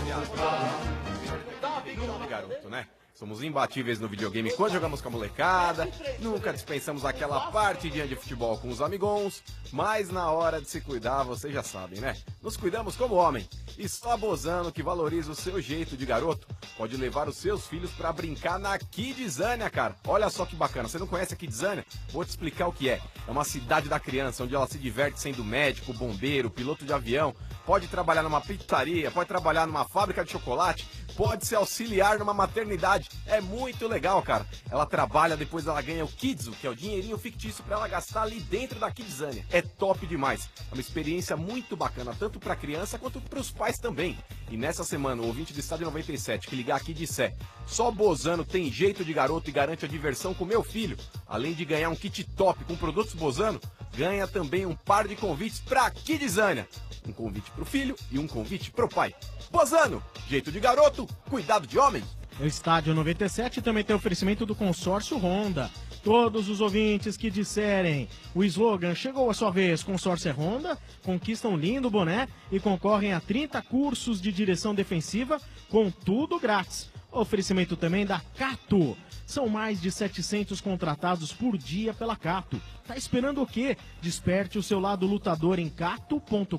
Garoto, né? Somos imbatíveis no videogame quando jogamos com a molecada, nunca dispensamos aquela partidinha de futebol com os amigons, mas na hora de se cuidar, vocês já sabem, né? Nos cuidamos como homem. E só a Bozano, que valoriza o seu jeito de garoto, pode levar os seus filhos pra brincar na Kidzania, cara. Olha só que bacana, você não conhece a Kidzania? Vou te explicar o que é. É uma cidade da criança, onde ela se diverte sendo médico, bombeiro, piloto de avião, pode trabalhar numa pizzaria, pode trabalhar numa fábrica de chocolate, pode ser auxiliar numa maternidade. É muito legal, cara. Ela trabalha, depois ela ganha o Kidzo, que é o dinheirinho fictício pra ela gastar ali dentro da Kidzania. É top demais. É uma experiência muito bacana, tanto pra criança quanto pros pais também. E nessa semana, o ouvinte do Estádio 97 que ligar aqui e disser: só Bozano tem jeito de garoto e garante a diversão com meu filho, além de ganhar um kit top com produtos Bozano, ganha também um par de convites pra Kidzania. Um convite pro filho e um convite pro pai. Bozano, jeito de garoto, cuidado de homem. O Estádio 97 também tem oferecimento do consórcio Honda. Todos os ouvintes que disserem o slogan "Chegou a sua vez, consórcio é Honda", conquistam um lindo boné e concorrem a 30 cursos de direção defensiva, com tudo grátis. Oferecimento também da Cato. São mais de 700 contratados por dia pela Cato. Tá esperando o quê? Desperte o seu lado lutador em cato.com.br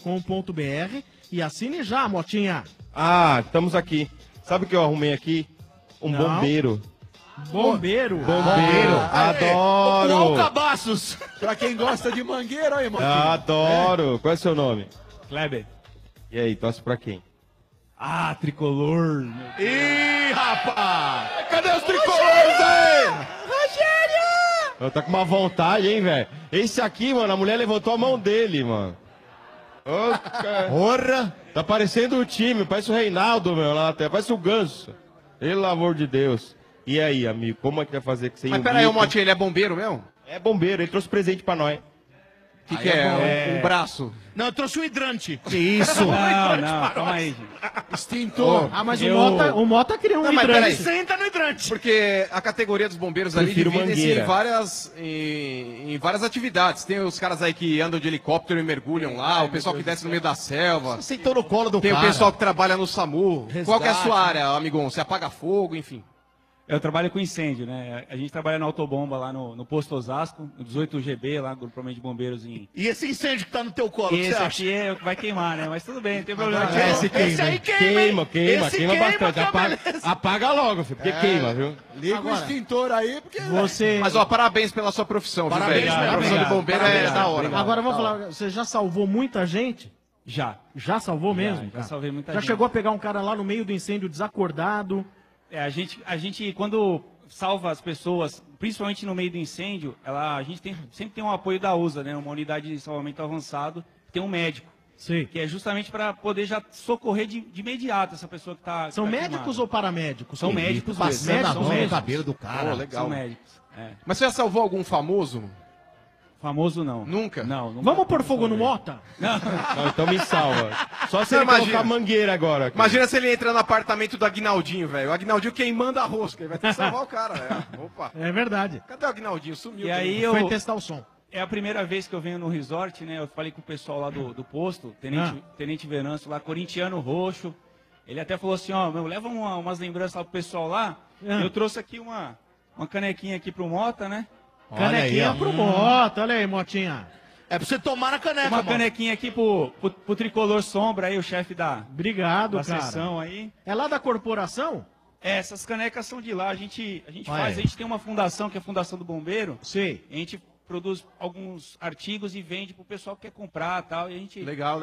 e assine já, Motinha. Ah, estamos aqui. Sabe o que eu arrumei aqui? Um Não. bombeiro. Bombeiro. Bombeiro. Adoro. O Alcabaços. Pra quem gosta de mangueira, aí, mano. Adoro. Qual é o seu nome? Kleber. E aí, torce pra quem? Ah, tricolor. Ih, rapaz! Cadê os tricolores aí? Rogério! Eu tá com uma vontade, hein, velho? Esse aqui, mano, a mulher levantou a mão dele, mano. Ô, cara. Porra! Tá parecendo o time, parece o Reinaldo, meu, lá até. Parece o Ganso. Pelo amor de Deus. E aí, amigo, como é que vai fazer que você Mas peraí, o Motinha, ele é bombeiro mesmo? É bombeiro, ele trouxe presente pra nós. O que é? Um braço? Não, eu trouxe um hidrante. Que isso? Não, calma aí, gente. Extintor. Mas o Mota criou um Não, mas peraí. hidrante. Senta no hidrante. Porque a categoria dos bombeiros ali Prefiro divide-se mangueira. em várias atividades. Tem os caras aí que andam de helicóptero e mergulham lá, o pessoal que desce no meio da selva. Você sentou no colo do Tem cara. o pessoal que trabalha no SAMU. Qual que é a Resgate. sua área, amigão? Você apaga fogo, enfim. Eu trabalho com incêndio, né? A gente trabalha na autobomba lá no posto Osasco, no 18GB, lá, grupamento de bombeiros em... E esse incêndio que tá no teu colo, o que Esse você acha? aqui vai queimar, né? Mas tudo bem, não tem problema. Esse queima. Esse aí queima, Queima hein? Esse queima bastante. que é Apaga, beleza. apaga logo, filho, porque queima, viu? Liga Agora, o extintor aí, porque... Você... Mas, ó, parabéns pela sua profissão, viu, Parabéns, velho? obrigado, A profissão de bombeiro é obrigado, da hora. obrigado. Agora vamos falar, você já salvou muita gente? Já. Já salvou mesmo? Já cara? salvei muita Já gente. chegou a pegar um cara lá no meio do incêndio desacordado? A gente, quando salva as pessoas, principalmente no meio do incêndio, a gente sempre tem um apoio da USA, né? Uma unidade de salvamento avançado, tem um médico. Sim. Que é justamente para poder já socorrer de imediato essa pessoa que está. São médicos ou paramédicos? São médicos Passando mesmo. a São mão no médicos. cabelo do cara. Pô, legal. São médicos. É. Mas você já salvou algum famoso? Famoso não. Nunca? Não. Vamos pôr fogo no Mota? Não. Não, então me salva. Só se Não, ele imagina. colocar mangueira agora. cara. Imagina se ele entra no apartamento do Aguinaldinho, velho. O Aguinaldinho queimando a rosca. Ele vai ter que salvar o cara, velho. Opa. É verdade. Cadê o Aguinaldinho? Sumiu. E aí também. eu. Foi testar o som. É a primeira vez que eu venho no resort, né? Eu falei com o pessoal lá do posto, Tenente Venâncio lá, corintiano roxo. Ele até falou assim, ó, meu, leva umas lembranças lá pro pessoal lá. Eu trouxe aqui uma canequinha aqui pro Mota, né? Canequinha pro Mota, olha aí, Motinha. É pra você tomar na caneca, Uma mano. canequinha aqui pro Tricolor Sombra aí, o chefe da Obrigado, da cara. sessão aí. É lá da corporação? É, essas canecas são de lá. A gente Olha aí. a gente tem uma fundação que é a Fundação do Bombeiro. Sim. A gente produz alguns artigos e vende pro pessoal que quer comprar e tal. E a gente... Legal.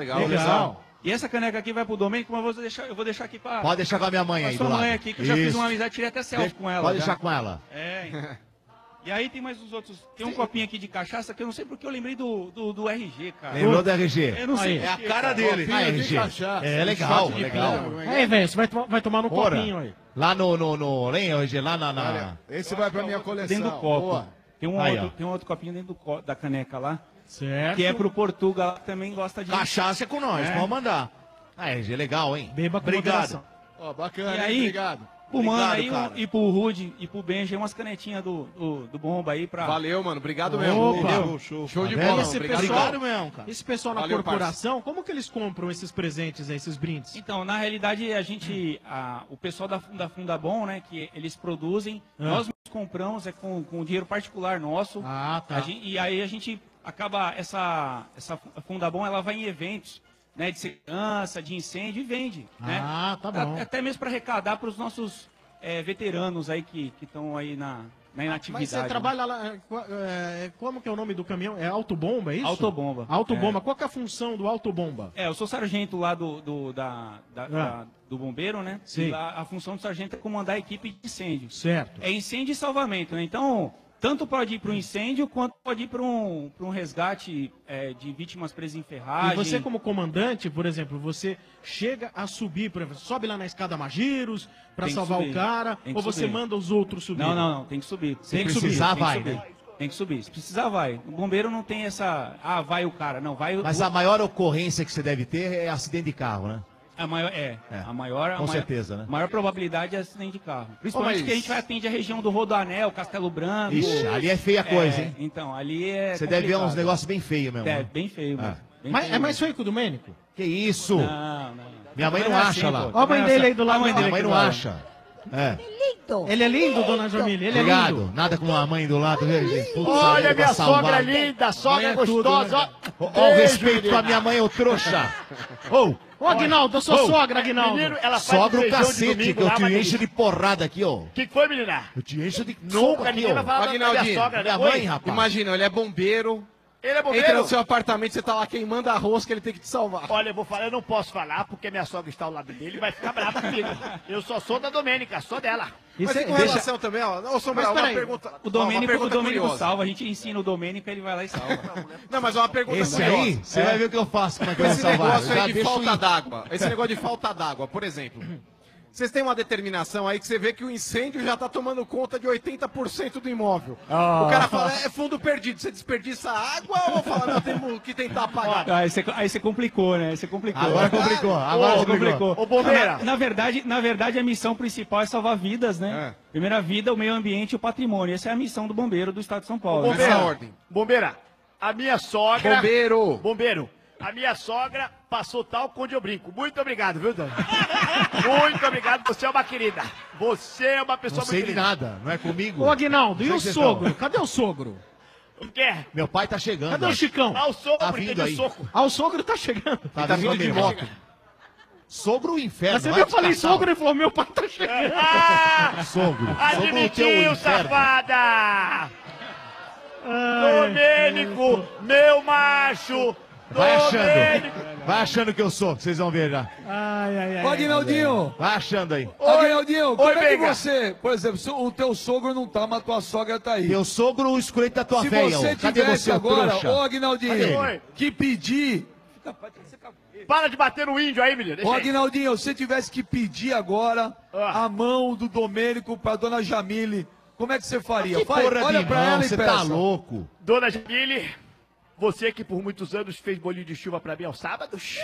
E essa caneca aqui vai pro Domênico, mas eu vou deixar aqui pra... Pode deixar com a minha mãe aí sua do mãe lado. aqui, que eu já fiz uma amizade, tirei até selfie com ela. Pode já. deixar com ela. É. E aí tem mais uns outros. Tem um copinho aqui de cachaça que eu não sei porque eu lembrei do RG, cara. Lembrou do RG? Eu não sei. Aí. por É a quê, cara cara. dele. Copinho Ah, de RG. cachaça. É legal, Shot de legal. pinga. Aí, velho, você vai tomar no Ora, copinho aí. Lá no Lem, RG, lá na... Olha, esse vai pra minha coleção. Dentro do copo. Boa. Tem um outro copinho dentro da caneca lá. Certo. Que é pro Portugal, que também gosta de... Cachaça é com nós, pode mandar. Ah, RG, legal, hein? Beba com Obrigado. moderação. Ó, bacana, E hein? aí, Obrigado. pro Mano Obrigado, aí, cara. e pro Rude e pro Benji, umas canetinhas do Bomba aí pra... Valeu, mano. Obrigado mesmo. Opa. Entendeu? Show de E bola. esse Obrigado. pessoal, Obrigado mesmo, cara. esse pessoal na Valeu, corporação, como que eles compram esses presentes aí, esses brindes? Então, na realidade, o pessoal da Fundabom, né, que eles produzem, nós compramos com dinheiro particular nosso. Ah, tá. E aí a gente acaba, essa Fundabom, ela vai em eventos, né, de segurança, de incêndio e vende, né? Ah, tá bom. Até mesmo para arrecadar para os nossos veteranos aí que estão aí na inatividade. Mas você trabalha lá, como que é o nome do caminhão? É Autobomba, é isso? Autobomba. Autobomba. Qual que é a função do Autobomba? Eu sou sargento lá do bombeiro, né? Sim. E lá a função do sargento é comandar a equipe de incêndio. Certo. É incêndio e salvamento, né? Então, tanto pode ir para um incêndio, quanto pode ir para um resgate de vítimas presas em ferragem. E você como comandante, por exemplo, você chega a subir, por exemplo, sobe lá na escada Magiros para Tem que salvar subir. o cara, Tem que ou você subir. manda os outros subir? Não, tem que subir. Se Tem que precisar, subir, vai, tem que subir. né? Tem que subir. Se precisar, vai. O bombeiro não tem essa... Ah, vai o cara. Não, vai... Mas a maior ocorrência que você deve ter é acidente de carro, né? A maior, Com certeza, né? A maior probabilidade é acidente de carro. Principalmente mas- porque a gente atende a região do Rodoanel, Castelo Branco. Ixi, ali é feia a coisa, hein? Então, ali é Você deve ver uns complicado. negócios bem feios mesmo. É, né? bem feio, Ah. mesmo. Bem Mas feio é mais mesmo. feio que o Domênico? Que isso? Não. Minha mãe Não não é acha assim, lá. pô. Olha a mãe dele aí do lado. A mãe dele Minha mãe aqui não do lado. acha. É. Ele é lindo, dona Jamile, ele é Obrigado. lindo. Nada como a mãe do lado, viu, gente? Putz, Olha, pra minha salvar. sogra linda, sogra Mãe é tudo, gostosa. né? ó. Ó, o Beijo, respeito menina. com a minha mãe, ô trouxa. Ô, Ô, Aguinaldo, eu sou Ô, sogra, Aguinaldo. Menino, ela faz sogra o feijão de cacete, domingo que eu lá, te mas encho de porrada aqui, ó. O que foi, menina? Eu te encho de soco Nunca aqui, ninguém vai ó. falar da minha Aguinaldinho, sogra. Minha Oi? mãe, rapaz. Imagina, ele é bombeiro. Ele é Entra bombeiro? no seu apartamento, você tá lá queimando a rosca, ele tem que te salvar. Olha, eu vou falar, eu não posso falar porque minha sogra está ao lado dele e vai ficar brava comigo. Eu só sou da Domênica, sou dela. Mas Isso e com deixa- relação também, ó. Ô, Sombra, Mas uma peraí, pergunta. O Domênico, uma pergunta curiosa. salva, a gente ensina o Domênico, ele vai lá e salva. Não, mas uma pergunta Esse curiosa. aí, você vai ver o que eu faço, como é que eu vou Esse salvar. negócio Eu já aí de deixo falta ir. d'água. Esse negócio de falta d'água, por exemplo. Vocês têm uma determinação aí que você vê que o incêndio já tá tomando conta de 80% do imóvel. Ah. O cara fala, é fundo perdido. Você desperdiça água ou fala, não, temos que tentar apagar? Aí você complicou, né? Você complicou. Agora complicou, agora Ô, complicou. Ô, bombeira. Na verdade, a missão principal é salvar vidas, né? Primeira vida, o meio ambiente e o patrimônio. Essa é a missão do bombeiro do estado de São Paulo. Bombeira, Nessa ordem. bombeira, a minha sogra... Bombeiro. Bombeiro, a minha sogra passou tal onde eu brinco. Muito obrigado, viu, Dani? Muito obrigado, você é uma querida. Você é uma pessoa Não sei muito de querida. nada, não é comigo. Ô, Aguinaldo, e Onde é o que vocês sogro? estão? Cadê o sogro? O quê? Meu pai tá chegando. Cadê o ó. Chicão? Ah, o sogro, Tá brinquei vindo de aí. soco. Ah, o sogro tá chegando. Tá vindo de moto. Sogro o inferno. Mas você vai viu, eu te falei catar. sogro, ele falou, meu pai tá chegando. Ah! Sogro. Sogro o teu Admitiu, inferno. safada! Domênico, meu macho! Vai Domênico! achando. Vai achando que eu sou, que vocês vão ver já. Ai, ai, ai. Ô, Aguinaldinho. Vai achando aí. Ô, Aguinaldinho, como é que Veiga. você, por exemplo, o teu sogro não tá, mas tua sogra tá aí. Teu sogro, o escurete da tua Se véia. você ó. Cadê tivesse você, ô agora, trouxa? ô Cadê Aguinaldinho, ele? que pedir... Para de bater no índio aí, menino. Ô, Deixa aí. Aguinaldinho, se você tivesse que pedir agora a mão do Domênico pra dona Jamile, como é que você faria? Que Vai, porra olha de pra mão, ela e você peça. tá louco. Dona Jamile, você que por muitos anos fez bolinho de chuva pra mim aos sábados.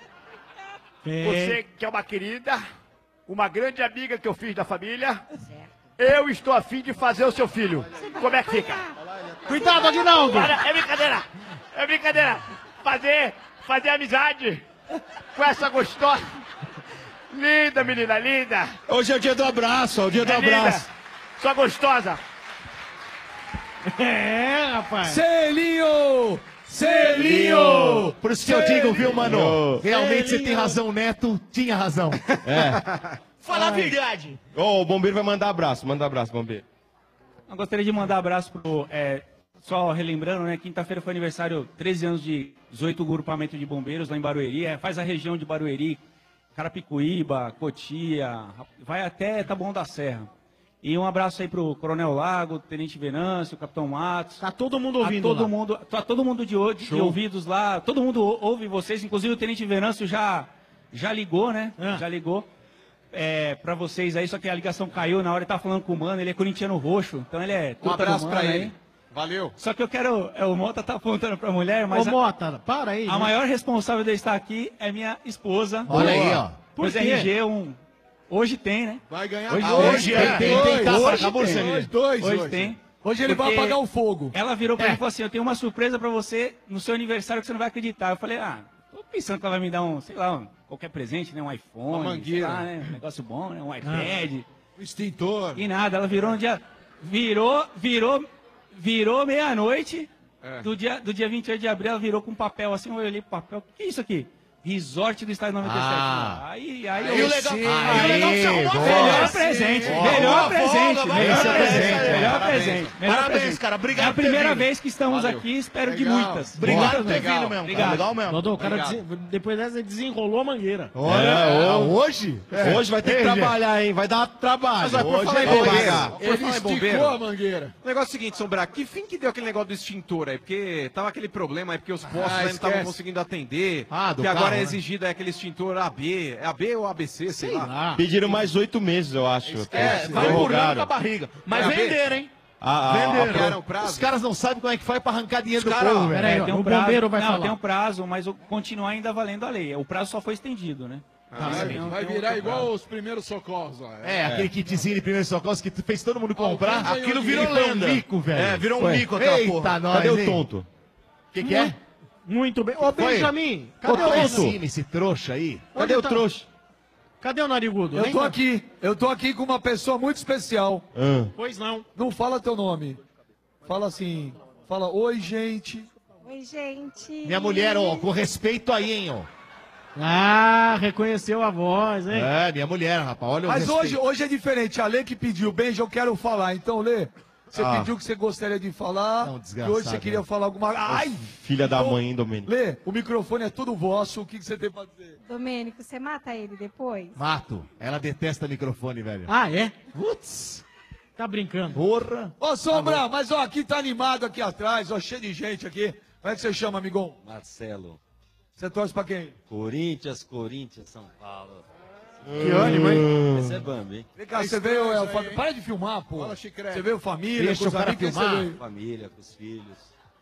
Você que é uma querida, uma grande amiga que eu fiz da família. Eu estou a fim de fazer o seu filho. Como é que fica? Cuidado, Aguinaldo. Olha, é brincadeira. É brincadeira. Fazer amizade com essa gostosa. Linda, menina, linda. Hoje é o dia do abraço, é o dia do É linda. abraço. Sua gostosa. É, rapaz. Selinho! Selinho! Por isso que eu digo, viu, mano? Realmente você tem razão, Neto. Tinha razão. É. Fala a verdade. Ô, o bombeiro vai mandar abraço, bombeiro. Eu gostaria de mandar abraço pro. Só relembrando, né? Quinta-feira foi aniversário, 13 anos de 18 grupamento de bombeiros lá em Barueri. Faz a região de Barueri, Carapicuíba, Cotia, vai até Taboão da Serra. E um abraço aí pro Coronel Lago, Tenente Venâncio, Capitão Matos. Tá todo mundo ouvindo Tá todo mundo de ouvidos lá. Todo mundo ouve vocês, inclusive o Tenente Venâncio já ligou, né? Já ligou. Pra vocês aí, só que a ligação caiu na hora, ele tá falando com o mano, ele é corintiano roxo, então ele é Um abraço pra ele. Aí. Valeu. Só que eu quero, o Mota tá apontando pra mulher, mas... Ô, Mota, para aí. A maior responsável de eu estar aqui é minha esposa. Olha aí, ó. Pois Por quê? RG, hoje tem, né? Vai ganhar Hoje Dois. Hoje tem. Hoje ele vai Porque apagar o fogo. Ela virou pra mim e falou assim, eu tenho uma surpresa pra você no seu aniversário que você não vai acreditar. Eu falei, tô pensando que ela vai me dar qualquer presente, né? Um iPhone, Uma mangueira. sei lá, né? Um negócio bom, né? Um iPad. O extintor. E nada, ela virou um dia... Virou meia-noite do dia 28 de abril, ela virou com um papel assim, eu olhei pro papel, o que é isso aqui? Resort do Estádio 97. Aí o legal que você arrumou melhor presente. Parabéns, cara. Obrigado. É a primeira vez que estamos aqui, espero de muitas. Obrigado por ter vindo mesmo. Obrigado. Legal mesmo. Dodô, o cara depois dessa desenrolou a mangueira. Hoje? Hoje vai ter que trabalhar, hein? Vai dar trabalho. Mas por Hoje falar em vai bombeiro, pagar. por falar em bombeiro, Esticou a mangueira. o negócio é o seguinte, Sombra, que fim que deu aquele negócio do extintor aí? Porque tava aquele problema aí, porque os postos aí não estavam esquece. conseguindo atender, do que agora carro, é né? exigido aquele extintor AB, é AB ou ABC, sei lá. Pediram mais 8 meses, eu acho. Vai empurrando com a barriga. Mas venderam, hein? Ampliaram o prazo. Os caras não sabem como é que faz pra arrancar dinheiro do Cara, povo, velho. Peraí, tem o prazo. bombeiro vai não, falar. tem um prazo, mas continua ainda valendo a lei. O prazo só foi estendido, né? Vai virar igual os primeiros socorros lá. Aquele kitzinho de primeiro socorro que fez todo mundo comprar. Aquilo virou Foi lenda. um mico, velho. Virou um mico aquela porra. Eita, nós, Cadê o hein? tonto? Que é? Muito bem. Ô, Benjamin, Cadê cadê o esse esse trouxa aí? Cadê o trouxa? Cadê o narigudo? Eu tô aqui com uma pessoa muito especial. Pois não. Não fala teu nome. Fala assim, oi, gente. Oi, gente. Minha mulher, ó, com respeito aí, hein, ó. Reconheceu a voz, hein? Minha mulher, rapaz, olha o Mas respeito. hoje é diferente. A Lê que pediu, Benja, eu quero falar. Então, Lê, você pediu que você gostaria de falar. Não, E desgraçado, hoje você queria falar alguma... Ai! Filha da mãe, hein, Domênico? Lê, o microfone é todo vosso. O que você tem pra dizer? Domênico, você mata ele depois? Mato. Ela detesta microfone, velho. É? Putz. Tá brincando. Porra. Ô, Sombra, mas ó, aqui tá animado aqui atrás, ó, cheio de gente aqui. Como é que você chama, amigão? Marcelo. Você torce pra quem? Corinthians, São Paulo. Que ânimo, hein? Esse é Bambi, hein? Vem cá, você veio... Para de filmar, pô. Fala, Chicrete. Você veio família, Deixa com os o cara amigos, quem filmar. você veio? Família, com os filhos.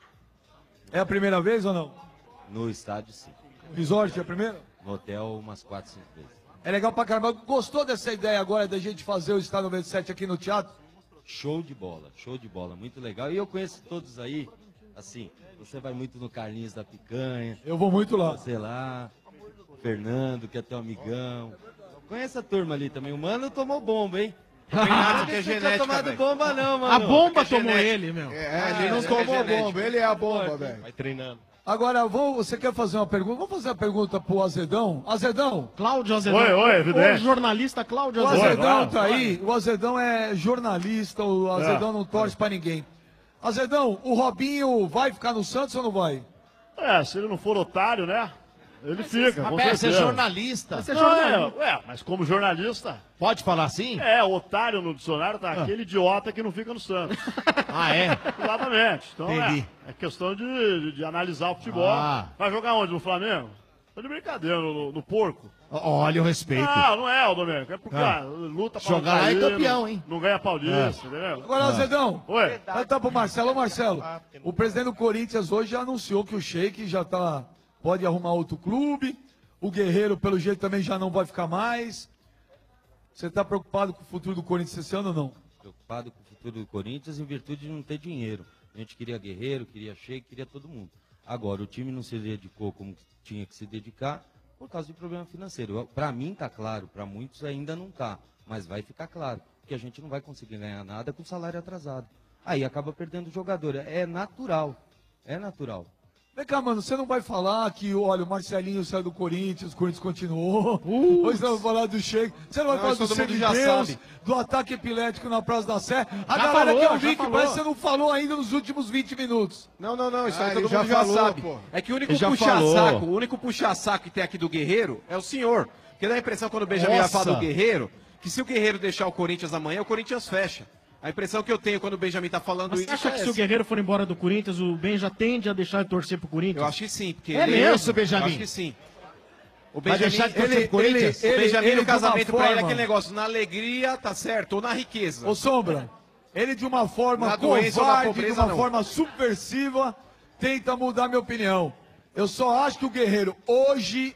É a primeira vez ou não? No estádio, sim. Resort é a primeira? No hotel, umas 4, 5 vezes. É legal pra caramba. Gostou dessa ideia agora da gente fazer o Estádio 97 aqui no teatro? Show de bola, muito legal. E eu conheço todos aí, assim, você vai muito no Carlinhos da Picanha. Eu vou muito lá. Você lá, o Fernando, que é teu amigão. Conhece a turma ali também. O mano tomou bomba, hein? Tem nada que é Não tinha genética, tomado velho. bomba não, mano. A bomba tomou ele, meu. Ele não tomou a bomba, ele é a bomba, velho. Vai treinando. Agora, você quer fazer uma pergunta? Vamos fazer uma pergunta pro Azedão. Azedão, Cláudio Azedão. Oi, O evidente. jornalista Cláudio o Azedão. Azedão tá aí. O Azedão é jornalista, o Azedão não torce pra ninguém. Azedão, o Robinho vai ficar no Santos ou não vai? Se ele não for otário, né? Ele fica, com Rapaz, você é certeza. jornalista. Você é jornalista. Mas como jornalista... Pode falar assim? Otário no dicionário tá aquele idiota que não fica no Santos. É? Exatamente. Então Entendi. é questão de analisar o futebol. Vai jogar onde? No Flamengo? Tá de brincadeira, no porco. Olha o respeito. Não é, o Domênico. É porque luta pra Jogar lá é campeão, hein? Não ganha paulista, entendeu? Agora, Azedão, Oi. vai tá pro Marcelo. Ô, Marcelo, o presidente do Corinthians hoje já anunciou que o Sheik já pode arrumar outro clube. O Guerreiro, pelo jeito, também já não vai ficar mais. Você tá preocupado com o futuro do Corinthians esse ano ou não? Preocupado com o futuro do Corinthians em virtude de não ter dinheiro. A gente queria Guerreiro, queria Sheik, queria todo mundo. Agora, o time não se dedicou como tinha que se dedicar por causa de problema financeiro. Para mim tá claro, para muitos ainda não tá, mas vai ficar claro que a gente não vai conseguir ganhar nada com salário atrasado. aí acaba perdendo o jogador. É natural. É natural. Vem cá, mano, você não vai falar que, olha, o Marcelinho saiu do Corinthians, o Corinthians continuou. Hoje você não vai falar do Sheik. Você não vai falar do Semideus, do ataque epilético na Praça da Sé. A Já galera falou, que eu já vi que falou. parece que você não falou ainda nos últimos 20 minutos. Não, isso aí ele todo mundo já já falou, sabe. pô. É que o único Ele já puxa-saco, falou. o único puxa-saco que tem aqui do Guerreiro é o senhor. Porque dá a impressão quando o Benjamin vai Nossa. falar do Guerreiro, que se o Guerreiro deixar o Corinthians amanhã, o Corinthians fecha. A impressão que eu tenho quando o Benjamin tá falando Mas isso você acha que é se o essa. Guerreiro for embora do Corinthians, o Ben já tende a deixar de torcer pro Corinthians? Eu acho que sim, porque É ele mesmo? isso, Benjamin. Eu acho que sim. O Vai Benjamin, deixar de torcer pro Corinthians? o Benjamin ele no de uma casamento pra ele é forma- aquele negócio, na alegria, tá certo, ou na riqueza. Ô, Sombra, ele de uma forma Na doença ou na covarde, de pobreza, uma não. forma subversiva, tenta mudar minha opinião. Eu só acho que o Guerreiro hoje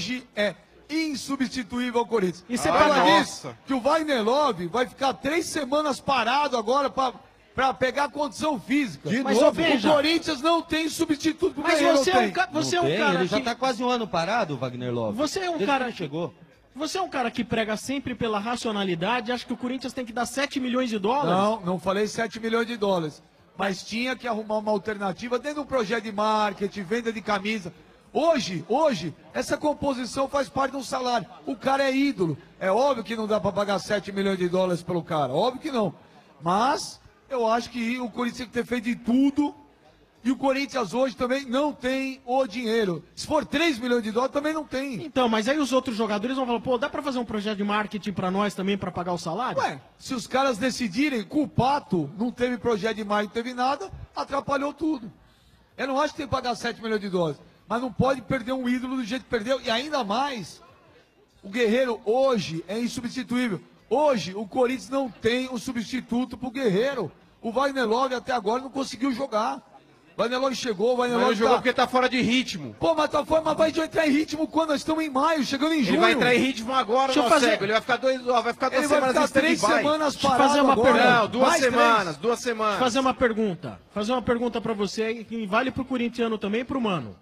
é insubstituível ao Corinthians. E você você fala fala disso, que o Wagner Love vai ficar 3 semanas parado agora pra pegar condição física. Mas, ô, o Benja, Corinthians não tem substituto pro Mas Guerreiro. você não é um tem. ca- você Não é um tem, cara ele já que- tá quase um ano parado, o Wagner Love. Você é um Desde cara que ele chegou. Você é um cara que prega sempre pela racionalidade, acha que o Corinthians tem que dar 7 milhões de dólares? Não falei 7 milhões de dólares. Mas tinha que arrumar uma alternativa dentro de um projeto de marketing, venda de camisa. Hoje, essa composição faz parte de um salário. O cara é ídolo. É óbvio que não dá para pagar 7 milhões de dólares pelo cara. Óbvio que não. Mas eu acho que o Corinthians tem que ter feito de tudo. E o Corinthians hoje também não tem o dinheiro. Se for 3 milhões de dólares, também não tem. Então, mas aí os outros jogadores vão falar, pô, dá pra fazer um projeto de marketing pra nós também, pra pagar o salário? Ué, se os caras decidirem que o Pato não teve projeto de marketing, não teve nada, atrapalhou tudo. Eu não acho que tem que pagar 7 milhões de dólares. Mas não pode perder um ídolo do jeito que perdeu. E ainda mais, o Guerreiro hoje é insubstituível. Hoje, o Corinthians não tem um substituto pro Guerreiro. O Wagner Love até agora não conseguiu jogar. O Wagner Love chegou, o Wagner Mas Love não jogou porque tá fora de ritmo. Pô, mas tá fora, mas vai entrar em ritmo quando nós estamos em maio, chegando em junho. Ele vai entrar em ritmo agora, Deixa eu nosso fazer- cego. Ele vai ficar duas Ele vai semanas ficar em stand-by. 3 semanas Deixa eu parado fazer uma agora. pergunta. Não, duas Mais semanas, 3. 2 semanas. Fazer uma pergunta. Fazer uma pergunta pra você que vale pro corintiano também e pro Mano.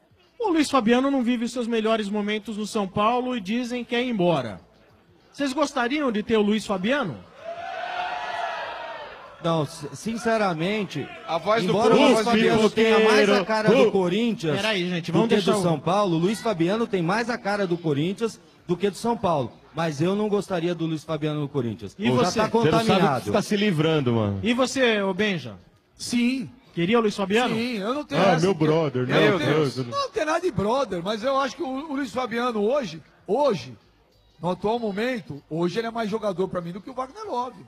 O Luiz Fabiano não vive os seus melhores momentos no São Paulo e dizem que é ir embora. Vocês gostariam de ter o Luiz Fabiano? Não, sinceramente, a voz do embora o povo, Luiz Fabiano tenha mais a cara do Corinthians Peraí, gente, do vamos que deixar do o- São Paulo, o Luiz Fabiano tem mais a cara do Corinthians do que do São Paulo. Mas eu não gostaria do Luiz Fabiano no Corinthians. E Já você? tá Você não sabe o que contaminado. você tá se livrando, mano. E você, ô Benja? Sim. Queria o Luiz Fabiano? Sim, eu não tenho Ah, essa. meu brother, Eu meu não tenho- Deus. Não tem nada de brother, mas eu acho que o Luiz Fabiano hoje, no atual momento, hoje ele é mais jogador pra mim do que o Wagner Love.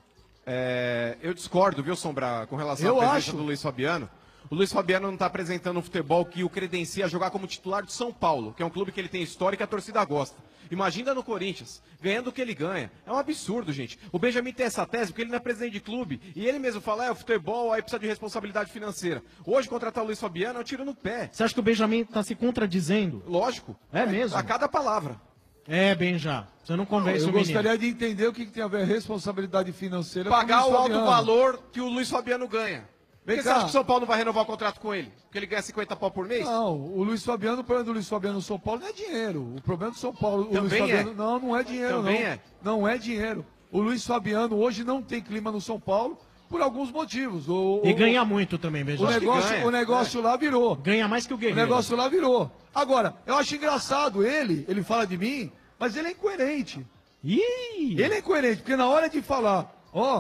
Eu discordo, viu, Sombra, com relação Eu à presença acho. do Luiz Fabiano. O Luiz Fabiano não está apresentando um futebol que o credencia a jogar como titular de São Paulo, que é um clube que ele tem história e que a torcida gosta. Imagina no Corinthians, ganhando o que ele ganha. É um absurdo, gente. O Benjamin tem essa tese porque ele não é presidente de clube. E ele mesmo fala, o futebol aí precisa de responsabilidade financeira. Hoje, contratar o Luiz Fabiano é um tiro no pé. Você acha que o Benjamin tá se contradizendo? Lógico. É mesmo? A cada palavra. É, Benja. Você não convence Eu o menino. gostaria de entender o que tem a ver responsabilidade financeira com Pagar Luiz o alto Fabiano. valor que o Luiz Fabiano ganha. Por que Vem você cá. acha que o São Paulo não vai renovar o contrato com ele? Porque ele ganha 50 pau por mês? Não, o Luiz Fabiano, o problema do Luiz Fabiano no São Paulo não é dinheiro. O problema do São Paulo, o Luiz Também Fabiano, é. não é dinheiro, Também não. é. Não é dinheiro. O Luiz Fabiano hoje não tem clima no São Paulo por alguns motivos. E ganha muito também, Benja. O negócio lá virou. Ganha mais que o O Guerreiro. negócio lá virou. Agora, eu acho engraçado ele fala de mim, mas ele é incoerente. Ele é incoerente, porque na hora de falar,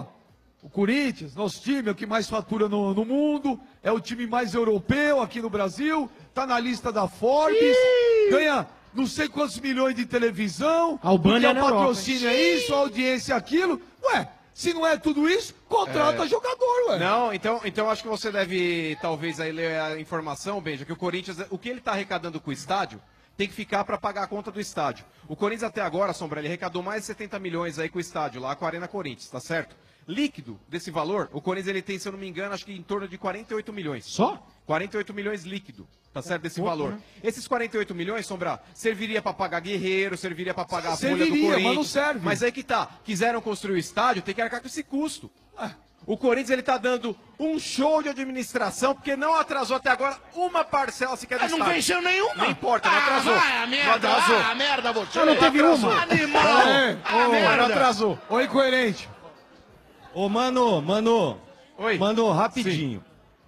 o Corinthians, nosso time é o que mais fatura no mundo, é o time mais europeu aqui no Brasil, tá na lista da Forbes, ganha não sei quantos milhões de televisão, Albânia porque na o Europa, patrocínio hein? é isso, a audiência é aquilo. Ué, se não é tudo isso, contrata jogador, ué. Não, então acho que você deve, talvez, aí ler a informação, Benja, que o Corinthians, o que ele está arrecadando com o estádio, tem que ficar para pagar a conta do estádio. O Corinthians até agora, Sombra, ele arrecadou mais de 70 milhões aí com o estádio, lá com a Arena Corinthians, tá certo? Líquido desse valor, o Corinthians ele tem, se eu não me engano, acho que em torno de 48 milhões. Só? 48 milhões líquido, tá certo, desse Pouco, valor. né? Esses 48 milhões, Sombra, serviria para pagar Guerreiro, serviria para pagar a folha do Serviria, Corinthians. mas não serve. Mas aí que tá, quiseram construir o estádio, tem que arcar com esse custo. O Corinthians ele tá dando um show de administração porque não atrasou até agora uma parcela sequer do Não estádio. venceu nenhuma. Não importa, não atrasou. vai a merda, não atrasou. vai a merda você. Não teve atrasou. uma. Animal. Não merda. atrasou. Ô, incoerente. Ô, Mano, Mandou rapidinho.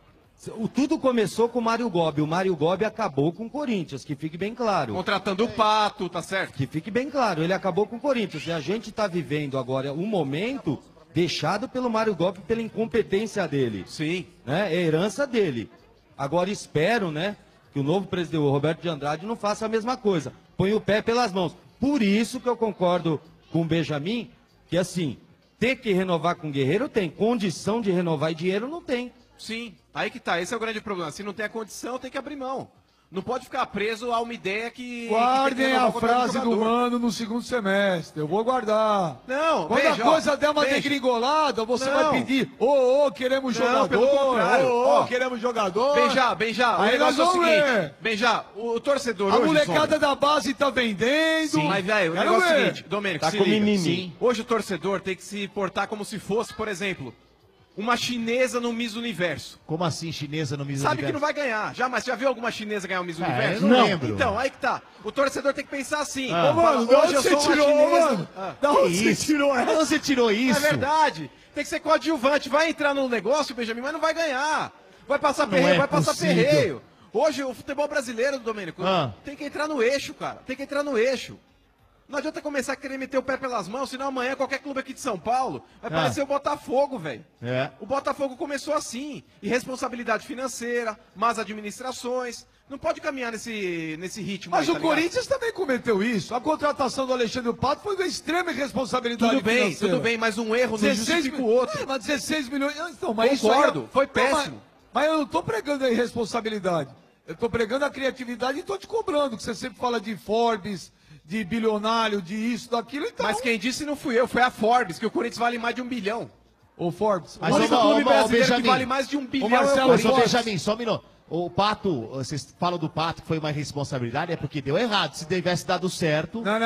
Tudo começou com o Mário Gobi. O Mário Gobi acabou com o Corinthians, que fique bem claro. Contratando o Pato, tá certo? Que fique bem claro, ele acabou com o Corinthians. E a gente está vivendo agora um momento deixado pelo Mário Gobi pela incompetência dele. Sim. Né? É a herança dele. Agora espero, né, que o novo presidente, o Roberto de Andrade, não faça a mesma coisa. Põe o pé pelas mãos. Por isso que eu concordo com o Benjamin, que assim, ter que renovar com o Guerreiro tem, condição de renovar e dinheiro não tem. Sim, aí que tá, esse é o grande problema. Se não tem a condição, tem que abrir mão. Não pode ficar preso a uma ideia que... Guardem a frase do Mano no segundo semestre. Eu vou guardar. Não, quando veja, a coisa der uma veja. degringolada, você Não. vai pedir, queremos Não, jogador, pelo contrário. queremos jogador. Benja, o Aí nós negócio é o vamos seguinte. ver. Benja, o torcedor A hoje, molecada Sombra, da base tá vendendo. Sim, mas, velho, o Quero negócio é o ver. seguinte, Domênico, Tá se com liga. mimimi. Sim. Hoje o torcedor tem que se portar como se fosse, por exemplo, uma chinesa no Miss Universo. Como assim chinesa no Miss Sabe Universo? que não vai ganhar. Mas já viu alguma chinesa ganhar o Miss Universo? eu não lembro. Então, aí que tá. O torcedor tem que pensar assim. Ah. Ô, mano, da onde você tirou, mano? Da onde Que você isso? tirou essa? Da onde você tirou isso? É verdade. Tem que ser coadjuvante. Vai entrar no negócio, Benjamin, mas não vai ganhar. Vai passar Não perreio, é vai passar possível. perreio. Hoje o futebol brasileiro, Domênico, tem que entrar no eixo, cara. Tem que entrar no eixo. Não adianta começar a querer meter o pé pelas mãos, senão amanhã qualquer clube aqui de São Paulo vai parecer o Botafogo, velho. É. O Botafogo começou assim. Irresponsabilidade financeira, más administrações. Não pode caminhar nesse ritmo. Mas aí, o tá ligado? Corinthians também cometeu isso. A contratação do Alexandre Pato foi de extrema irresponsabilidade financeira. Tudo bem, mas um erro não 16 justifica o outro. Mas 16 milhões... Então, mas Concordo, isso aí foi péssimo. Mas eu não tô pregando a irresponsabilidade. Eu tô pregando a criatividade e tô te cobrando, que você sempre fala de Forbes, de bilionário, de isso, daquilo, então... Mas quem disse não fui eu, foi a Forbes, que o Corinthians vale mais de 1 bilhão. O Forbes. O único clube brasileiro que vale mais de 1 bilhão é o Mas, ô, Corinthians. Benjamin, só um minuto. O Pato, vocês falam do Pato que foi uma irresponsabilidade, é porque deu errado. Se tivesse dado certo... Não.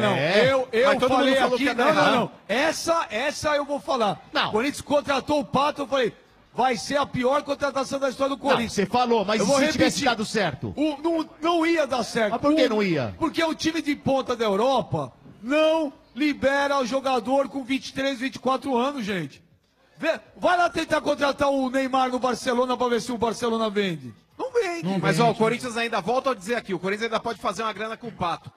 É. Eu Mas todo falei mundo falou aqui... que ia dar errado. Não. Essa eu vou falar. Não. O Corinthians contratou o Pato, eu falei... Vai ser a pior contratação da história do Corinthians. Você falou, mas Eu e vou se tivesse repetir. dado certo? Não ia dar certo. Mas por que não ia? Porque o time de ponta da Europa não libera o jogador com 23, 24 anos, gente. Vai lá tentar contratar o Neymar no Barcelona pra ver se o Barcelona vende. Não vende. Mas ó, o Corinthians ainda, volta a dizer aqui, o Corinthians ainda pode fazer uma grana com o Pato.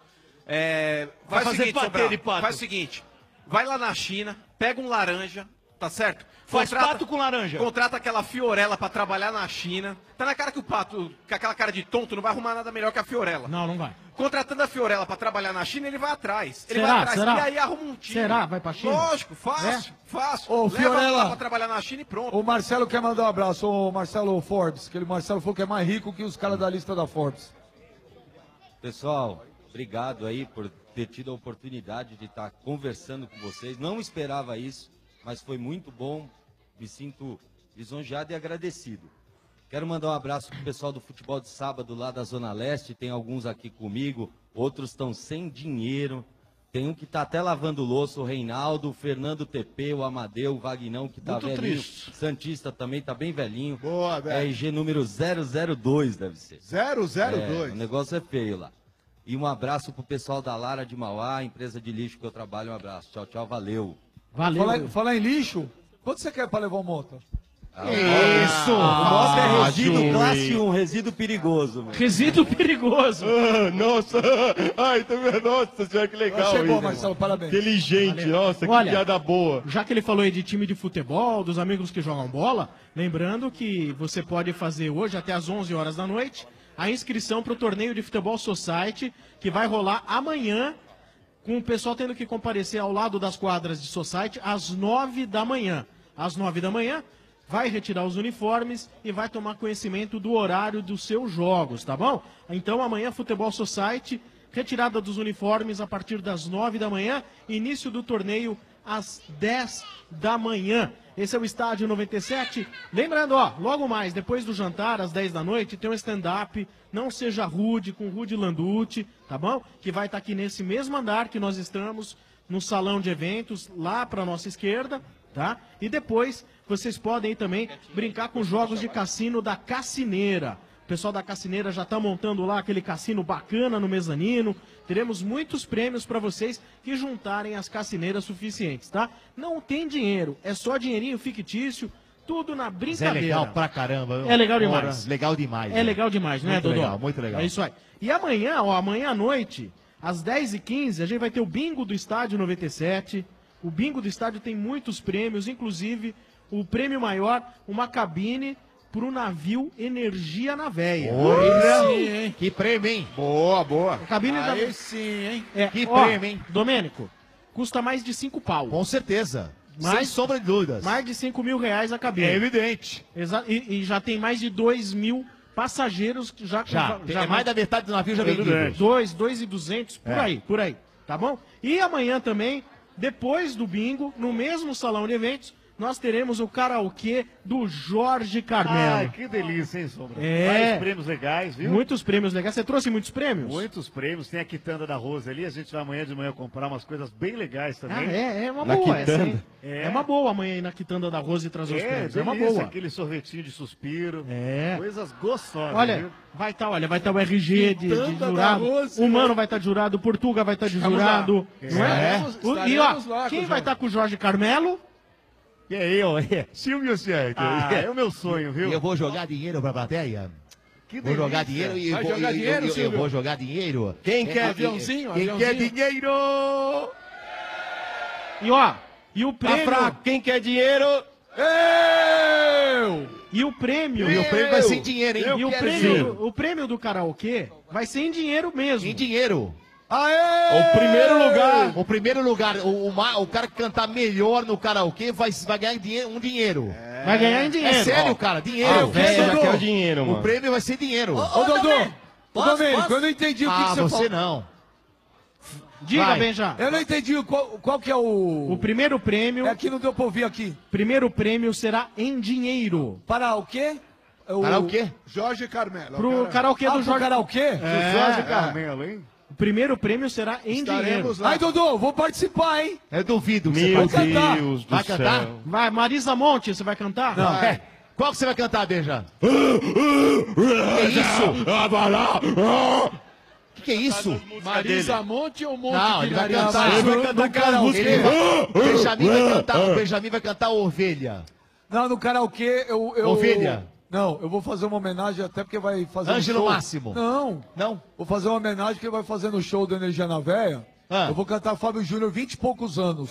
Vai fazer seguinte, patê Sobral, de Pato. Faz o seguinte, vai lá na China, pega um laranja, tá certo? Faz pato com laranja. Contrata aquela Fiorella pra trabalhar na China. Tá na cara que o Pato, com aquela cara de tonto, não vai arrumar nada melhor que a Fiorella. Não vai. Contratando a Fiorella pra trabalhar na China, ele vai atrás. Ele Será? vai atrás Será? e aí arruma um time. Será? Vai pra China? Lógico, fácil, fácil. Ô, Leva Fiorella. lá pra trabalhar na China e pronto. O Marcelo quer mandar um abraço. O Marcelo Forbes. Aquele Marcelo falou que é mais rico que os caras da lista da Forbes. Pessoal, obrigado aí por ter tido a oportunidade de estar conversando com vocês. Não esperava isso, mas foi muito bom. Me sinto lisonjeado e agradecido. Quero mandar um abraço pro pessoal do futebol de sábado lá da Zona Leste. Tem alguns aqui comigo, outros estão sem dinheiro. Tem um que tá até lavando louça, o Reinaldo, o Fernando TP, o Amadeu, o Vagnão, que tá Muito velhinho. triste. Santista também tá bem velhinho. Boa, velho. RG número 002 deve ser. 002. O negócio é feio lá. E um abraço pro pessoal da Lara de Mauá, empresa de lixo que eu trabalho. Um abraço. Tchau, tchau, valeu. Falar em lixo, quanto você quer pra levar o moto? Isso! O moto é resíduo classe 1, resíduo perigoso. Meu. Resíduo perigoso. Nossa, ai, nossa senhora, que legal. Achei bom, isso. Marcelo, parabéns. Inteligente, nossa, que Olha, piada boa. Já que ele falou aí de time de futebol, dos amigos que jogam bola, lembrando que você pode fazer hoje, até às 11 horas da noite, a inscrição para o torneio de futebol Society, que vai rolar amanhã, com o pessoal tendo que comparecer ao lado das quadras de Society às 9 da manhã. Às 9 da manhã, vai retirar os uniformes e vai tomar conhecimento do horário dos seus jogos, tá bom? Então amanhã, Futebol Society, retirada dos uniformes a partir das 9 da manhã, início do torneio às 10 da manhã. Esse é o Estádio 97. Lembrando, ó, logo mais, depois do jantar, às 10 da noite, tem um stand-up, Não Seja Rude, com Rude Landucci, tá bom? Que vai estar aqui nesse mesmo andar que nós estamos, no salão de eventos, lá para nossa esquerda, tá? E depois, vocês podem também brincar com jogos de cassino da Cassineira. O pessoal da Cassineira já está montando lá aquele cassino bacana no mezanino. Teremos muitos prêmios para vocês que juntarem as cassineiras suficientes, tá? Não tem dinheiro, é só dinheirinho fictício. tudo na Mas é brincadeira. legal pra caramba. viu? É legal Porra, demais. Legal demais. É né? legal demais, né, Muito Dodô? legal, muito legal. É isso aí. E amanhã, amanhã à noite, às 10h15, a gente vai ter o bingo do Estádio 97. O bingo do estádio tem muitos prêmios, inclusive o prêmio maior, uma cabine pro navio Energia na Veia. Olha, sim, hein? Que prêmio, hein? Boa, boa. A cabine da... Aí sim, hein? É, Que ó, prêmio, hein? Domênico, custa mais de 5 pau. Com certeza. Sem sombra de dúvidas. Mais de 5 mil reais a cabine. É evidente. E já tem mais de 2 mil passageiros que já... É mais da metade do navio já vendido. 2.200, por aí, tá bom? E amanhã também, depois do bingo, no mesmo salão de eventos, nós teremos o karaokê do Jorge Carmelo. Ai, que delícia, hein, Sombra? É. Vários prêmios legais, viu? Muitos prêmios legais. Você trouxe muitos prêmios? Muitos prêmios. Tem a quitanda da Rosa ali. A gente vai amanhã de manhã comprar umas coisas bem legais também. Ah, é uma boa essa, hein? É uma boa amanhã ir na quitanda da Rosa e trazer os prêmios. É uma delícia, boa. aquele sorvetinho de suspiro. É. Coisas gostosas, Olha, viu? vai estar o RG de Quitanda da jurado, Rosa, o Mano vai estar de jurado, o Portuga vai estar de Estamos jurado. lá. Não é? Estaremos E ó, lá com quem o vai estar com o Jorge Carmelo? E aí, eu, Silvio Santos. É o meu sonho, viu? E eu vou jogar dinheiro pra plateia. Que Vou jogar delícia. dinheiro e Vai vou, jogar e- dinheiro, eu Silvio? vou jogar dinheiro. Quem quer aviãozinho? Quem quer Aviãozinho? dinheiro? E ó, e o prêmio... fraco. Quem quer dinheiro? Eu! E o prêmio... E o prêmio vai ser em dinheiro, hein? E o quero prêmio, o prêmio do karaokê vai ser em dinheiro mesmo. Em dinheiro. Aê! O primeiro lugar, o cara que cantar melhor no karaokê vai ganhar um dinheiro. Vai ganhar em dinheiro. É sério, Ó. cara, dinheiro. Ah, o velho já quer o dinheiro, O prêmio vai ser dinheiro. Ô, Dodô, ô, Domênico, eu não entendi o que você falou. você não. Diga, Vai. Benja. Eu não entendi qual que é o... O primeiro prêmio... É que não deu pra ouvir aqui. Primeiro prêmio será em dinheiro. Para o quê? Para o quê? Jorge Carmelo. Pro karaokê do pro Jorge... karaokê? É, Jorge Carmelo, hein? O primeiro prêmio será em dinheiro. Ai, Dodô, vou participar, hein? Eu duvido que Meu você vai cantar. Deus do Vai cantar? céu. Vai, Marisa Monte, você vai cantar? Não. Vai. É. Qual que você vai cantar, Beija? Que isso? Que é isso? Marisa Monte ou Monte Não, de ele vai Marisa? cantar. Ele vai cantar karaokê. O Benjamin vai cantar Ovelha. Não, no karaokê eu... Ovelha. Não, eu vou fazer uma homenagem até porque vai fazer Ângelo um show. Máximo. Não. Não? Vou fazer uma homenagem que ele vai fazer no show do Energia na Veia. Eu vou cantar Fábio Júnior, 20 e poucos anos.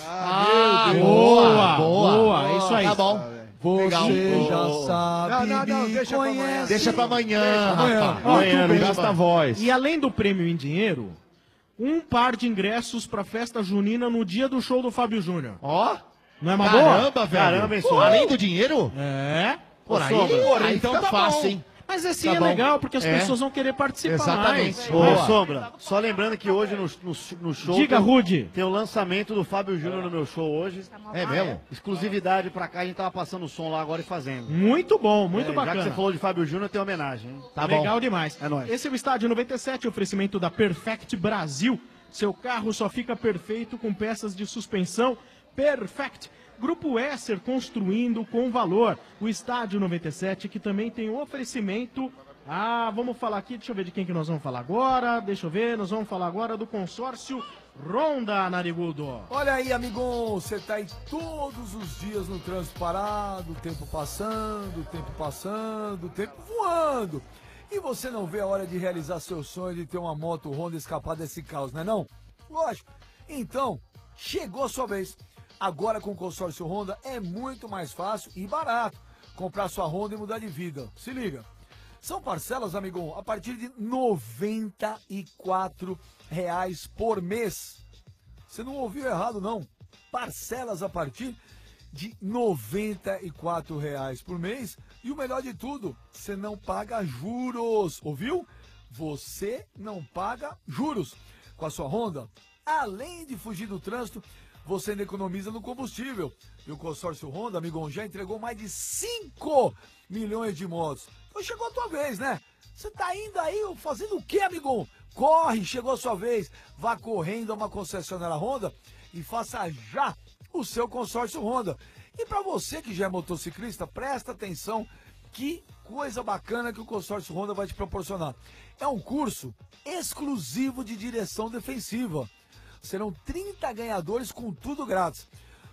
Boa, é isso aí. Tá bom. Você Legal. já sabe, Não, me deixa pra amanhã. conhece. Deixa pra amanhã, Amanhã. rapaz. Amanhã, não gasta a voz. E além do prêmio em dinheiro, um par de ingressos pra festa junina no dia do show do Fábio Júnior. Ó. Não é uma boa? Caramba, velho. Caramba, hein, Pô, Sombra? além do dinheiro? É. Por aí, Sombra. aí então tá fácil, hein? Mas assim Tá é bom. legal, porque as É. pessoas vão querer participar Exatamente. mais. Boa. Ô, Sombra, só lembrando que hoje no show... Diga, tem- Rude. Tem o lançamento do Fábio Júnior no meu show hoje. É mesmo? Exclusividade pra cá, a gente tava passando o som lá agora e fazendo. Muito bom, muito Já bacana. que você falou de Fábio Júnior, tem homenagem, hein? Tá bom. Legal demais. É nóis. Esse é o Estádio 97, oferecimento da Perfect Brasil. Seu carro só fica perfeito com peças de suspensão Perfect. Grupo Esser construindo com valor. O Estádio 97, que também tem um oferecimento. Vamos falar aqui, deixa eu ver de quem que nós vamos falar agora. Deixa eu ver, nós vamos falar agora do consórcio Ronda, Narigudo. Olha aí, amigão, você tá aí todos os dias no trânsito parado, o tempo passando, o tempo voando. E você não vê a hora de realizar seu sonho de ter uma moto Honda e escapar desse caos, não é não? Lógico. Então, chegou a sua vez. Agora com o consórcio Honda é muito mais fácil e barato comprar sua Honda e mudar de vida. Se liga. São parcelas, amigão, a partir de R$ 94 por mês. Você não ouviu errado, não. Parcelas a partir de R$ 94 por mês. E o melhor de tudo, você não paga juros. Ouviu? Você não paga juros. Com a sua Honda, além de fugir do trânsito, você ainda economiza no combustível. E o consórcio Honda, amigão, já entregou mais de 5 milhões de motos. Então chegou a tua vez, né? Você tá indo aí fazendo o quê, amigão? Corre, chegou a sua vez. Vá correndo a uma concessionária Honda e faça já o seu consórcio Honda. E para você que já é motociclista, presta atenção. Que coisa bacana que o consórcio Honda vai te proporcionar. É um curso exclusivo de direção defensiva. Serão 30 ganhadores com tudo grátis.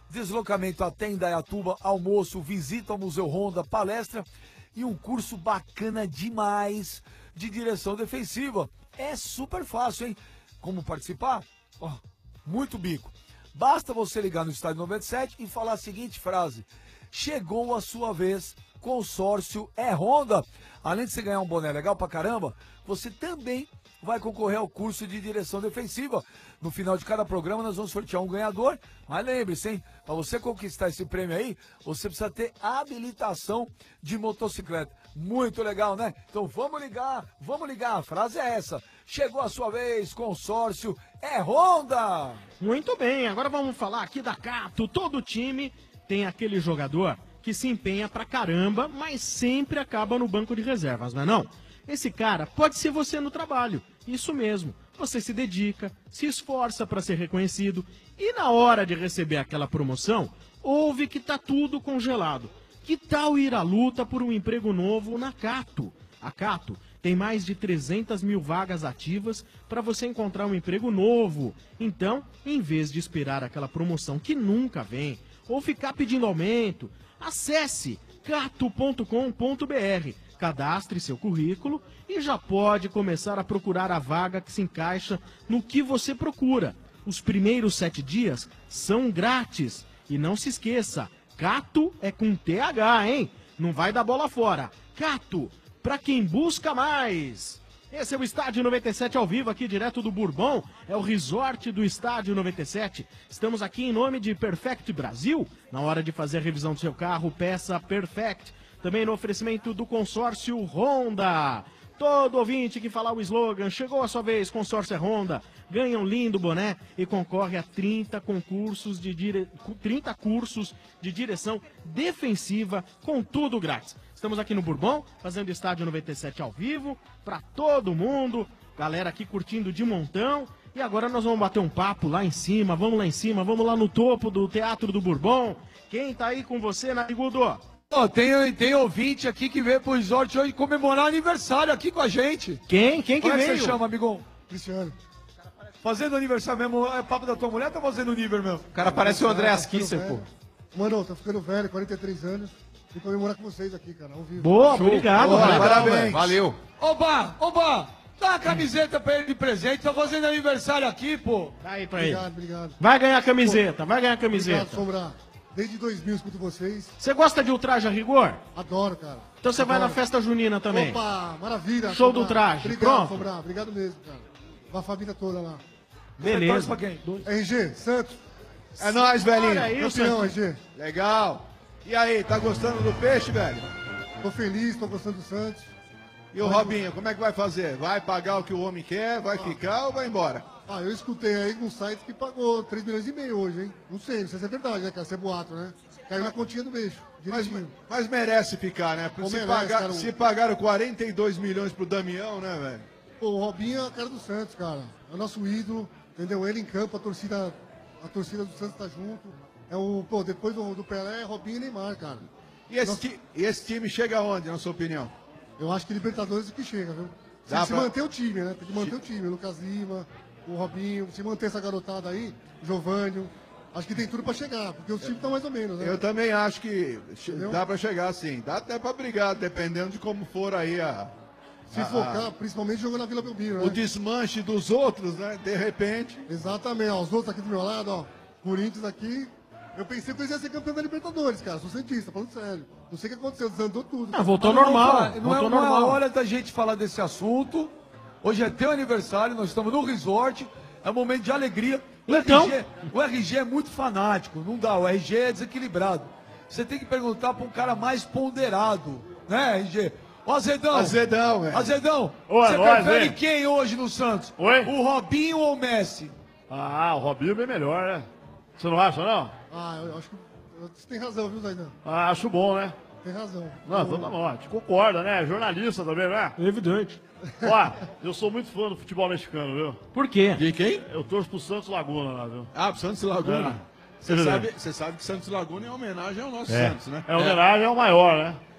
deslocamento até Indaiatuba, almoço, visita ao Museu Honda, palestra e um curso bacana demais de direção defensiva. É super fácil, hein? Como participar? Ó, muito bico. Basta você ligar no Estádio 97 e falar a seguinte frase: chegou a sua vez, consórcio é Honda. Além de você ganhar um boné legal pra caramba, você também vai concorrer ao curso de direção defensiva. No final de cada programa nós vamos sortear um ganhador. Mas lembre-se, hein? Para você conquistar esse prêmio aí, você precisa ter habilitação de motocicleta. Muito legal, né? Então vamos ligar. A frase é essa: chegou a sua vez, consórcio é Honda. Muito bem, agora vamos falar aqui da Cato. Todo time tem aquele jogador que se empenha pra caramba, mas sempre acaba no banco de reservas, não é não? Esse cara pode ser você no trabalho, isso mesmo. Você se dedica, se esforça para ser reconhecido e na hora de receber aquela promoção, ouve que tá tudo congelado. Que tal ir à luta por um emprego novo na Cato? A Cato tem mais de 300 mil vagas ativas para você encontrar um emprego novo. Então, em vez de esperar aquela promoção que nunca vem, ou ficar pedindo aumento, acesse cato.com.br, cadastre seu currículo e já pode começar a procurar a vaga que se encaixa no que você procura. Os primeiros 7 dias são grátis. E não se esqueça, Cato é com TH, hein? Não vai dar bola fora. Cato, pra quem busca mais. Esse é o Estádio 97 ao vivo, aqui direto do Bourbon. É o resort do Estádio 97. Estamos aqui em nome de Perfect Brasil. Na hora de fazer a revisão do seu carro, peça Perfect. Também no oferecimento do consórcio Honda. Todo ouvinte que falar o slogan, chegou a sua vez, consórcio é Honda, ganha um lindo boné e concorre a 30 cursos de direção defensiva, com tudo grátis. Estamos aqui no Bourbon, fazendo Estádio 97 ao vivo, para todo mundo, galera aqui curtindo de montão. E agora nós vamos bater um papo lá em cima, vamos lá em cima, vamos lá no topo do Teatro do Bourbon. Quem tá aí com você, Narigudo? Oh, tem ouvinte aqui que veio pro resort hoje comemorar aniversário aqui com a gente. Quem? Quem que Como veio? Como é que você chama, amigão? Cristiano. Fazendo aniversário mesmo, é papo da tua mulher ou tá fazendo nível mesmo? O cara parece o André Asquisser, pô. Mano, tá ficando velho, 43 anos. Vim comemorar com vocês aqui, cara, ao vivo. Boa, obrigado. Boa, parabéns. Valeu. Oba, dá uma camiseta pra ele de presente, tá fazendo aniversário aqui, pô. Dá aí pra ele. Obrigado. Vai ganhar camiseta, vai ganhar camiseta. Obrigado, Sombra. Desde 2000 escuto vocês. Você gosta de ultraje a rigor? Adoro, cara. Então você vai na festa junina também. Opa, maravilha. Show Sombra. do traje. Obrigado, Pronto? Sombra. Obrigado mesmo, cara. Com a família toda lá. Beleza. Pra quem? RG, Santos. É nóis, velhinho. Olha aí, Campeão, Santos. RG. Legal. E aí, tá gostando do peixe, velho? Tô feliz, tô gostando do Santos. E o Robinho, como é que vai fazer? Vai pagar o que o homem quer, vai ficar ou vai embora? Ah, eu escutei aí num site que pagou 3 milhões e meio hoje, hein? Não sei se é verdade, né, cara? Se é boato, né? Caiu na continha do beijo. Mas merece ficar, né? Pô, merece, cara. Se pagaram 42 milhões pro Damião, né, velho? Pô, o Robinho é a cara do Santos, cara. É o nosso ídolo, entendeu? Ele em campo, a torcida do Santos tá junto. É o, pô, depois do Pelé, é Robinho e Neymar, cara. E esse time chega aonde, na sua opinião? Eu acho que Libertadores é que chega, viu? Dá Se pra- manter o time, né? Tem que manter o time. O Lucas Lima, o Robinho, se manter essa garotada aí, o Giovânio. Acho que tem tudo pra chegar, porque os times estão mais ou menos, né? Eu também acho que Entendeu? dá pra chegar sim. Dá até pra brigar, dependendo de como for aí Se focar, principalmente jogando na Vila Belmiro, né? o desmanche dos outros, né? De repente. Exatamente, ó, os outros aqui do meu lado, ó. Corinthians aqui. Eu pensei que eles iam ser campeão da Libertadores, cara. Sou cientista, falando sério. Não sei o que aconteceu, desandou tudo. Ah, voltou normal. Não Voltou é normal. hora da gente falar desse assunto. Hoje é teu aniversário, nós estamos no resort. É um momento de alegria. Então? O RG é muito fanático, não dá. O RG é desequilibrado. Você tem que perguntar para um cara mais ponderado, né, RG? Ô, Azedão. Azedão, velho. Azedão, Ô, é você nóis, prefere hein? quem hoje no Santos? Oi? O Robinho ou o Messi? Ah, o Robinho é bem melhor, né? Você não acha, não? Ah, eu acho que você tem razão, viu, Zaidan? Ah, acho bom, né? Tem razão. Não, então tá bom. A gente concorda, né? Jornalista também, né? Evidente. Ó, eu sou muito fã do futebol mexicano, viu? Por quê? De quem? Eu torço pro Santos Laguna lá, viu? Ah, pro Santos Laguna. É. Você sabe que Santos Laguna é uma homenagem ao nosso Santos, né? É homenagem ao maior, né?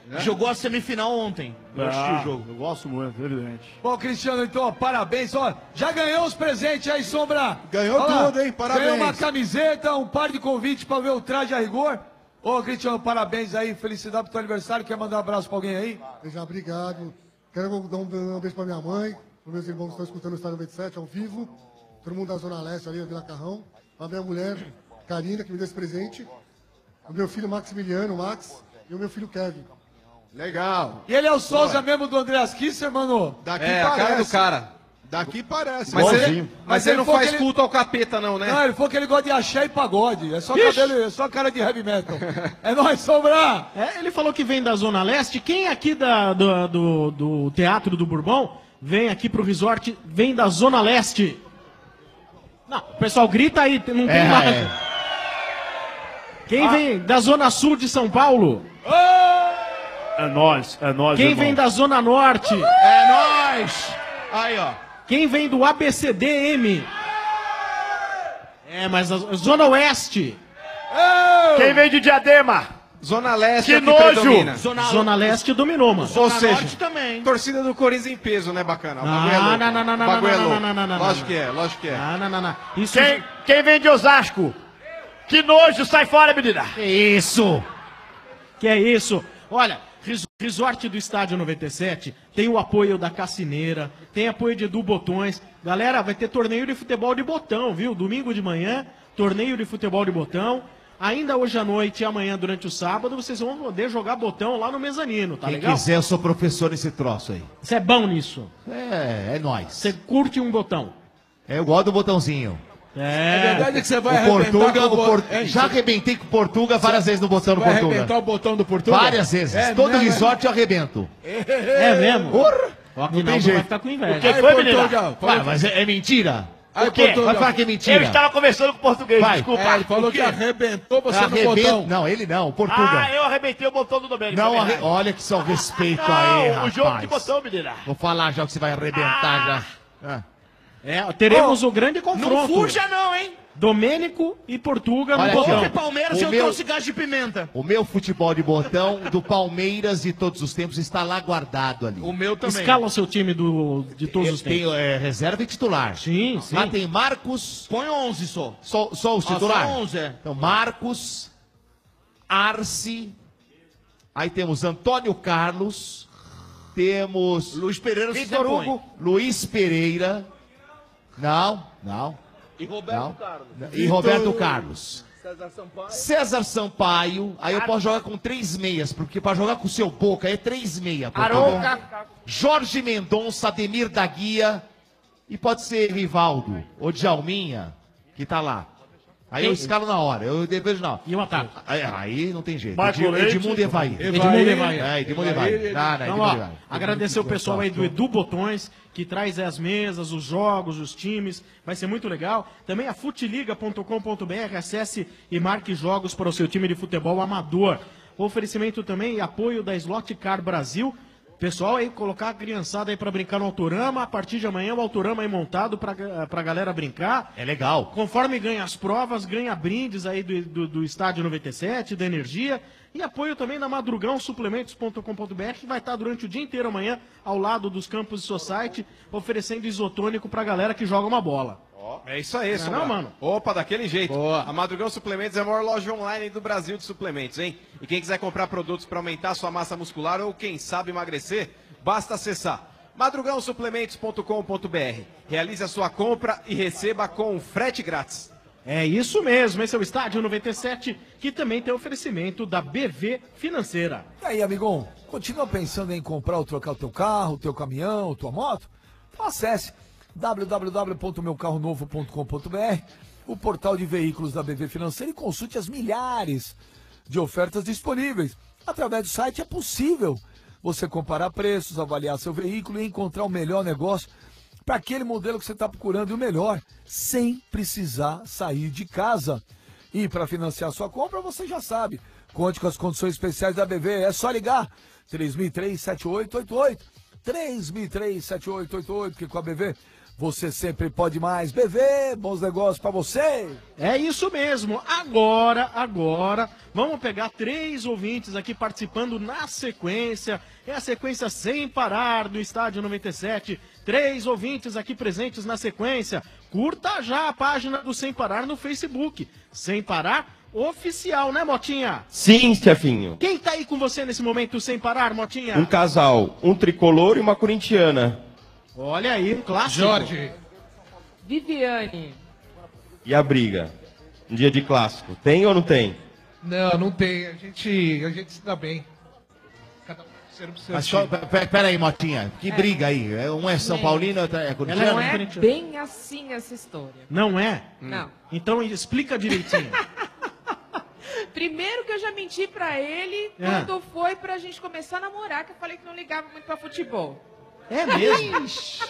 Jogou a semifinal ontem. Eu assisti o jogo. Eu gosto muito, evidente. Bom, Cristiano, então, ó, parabéns. Ó, já ganhou os presentes aí, Sombra. Ganhou tudo, hein? Parabéns. Ganhou uma camiseta, um par de convites pra ver o traje a rigor. Ô, Cristiano, parabéns aí. Felicidade pro teu aniversário. Quer mandar um abraço pra alguém aí? Já, obrigado. Quero dar um beijo pra minha mãe, pros meus irmãos que estão escutando o Estádio 97 ao vivo. Todo mundo da Zona Leste ali, da Vila Carrão. Pra minha mulher, Karina, que me deu esse presente. O meu filho Maximiliano, Max. E o meu filho Kevin. Legal. E ele é o Souza mesmo do Andreas Kisser, mano? Daqui É, a cara do cara. Daqui parece. Mas ele não falou faz que culto ao capeta, não, né? Não, ele falou que ele gosta de axé e pagode. É só Ixi. cabelo, é só cara de heavy metal. É nóis, Sombra! É, ele falou que vem da Zona Leste. Quem aqui do Teatro do Bourbon vem aqui pro resort, vem da Zona Leste? Não, o pessoal grita aí, não tem mais. Quem vem da Zona Sul de São Paulo? É nóis, Quem vem da Zona Norte? É nóis! Aí, ó. Quem vem do ABCDM? É, mas a Zona Oeste. Quem vem de Diadema? Zona Leste Que é o nojo! predomina. Zona Leste dominou, mano. Ou Zona seja, Norte também. torcida do Corinthians em peso, né, bacana? O Não, bagulho é louco. não, não, não, O bagulho é não, louco. não, não, não, não, Lógico que é, lógico que é. Não. Isso Quem vem de Osasco? Que nojo, sai fora, menina! Que isso? Que é isso? Olha, Resort do Estádio 97 tem o apoio da Cassineira, tem apoio de Edu Botões. Galera, vai ter torneio de futebol de botão, viu? Domingo de manhã, torneio de futebol de botão. Ainda hoje à noite e amanhã durante o sábado, vocês vão poder jogar botão lá no mezanino, tá Quem legal? quiser, eu sou professor nesse troço aí. Você é bom nisso. É nóis. Você curte um botão. Eu gosto do botãozinho. É verdade é que você vai o Portuga, arrebentar já arrebentei com o Portuga várias vezes no botão do Vai Portuga. arrebentar o botão do Portuga? Várias vezes. É Todo mesmo, resort eu arrebento. É mesmo? Porra! O Não Aguinaldo tem vai jeito. ficar com inveja. O que foi, menina? Vai, mas é mentira? Aí, O quê? Portuga. Vai falar que é mentira? Eu estava conversando com o português, Vai. desculpa. É, ele falou O quê? que arrebentou você Arrebento- no botão. Não, ele não, o Portuga. Ah, eu arrebentei o botão do Domênico. Não, é verdade. olha que só respeito Não, aí, o rapaz. jogo de botão, menina. Vou falar já que você vai arrebentar já. Teremos o grande confronto. Não fuja não, hein? Domênico e Portuga no Olha aqui, botão. ó. Porque Palmeiras O eu meu- trouxe gás de pimenta. O meu futebol de botão do Palmeiras de todos os tempos está lá guardado ali. O meu também. Escala o seu time de todos os Tem tempos. reserva e titular. Sim, sim. Lá tem Marcos. Põe 11 só. Só os Ah, titulares? só 11, é. Então, Marcos, Arce, aí temos Antônio Carlos, temos Luiz Pereira se Vitor repõe. Hugo, Luiz Pereira, não, E Roberto Carlos. e Roberto Carlos. César Sampaio, aí eu posso jogar com 3 meias, porque para jogar com o seu Boca é 3 meias. Arouca. Jorge Mendonça, Ademir da Guia, e pode ser Rivaldo, ou Djalminha, que tá lá. Aí eu escalo na hora, eu vejo não. E o ataque? Aí não tem jeito. Marco Leite. Edmundo Evair. Edmundo Evair. Edmundo Evair. Não, Então, Edmundo ó, Evair. agradecer o pessoal aí do Edu Botões, que traz as mesas, os jogos, os times. Vai ser muito legal. Também a futiliga.com.br. Acesse e marque jogos para o seu time de futebol amador. Oferecimento também e apoio da Slot Car Brasil. Pessoal aí, colocar a criançada aí pra brincar no Autorama. A partir de amanhã o Autorama aí montado pra galera brincar. É legal. Conforme ganha as provas, ganha brindes aí do Estádio 97, da Energia. E apoio também da madrugãosuplementos.com.br, que vai estar durante o dia inteiro amanhã ao lado dos campos de Society, oferecendo isotônico pra galera que joga uma bola. É isso aí, Não, mano. Opa, daquele jeito. A Madrugão Suplementos é a maior loja online do Brasil de suplementos, hein? E quem quiser comprar produtos para aumentar sua massa muscular ou quem sabe emagrecer, basta acessar madrugãosuplementos.com.br. Realize a sua compra e receba com frete grátis. É isso mesmo, esse é o Estádio 97, que também tem oferecimento da BV Financeira. E aí, amigão, continua pensando em comprar ou trocar o teu carro, o teu caminhão, tua moto? Então acesse www.meucarronovo.com.br, o portal de veículos da BV Financeira, e consulte as milhares de ofertas disponíveis. Através do site é possível você comparar preços, avaliar seu veículo e encontrar o melhor negócio para aquele modelo que você está procurando, e o melhor, sem precisar sair de casa. E para financiar sua compra, você já sabe, conte com as condições especiais da BV, é só ligar 3003-7888, 3003-7888, que com a BV Você sempre pode mais. BV, bons negócios pra você. É isso mesmo. Agora, vamos pegar 3 ouvintes aqui participando na sequência. É a sequência sem parar do Estádio 97. 3 ouvintes aqui presentes na sequência. Curta já a página do Sem Parar no Facebook. Sem Parar Oficial, né, Motinha? Sim, chefinho. Quem tá aí com você nesse momento Sem Parar, Motinha? Um casal, um tricolor e uma corintiana. Olha aí, um clássico. Jorge. Viviane. E a briga? Um dia de clássico. Tem ou não tem? Não tem. A gente se dá bem. Cada um ser pro seu Mas time. pera aí, Motinha. Que briga aí? Um é São Paulino, outro é corintiano? Não é bem assim essa história. Não é? Não. Então explica direitinho. Primeiro que eu já menti pra ele quando foi pra gente começar a namorar, que eu falei que não ligava muito pra futebol. É mesmo?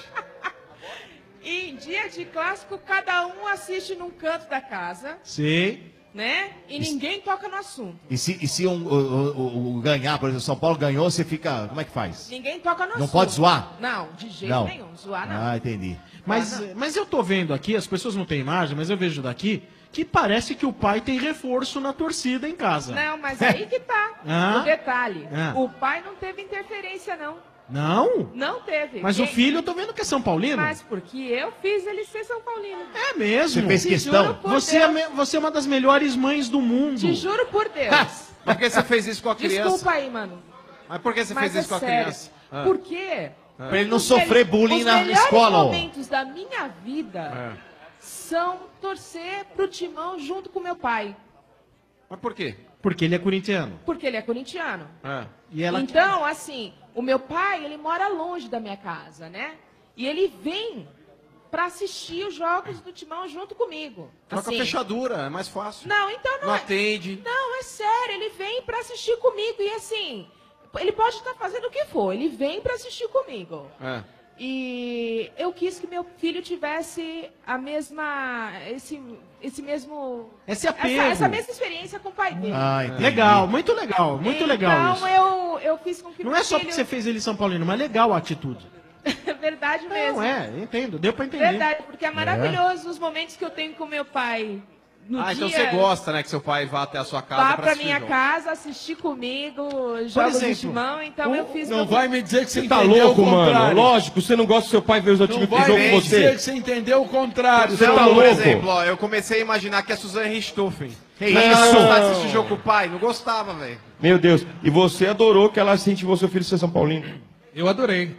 E em dia de clássico, cada um assiste num canto da casa, Sei. né? E ninguém toca no assunto. E se o ganhar, por exemplo, o São Paulo ganhou, você fica. Como é que faz? Ninguém toca no assunto. Não pode zoar? Não, de jeito nenhum. Zoar não. Ah, entendi. Mas eu tô vendo aqui, as pessoas não têm imagem, mas eu vejo daqui que parece que o pai tem reforço na torcida em casa. Não, mas aí que tá. Ah? O detalhe. Ah. O pai não teve interferência, não. Não? Não teve. Mas o filho eu tô vendo que é São Paulino. Mas porque eu fiz ele ser São Paulino. É mesmo? Você fez Te questão? juro por Você Deus. é uma das melhores mães do mundo. Te juro por Deus. Mas por que você fez isso com a criança? Desculpa aí, mano. Mas por que você Mas fez isso com a sério. criança? Por quê? Pra ele não sofrer bullying na Os escola, ó. melhores momentos da minha vida são torcer pro Timão junto com meu pai. Mas por quê? Porque ele é corintiano. Porque ele é corintiano. E ela Então, assim, o meu pai, ele mora longe da minha casa, né? E ele vem pra assistir os jogos do Timão junto comigo. Troca a Assim. fechadura, é mais fácil. Não, então não, Não é. atende. Não, é sério, ele vem pra assistir comigo. E assim, ele pode estar fazendo o que for, ele vem pra assistir comigo. É. E eu quis que meu filho tivesse a mesma. Esse mesmo. Esse apego. Essa mesma experiência com o pai dele. Ah, entendi. Legal, muito legal, muito legal isso. Então eu fiz com que Não meu é só filho... porque você fez ele São Paulino, mas é legal a atitude. É verdade mesmo. Não, entendo, deu pra entender. Verdade, porque é maravilhoso os momentos que eu tenho com meu pai. No dia, Então você gosta, né, que seu pai vá até a sua casa vá pra pra assistir minha jogo. casa, assistir comigo, jogos de Timão, então eu fiz... Não meu- vai me dizer que você Tá entendeu louco, o mano? contrário. Lógico, você não gosta do seu pai ver os outros Não times que vai jogam me com dizer você. que você entendeu o contrário. Você seu tá Por louco? exemplo, ó, eu comecei a imaginar que a Suzane Richthofen. Que Mas isso? ela gostava de assistir jogo com o pai? Não gostava, velho. Meu Deus. E você adorou que ela incentivou seu filho a ser São Paulino. Eu adorei.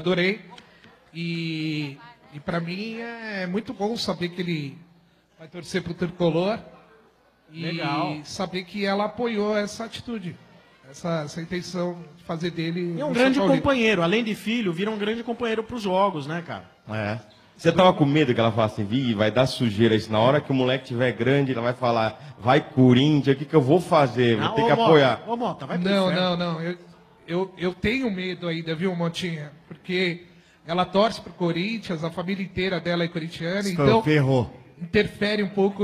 E pra mim é muito bom saber que ele vai torcer pro Tricolor. E Legal. saber que ela apoiou essa atitude. Essa intenção de fazer dele. E é um São grande Paulino. companheiro, além de filho, vira um grande companheiro pros jogos, né, cara? É. Você tava com medo que ela falasse, Vi, vai dar sujeira isso. Na hora que o moleque tiver grande, ela vai falar, vai Corinthians, o que eu vou fazer? Vou ter que apoiar. Ô, Mota, vai pro Não, inferno. não. Eu tenho medo ainda, viu, Montinha? Porque ela torce pro Corinthians, a família inteira dela é corintiana, então Ferrou. interfere um pouco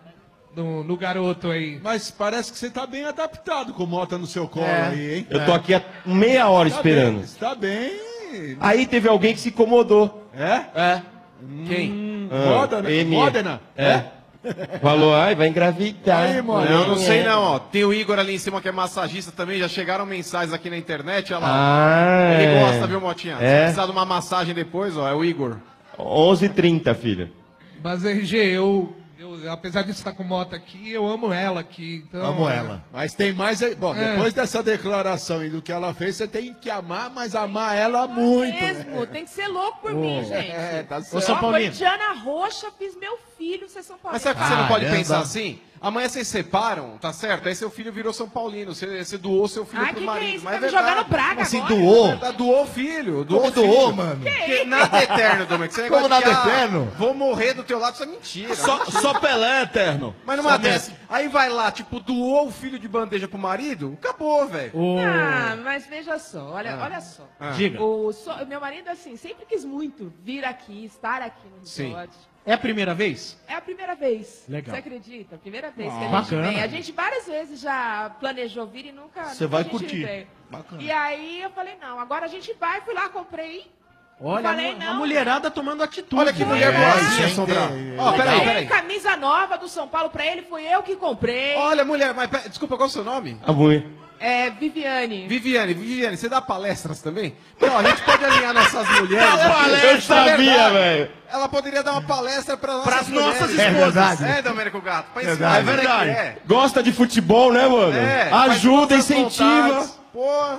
no garoto aí. Mas parece que você tá bem adaptado com o Mota no seu colo aí, hein? Eu tô aqui há meia hora esperando. Está bem. Aí teve alguém que se incomodou. É? Quem? Modena? É. Falou, ai, vai engravidar. Aí, mano. Eu não sei não, ó. Tem o Igor ali em cima que é massagista também, já chegaram mensagens aqui na internet, olha lá. Ah, Ele é. gosta, viu, Motinha? Se É. precisar de uma massagem depois, ó, é o Igor. 11h30, filho. Mas, RG, eu, apesar de estar com Mota aqui, eu amo ela aqui. Então, Amo ela. Mas tem mais aí. Bom, É. depois dessa declaração aí do que ela fez, você tem que amar, mas amar ela muito. Mesmo, tem que ser louco por mim, gente. É, tá Ô, certo. São Uma Paulino. corintiana roxa, fiz meu filho ser São Paulino. Mas sabe que você não pode Caramba. pensar assim? Amanhã vocês separam, tá certo? Aí seu filho virou São Paulino, você doou seu filho Ai, pro que marido. é isso? Mas Tá é me jogando verdade. praga Assim, agora? doou. Doou o filho, doou Como o filho. doou, mano? Porque nada é eterno, Domingos. Esse negócio Como de nada que, é eterno? Vou morrer do teu lado, isso é mentira. Só Pelé é eterno. Mas numa dessa, aí vai lá, tipo, doou o filho de bandeja pro marido, acabou, velho. Ah, mas veja só, olha só. Diga. O meu marido, assim, sempre quis muito vir aqui, estar aqui no Sim. resort. É a primeira vez? É a primeira vez. Legal. Você acredita? Primeira vez que a gente Bacana. vem. A gente várias vezes já planejou vir e nunca. Você nunca vai a gente curtir. veio. Bacana. E aí eu falei, não, agora a gente vai, fui lá, comprei Olha, Falei, a não. mulherada tomando atitude. Olha que mulher boazinha, Sombra. Ó, Peraí, peraí. camisa nova do São Paulo pra ele, fui eu que comprei. Olha, mulher, mas desculpa, qual é o seu nome? É, Viviane. Viviane, você dá palestras também? Não, a gente pode alinhar nossas mulheres. Eu sabia, velho. Ela poderia dar uma palestra para Pras nossas mulheres. esposas. É verdade. É, Domênico Gato. Pra É ensinar verdade. como é que é. Gosta de futebol, né, mano? Ajuda, faz todas as incentiva. vontades. Pô.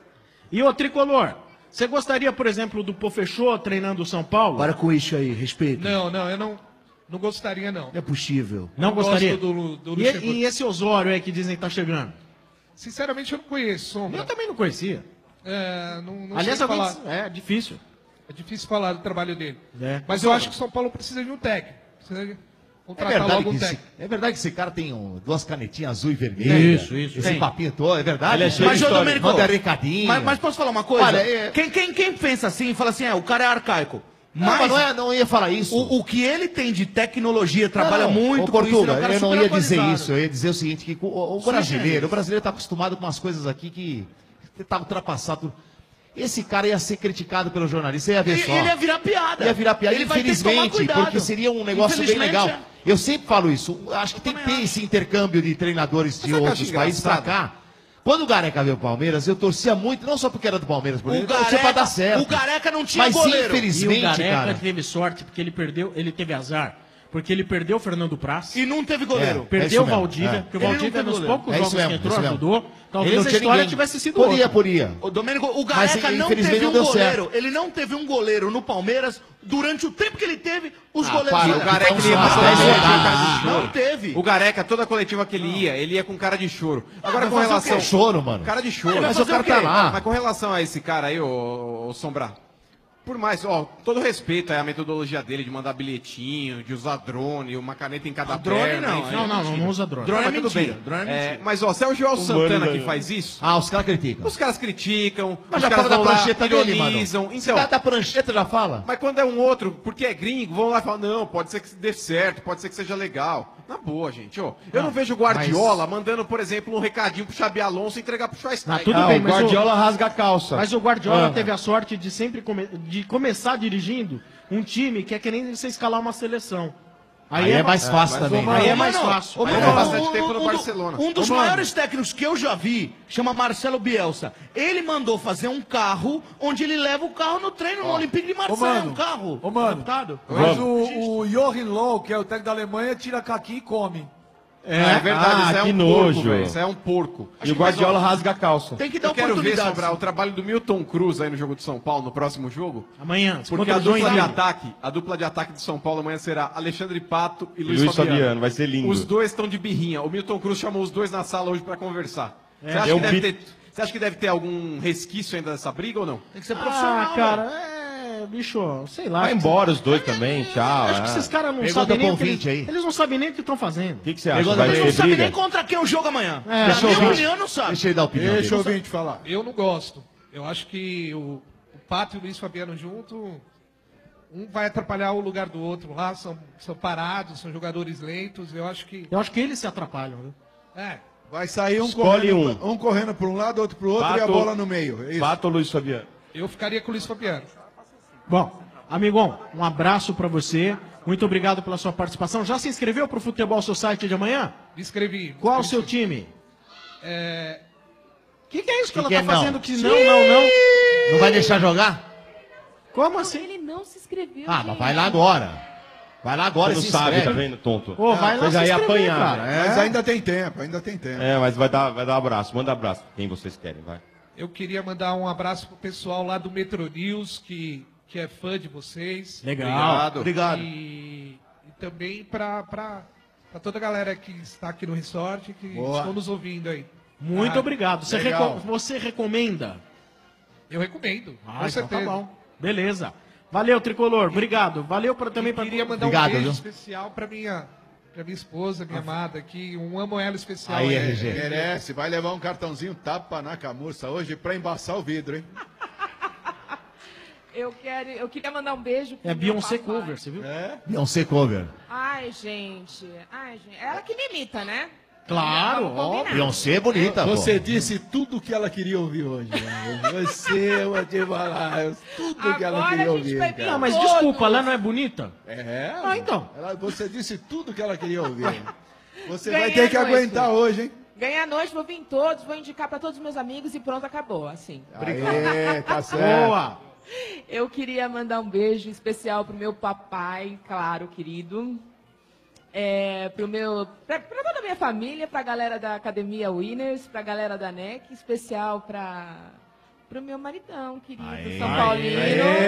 E o Tricolor, você gostaria, por exemplo, do Pofechô treinando o São Paulo? Para com isso aí, respeito. Não, eu não gostaria, não. É possível. Não gostaria? Gosto do E, Luxemburgo. e esse Osório aí que dizem que tá chegando? Sinceramente, eu não conheço, Sombra. Eu também não conhecia. Não Aliás, sei alguém falar. é difícil. É difícil falar do trabalho dele. É. Mas eu acho que o São Paulo precisa de um técnico. Precisa contratar logo um técnico. É verdade que esse cara tem duas canetinhas azul e vermelha. Isso. Esse Tem. papinho todo, é verdade? Ele é cheio de Mas, ô, história. Domênico, manda recadinho. Mas posso falar uma coisa? Olha, Quem pensa assim, fala assim, o cara é arcaico. Mas não ia falar isso. O que ele tem de tecnologia, trabalha muito Ô, com isso, Portuga, ele é um cara eu não super ia dizer atualizado. isso. Eu ia dizer o seguinte, que o brasileiro tá acostumado com umas coisas aqui que tá ultrapassado. Esse cara ia ser criticado pelo jornalista, ia ver só. Ele ia virar piada. Ia virar piada, Ele vai ter que tomar infelizmente, cuidado. porque seria um negócio bem Infelizmente, legal. é. Eu sempre falo isso. Acho que tem que ter esse intercâmbio de treinadores de sabe o que eu outros acho países pra engraçado? cá. Quando o Gareca veio o Palmeiras, eu torcia muito, não só porque era do Palmeiras, porque O eu torcia pra dar certo. O Gareca não tinha Mas goleiro. infelizmente, E o Gareca cara. teve sorte porque ele teve azar. Porque ele perdeu o Fernando Praz. E não teve goleiro. Perdeu o mesmo, Valdívia, porque o Ele não Valdívia, teve nos goleiro. poucos É jogos isso mesmo, que entrou, isso mesmo. ajudou. Ele Talvez não a tinha história ninguém. tivesse sido Podia, outra. podia. O Domênico, o Mas, Gareca não infelizmente, teve não um deu goleiro. certo. Ele não teve um goleiro no Palmeiras durante o tempo que ele teve os Ah, goleiros. para, dele. o Gareca Então, ele ia pra não, coletiva, não, cara de não choro. teve. O Gareca, toda coletiva que ele ia com cara de choro. Agora Mas com fazer o relação... quê? Choro, mano. Cara de choro. Ele vai Mas fazer o o quê? Tá. Mas com relação a esse cara aí, ô Sombra, por mais, todo respeito à metodologia dele de mandar bilhetinho, de usar drone, uma caneta em cada drone perna. não, enfim, não usa drone. Drone Mas é tudo mentira, bem. drone é mentira. Mas, se é o Joel Santana que faz isso... Ah, os caras criticam. Os caras criticam, Mas os já caras fala da vão lá, prancheta dele, mano. ironizam. Esse cara da prancheta já fala. Mas quando é um outro, porque é gringo, vão lá e falam, não, pode ser que dê certo, pode ser que seja legal. Na boa, gente, ó. Eu não vejo o Guardiola mandando, por exemplo, um recadinho pro Xabi Alonso e entregar pro Schweinsteiger. Tudo bem, o mas Guardiola rasga a calça. Mas o Guardiola Ah. teve a sorte de sempre de começar dirigindo um time que é que nem você escalar uma seleção. Aí é mais fácil também. Aí é Ô, mais mano, fácil. ô, Aí mano, leva bastante tempo no Barcelona. Um dos Ô, mano. maiores técnicos que eu já vi, chama Marcelo Bielsa. Ele mandou fazer um carro onde ele leva o carro no treino no Olympique de Marseille. Um carro. Ô, mano, adaptado. mas o Joachim Löw, que é o técnico da Alemanha, tira caqui e come. É verdade, isso é que um nojo. porco, velho. Isso é um porco. E o Guardiola rasga a calça. Tem que dar Eu quero ver, oportunidade. Sobrar, o trabalho do Milton Cruz aí no jogo de São Paulo, no próximo jogo. Amanhã. Porque contra a o dupla de Joinville. ataque, do São Paulo amanhã será Alexandre Pato e Luiz Luiz Fabiano. Fabiano, vai ser lindo. Os dois estão de birrinha. O Milton Cruz chamou os dois na sala hoje pra conversar. Você acha, Eu que deve vi- ter, você acha que deve ter algum resquício ainda dessa briga ou não? Tem que ser profissional. Ah, cara, velho. bicho, sei lá. Vai embora os dois também, tchau. Acho que esses caras não Pergunta sabem nem pro o que ouvinte eles, aí. eles não sabem nem o que estão fazendo. O que você acha? Pergunta Vai pra Ele ter não sabe briga? nem contra quem é o jogo amanhã. É. Na Deixa minha eu ver. opinião, não sabe. Deixa ele dar a opinião Deixa dele. o ouvinte falar. Eu não gosto. Eu acho que o Pato e o Luiz Fabiano junto, um vai atrapalhar o lugar do outro lá, são parados, são jogadores lentos. Eu acho que. Eu acho que eles se atrapalham, viu? É. Vai sair Escolhe um correndo para um lado, outro para o outro e a Pato- bola no meio. É isso. Pato ou Luiz Fabiano? Eu ficaria com o Luiz Fabiano. Bom, amigão, um abraço pra você. Muito obrigado pela sua participação. Já se inscreveu pro Futebol Society de amanhã? Me inscrevi. Qual o seu time? É, O que é isso que, Que ela que tá é não? fazendo que não? Não vai deixar jogar? Como assim? Ele não se inscreveu. Ah, gente. mas vai lá agora. Vai lá agora Você e não se sabe, inscreve. tá vendo, tonto? Ô, vai lá Mas se aí inscrever, apanhar, cara. né? Mas ainda tem tempo, ainda tem tempo. É, mas vai dar abraço. Manda abraço. Quem vocês querem, vai. eu queria mandar um abraço pro pessoal lá do Metro News, que é fã de vocês. Legal. Obrigado. E também pra toda a galera que está aqui no resort, que Boa. estão nos ouvindo aí. Muito Ah, obrigado. Você, legal. você recomenda? Eu recomendo, Ah, com então certeza. tá bom. Beleza. Valeu, Tricolor. Obrigado. Valeu também para Queria mandar Obrigado, um beijo viu? especial pra minha esposa, minha amada aqui. Um amo ela especial. Aí, é, RG. Merece, vai levar um cartãozinho tapa na camurça hoje pra embaçar o vidro, hein? Eu queria mandar um beijo pro É meu Beyoncé papai. Cover, você viu? É? Beyoncé cover. Ai, gente. Ela que me imita, né? Claro, Vamos combinar. Beyoncé é bonita, pô. Você disse tudo o que ela queria ouvir hoje. Né? Você, eu vou te falar, tudo que ela Agora queria a gente ouvir. vai cara. Não, mas desculpa, ela não é bonita? É. Ah, então. Você disse tudo que ela queria ouvir. Você Ganhei vai ter a que noite. aguentar hoje, hein? Ganhar a noite, vou vir em todos, vou indicar pra todos os meus amigos e pronto, acabou, assim. Aê, tá certo. Boa. Eu queria mandar um beijo especial pro meu papai, claro, querido. Pra toda a minha família, pra galera da Academia Winners, pra galera da NEC, especial pro meu maridão, querido, São Paulino.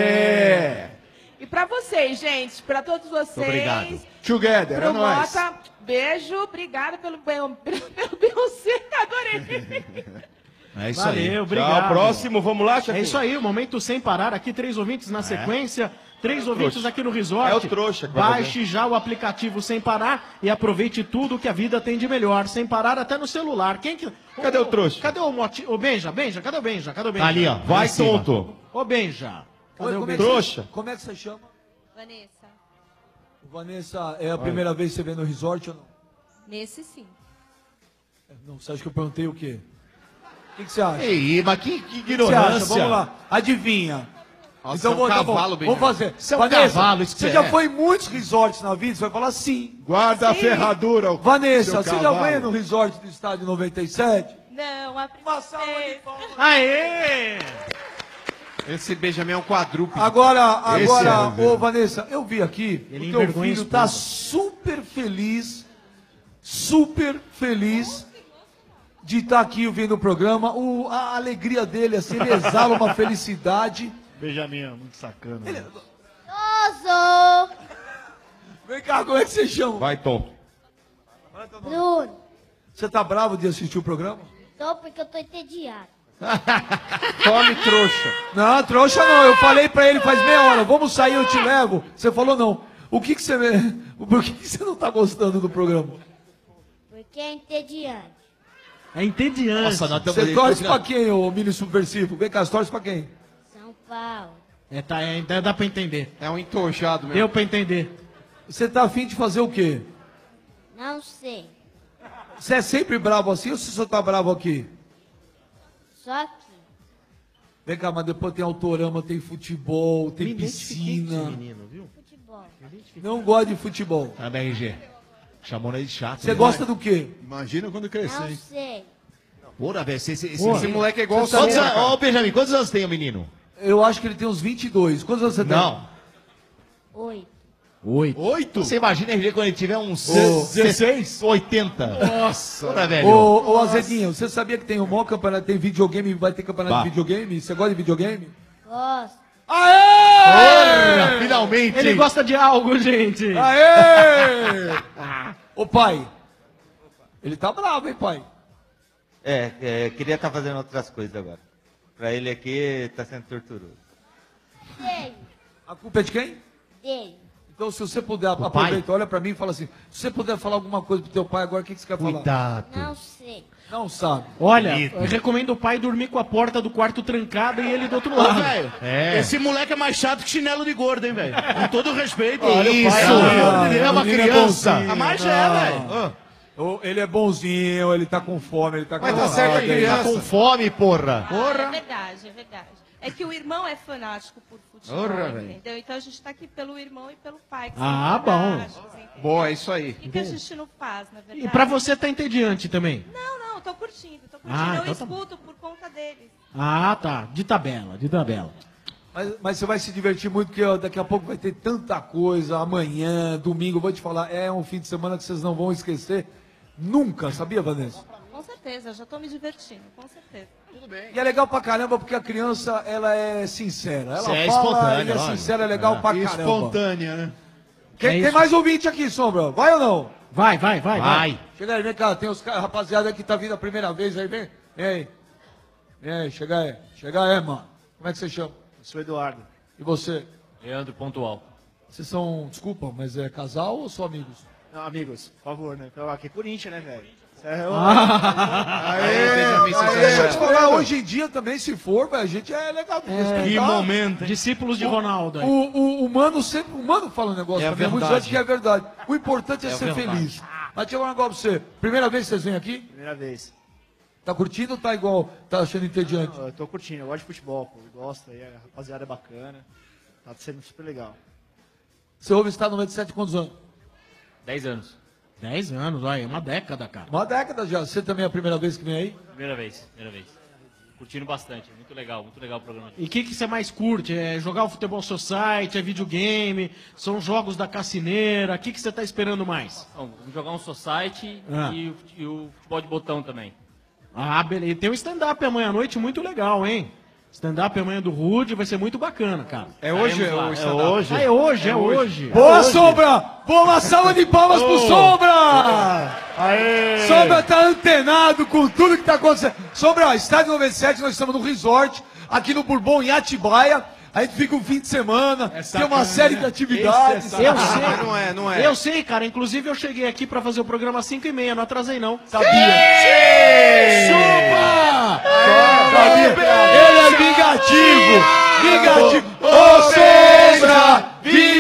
E pra vocês, gente, pra todos vocês. Obrigado. Together, Pro é nóis. Mota, beijo, obrigada pelo Beyoncé, adorei. É isso aí. Valeu, obrigado. Tchau, próximo, vamos lá, É chefinho? isso aí, o momento sem parar. Aqui 3 ouvintes na sequência. 3 ouvintes trouxa. aqui no resort. É o trouxa que vai Baixe já o aplicativo Sem Parar e aproveite tudo que a vida tem de melhor. Sem parar até no celular. Cadê o trouxa? Cadê o Benja? Cadê o Benja? Cadê o Benja? Tá ali, ó. Vai, em cima. tonto. Ô, Benja. Cadê o Como é Benja? que Trouxa. Como é que você chama? Vanessa, Vanessa, é a primeira vez que você vem no resort ou não? nesse sim. Não, você acha que eu perguntei o quê? O que você acha? Ei, mas que O que você ignorância. acha? Vamos lá. Adivinha. Nossa, Então é um vou, tá cavalo, bom. Benjamin. Vamos fazer. Você é um Vanessa, cavalo, isso que você você já é. foi em muitos resorts na vida? Você vai falar sim. Guarda a ferradura. Vanessa, seu você já cavalo. foi no resort do estádio 97? Não, a primeira vez. Aê! Esse Benjamin é um quadrúpede. Agora, Esse é, ô Vanessa, eu vi aqui, Ele o teu envergonha filho a tá esposa. super feliz de estar aqui ouvindo o programa. A alegria dele, assim, ele exala uma felicidade. Benjamin, muito sacana. né? Oso! Vem cá, como é que você chama? Vai, tonto. Bruno, Você tá bravo de assistir o programa? tô porque eu tô entediado. Tome trouxa. Não, trouxa não. Eu falei pra ele faz meia hora, vamos sair, eu te levo. Você falou não. Por que você não tá gostando do programa? Porque é entediante. É entediante. Nossa, nós estamos Você torce pra quem, ô mini subversivo? Vem cá, você torce pra quem? São Paulo. Então dá pra entender. É um entojado mesmo. Deu pra entender. Você tá afim de fazer o quê? Não sei. Você é sempre bravo assim ou você só tá bravo aqui? Só que Vem cá, mas depois tem autorama, tem futebol, tem piscina. futebol. Não gosta de futebol. Tá bem, G. Chamou ele de chato. Você né? gosta do quê? Imagina quando crescer, Não hein? sei. Porra, velho. Esse moleque é igual o Quantos Sombra, anos, cara. ô, Benjamin, quantos anos tem o menino? Eu acho que ele tem uns 22. Quantos anos você tem? Não. 8. 8? Você imagina ele quando ele tiver uns 16? 80. Nossa. Porra, velho. Ô, Azedinho, você sabia que tem o maior campeonato, tem videogame, vai ter campeonato Bah. de videogame? Você gosta de videogame? Gosto. Aê! Finalmente. Ele gosta de algo, gente. Aê! Ô pai, ele tá bravo, hein, pai? Queria estar fazendo outras coisas agora. Pra ele aqui, tá sendo torturoso. Dele. A culpa é de quem? Dele. Então, se você puder, aproveita, olha pra mim e fala assim, se você puder falar alguma coisa pro teu pai agora, o que você quer falar? Cuidado. Não sei. Não sabe. Olha, Bonito. eu recomendo o pai dormir com a porta do quarto trancada e ele do outro Ô, lado. velho, É. esse moleque é mais chato que chinelo de gordo, hein, velho? Com todo respeito. Olha o Isso. pai, É uma o menino é criança. bonzinho, Mas não. é, velho. Ele é bonzinho, ele tá com fome, ele tá com Mas tá certo, vontade, criança. Tá com fome, porra. É verdade, é verdade. É que o irmão é fanático por futebol, Porra, velho. entendeu? Então a gente tá aqui pelo irmão e pelo pai. Que Ah, são bom. fantásticos, entendeu? Boa, é isso aí. O que a gente não faz, na verdade? E pra você tá entediante também? Não, tô curtindo, tô curtindo. Ah, eu então tá escuto por conta deles. Ah, tá. De tabela, de tabela. Mas você vai se divertir muito, porque ó, daqui a pouco vai ter tanta coisa, amanhã, domingo, eu vou te falar, é um fim de semana que vocês não vão esquecer nunca, sabia, Vanessa? Com certeza, eu já tô me divertindo, com certeza. Tudo bem. E é legal pra caramba, porque a criança, ela é sincera. Ela É fala espontânea, e é lógico. sincera, é legal pra E caramba. espontânea, né? Tem mais ouvinte aqui, Sombra, vai ou não? Vai. Chega aí, vem cá, tem os caras, rapaziada que tá vindo a primeira vez aí, vem aí. Vem aí, chega aí, mano. Como é que você chama? Eu sou Eduardo. E você? Leandro Pontual. Vocês são, desculpa, mas é casal ou só amigos? Não, amigos, por favor, né? Aqui é Corinthians, né, velho? Deixa eu te falar, hoje em dia também, se for, velho, a gente é legal de respeitar. Que momento, hein? Discípulos de Ronaldo. O humano sempre, o humano fala um negócio É a também, muitos verdade. acham que é verdade. O importante é, É a ser verdade. feliz. Mas deixa eu falar um negócio pra você. Primeira vez que vocês vêm aqui? Primeira vez. Tá curtindo ou tá igual? Tá achando entediante? Não, eu tô curtindo, eu gosto de futebol, pô. Eu gosto aí, a rapaziada é bacana. Tá sendo super legal. Você ouve estar no 97 quantos anos? 10 anos. 10 anos, olha, uma década, cara. Uma década já. Você também é a primeira vez que vem aí? Primeira vez. Curtindo bastante, muito legal o programa. E o que você mais curte? É jogar o Futebol Society, é videogame, são jogos da cassineira, o que você tá esperando mais? Vamos jogar um Society e o futebol de botão também. Ah, beleza. E tem um stand-up amanhã à noite muito legal, hein? Stand-up amanhã do Rude vai ser muito bacana, cara. É hoje o stand-up? hoje. Ah, é hoje, é hoje. Boa, Sombra! Boa, uma salva de palmas pro Sombra! Aê! Sombra tá antenado com tudo que tá acontecendo. Sombra, ó, Estádio 97, nós estamos no resort, aqui no Bourbon, em Atibaia. A gente fica um fim de semana, tem uma série de atividades. Eu sei. Não é. Eu sei, cara. Inclusive eu cheguei aqui pra fazer o programa às 5h30, não atrasei não. Sabia? Chupa! Ele é vingativo! Ô Sombra,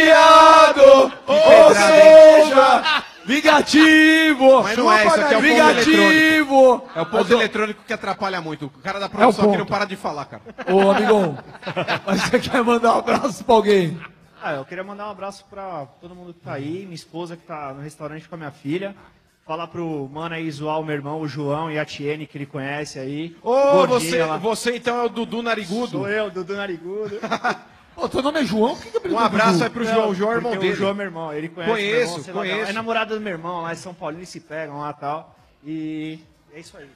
viado! Ô Sombra, vingativo! Mas não é, isso aqui é o ponto vingativo! eletrônico. É o ponto eletrônico que atrapalha muito. O cara da produção aqui não para de falar, cara. Ô, amigão, mas você quer mandar um abraço pra alguém? Eu queria mandar um abraço pra todo mundo que tá aí, minha esposa que tá no restaurante com a minha filha. Falar pro mano aí zoar o meu irmão, o João e a Tiene, que ele conhece aí. Ô, você então é o Dudu Narigudo? Sou eu, Dudu Narigudo. Ô, teu nome é João? Um abraço aí pro João. O João é irmão dele. O João é meu irmão, ele conhece. Conheço. É namorada do meu irmão, lá em São Paulo, eles se pegam lá e tal. E é isso aí.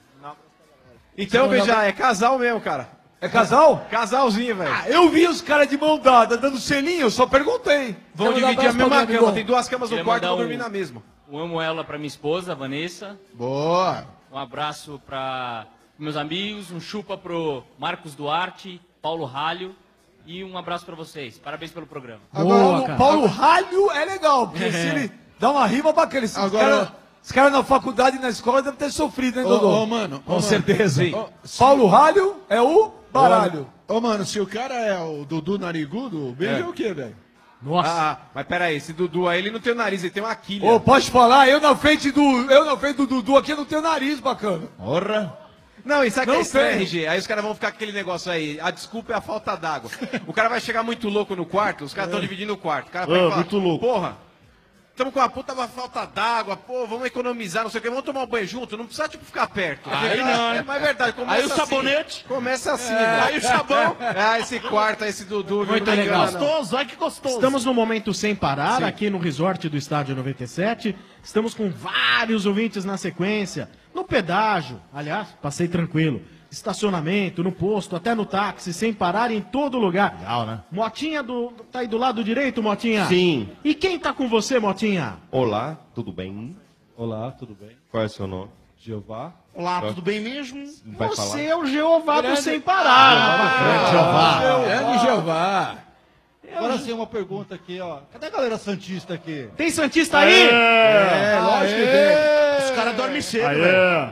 Então, veja, é casal mesmo, cara. É casal? Casalzinho, velho. Eu vi os caras de mão dada, dando selinho, eu só perguntei. Vão dividir a mesma cama, tem 2 camas no quarto, vão dormir na mesma. Um amo ela pra minha esposa, Vanessa. Boa! Um abraço pra meus amigos, um chupa pro Marcos Duarte, Paulo Ralho e um abraço pra vocês. Parabéns pelo programa. Agora, o Paulo Ralho é legal, porque se ele dá uma rima bacana, os caras na faculdade e na escola devem ter sofrido, hein, Dodô? Mano. Com certeza. Paulo Ralho é o baralho. Ô, mano, se o cara é o Dudu Narigudo, o beijo é o quê, velho? Nossa. Mas peraí, esse Dudu aí, ele não tem o nariz, ele tem uma quilha. Ô, pode falar, eu na frente do Dudu aqui não tenho nariz bacana. Porra. Não, isso aqui é estranho, RG. Aí os caras vão ficar com aquele negócio aí. A desculpa é a falta d'água. O cara vai chegar muito louco no quarto, os caras estão dividindo o quarto. O cara vai falar, muito louco. Porra, estamos com a puta falta d'água, pô, vamos economizar, não sei o que, vamos tomar um banho junto, não precisa, tipo, ficar perto. Aí não, né? Mas é verdade, começa Aí o sabonete. Assim. Começa assim, velho. Aí o sabão. Esse quarto, esse Dudu. Muito legal. Gostoso, olha que gostoso. Estamos no momento sem parar, aqui no resort do Estádio 97. Estamos com vários ouvintes na sequência. No pedágio, aliás, passei tranquilo. Estacionamento, no posto, até no táxi, sem parar em todo lugar. Legal, né? Motinha tá aí do lado direito, Motinha? Sim. E quem tá com você, Motinha? Olá, tudo bem? Olá, tudo bem? Qual é o seu nome? Jeová. Olá, tudo bem mesmo? Vai Você falar? é o Jeová do Sem Parar. Grande Jeová. Agora sim, uma pergunta aqui, ó. Cadê a galera santista aqui? Tem santista aí? É, lógico que tem. Os caras dormem cedo, Aê. velho.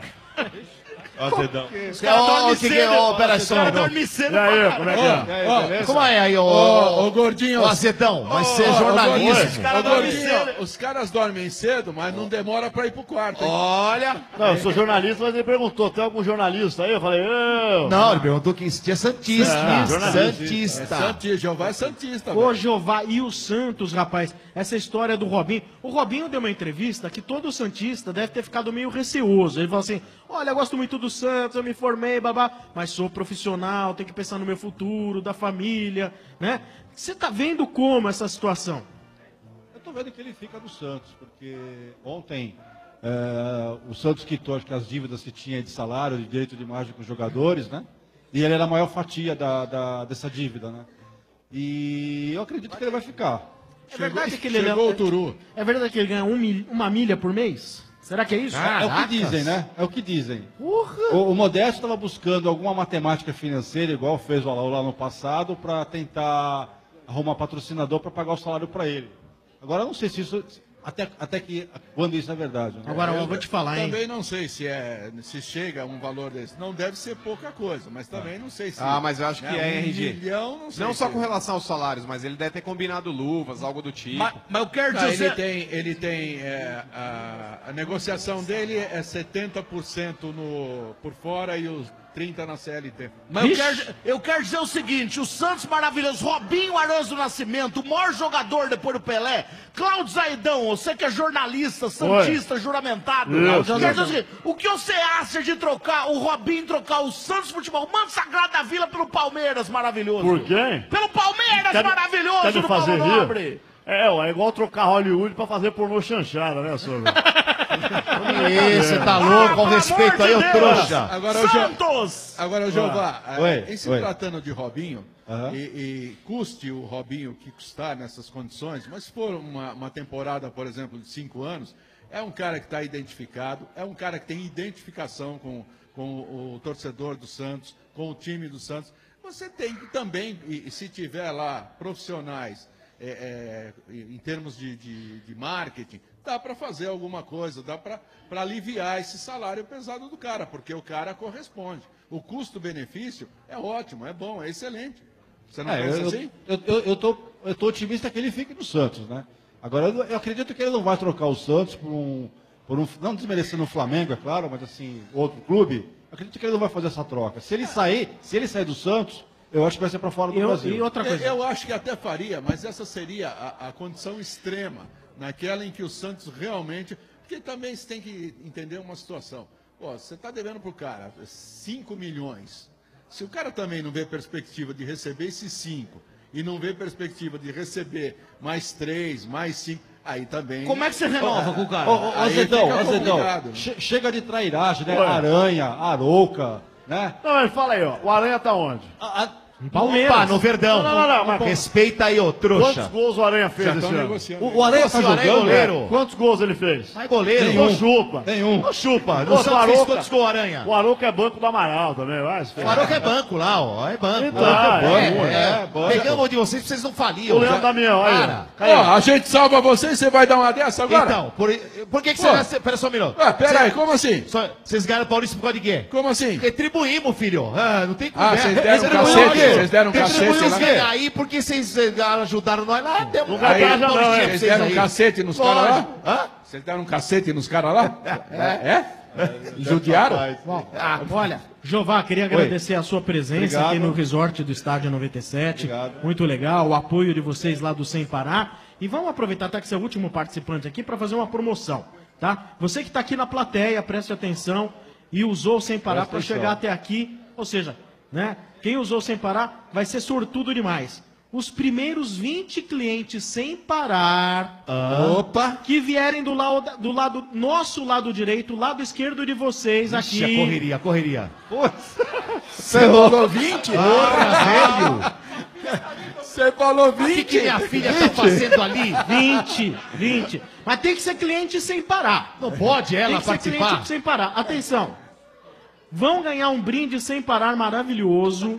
Ó, Zedão. Os caras dormem cedo. Pera Os caras dormem cedo. E aí, como é que é? Como é aí, Ô, gordinho. Ô, Azedão, vai ser jornalismo. Os caras dormem cedo, mas não demora pra ir pro quarto, hein? Olha. Não, eu sou jornalista, mas ele perguntou, tem algum jornalista aí? Eu falei, eu. Não, ele perguntou que tinha Santista. É Santista, Jeová é Santista. Ô, Jeová, e o Santos, rapaz? Essa história do Robinho. O Robinho deu uma entrevista que todo Santista deve ter ficado meio receoso. Ele falou assim, olha, eu gosto muito do Santos, eu me formei, babá, mas sou profissional, tenho que pensar no meu futuro, da família, né? Você tá vendo como essa situação? Eu tô vendo que ele fica no Santos, porque ontem o Santos quitou acho que as dívidas que tinha de salário, de direito de imagem com os jogadores, né? E ele era a maior fatia dessa dívida, né? E eu acredito que ele vai ficar. É verdade que ele Chegou o Turu. É verdade que ele ganha uma milha por mês? Será que é isso? É o que dizem, né? É o que dizem. O Modesto estava buscando alguma matemática financeira, igual fez lá no passado, para tentar arrumar patrocinador para pagar o salário para ele. Agora, eu não sei se isso Até que quando isso é verdade. Né? Agora, eu vou te falar, hein? Também não sei se chega a um valor desse. Não deve ser pouca coisa, mas também não sei se... Mas eu acho que é, RG. Milhão, não sei não só se- com relação aos salários, mas ele deve ter combinado luvas, algo do tipo. Mas eu quero dizer... Ele tem a negociação dele é 70% por fora e os 30% na CLT. Mas eu quero dizer o seguinte, o Santos maravilhoso, Robinho Arantes do Nascimento, o maior jogador depois do Pelé, Cláudio Zaidão, você que é jornalista, santista, juramentado, Isso. quero dizer o seguinte, o que você acha de trocar o Robinho, trocar o Santos Futebol, o Manto Sagrado da Vila pelo Palmeiras maravilhoso? Por quem? Pelo Palmeiras maravilhoso Quer me do fazer Paulo rir? Nobre. É igual trocar Hollywood pra fazer pornô chanchada, né, senhor? Você tá louco? Com respeito aí, ô trouxa. Agora, Jeová, Oi, em se oi. tratando de Robinho, e custe o Robinho que custar nessas condições, mas se for uma temporada, por exemplo, de 5 anos, é um cara que está identificado, é um cara que tem identificação com o torcedor do Santos, com o time do Santos. Você tem que também, e se tiver lá profissionais em termos de marketing, dá para fazer alguma coisa, dá para aliviar esse salário pesado do cara, porque o cara corresponde. O custo-benefício é ótimo, é bom, é excelente. Você não pensa assim? Eu tô otimista que ele fique no Santos, né? Agora, eu acredito que ele não vai trocar o Santos por um não desmerecendo o Flamengo, é claro, mas assim, outro clube. Acredito que ele não vai fazer essa troca. Se ele sair do Santos, eu acho que vai ser para fora do Brasil. E outra coisa. Eu acho que até faria, mas essa seria a condição extrema, naquela em que o Santos realmente... Porque também você tem que entender uma situação. Pô, você está devendo para o cara 5 milhões. Se o cara também não vê perspectiva de receber esses 5 e não vê perspectiva de receber mais 3, mais 5, aí também... Como é que você renova com o cara? Ô, Zedão, chega de trairagem, né? Aranha, Arouca, né? Não, mas fala aí, ó. O Aranha tá onde? Palmeiras. Opa, no Verdão. Não, mas respeita aí, ô trouxa. Quantos gols o Aranha fez esse ano? negociando. O Aranha tá jogando, goleiro. Quantos gols ele fez? É goleiro. Não chupa. Nenhum. Não chupa. Pô, Não sabe fez quantos gols o Aranha. O Arouca é banco do Amaral também, vai. O Arouca é banco lá, ó. É banco. Então, banco. Pegamos de vocês, vocês não faliam. O Leandro Damião, aí. Ó, a gente salva você e você vai dar uma dessa agora? Então, por que você... Pera só um minuto. Pera aí, como assim? Vocês ganharam o Paulista por causa de quê? Como assim? Retribuímos, filho. Não tem como. Vocês deram um cacete, vocês deram um cacete lá. Aí, porque vocês ajudaram nós lá, demos Vocês deram um cacete nos caras lá? Vocês deram um cacete nos caras lá? Judiaram? Olha, Jová, queria agradecer a sua presença aqui no resort do Estádio 97. Muito legal, o apoio de vocês lá do Sem Parar. E vamos aproveitar até que você é o último participante aqui para fazer uma promoção, tá? Você que está aqui na plateia, preste atenção e usou o Sem Parar para chegar até aqui, ou seja, né? Quem usou Sem Parar vai ser sortudo demais. Os primeiros 20 clientes Sem Parar, que vierem do lado nosso lado direito, lado esquerdo de vocês aqui. A correria. Você falou 20? Porra, Você falou 20? O que minha filha tá fazendo ali? 20. Mas tem que ser cliente sem parar. Não pode ela tem que participar? Ser cliente sem parar. Atenção. Vão ganhar um brinde sem parar maravilhoso.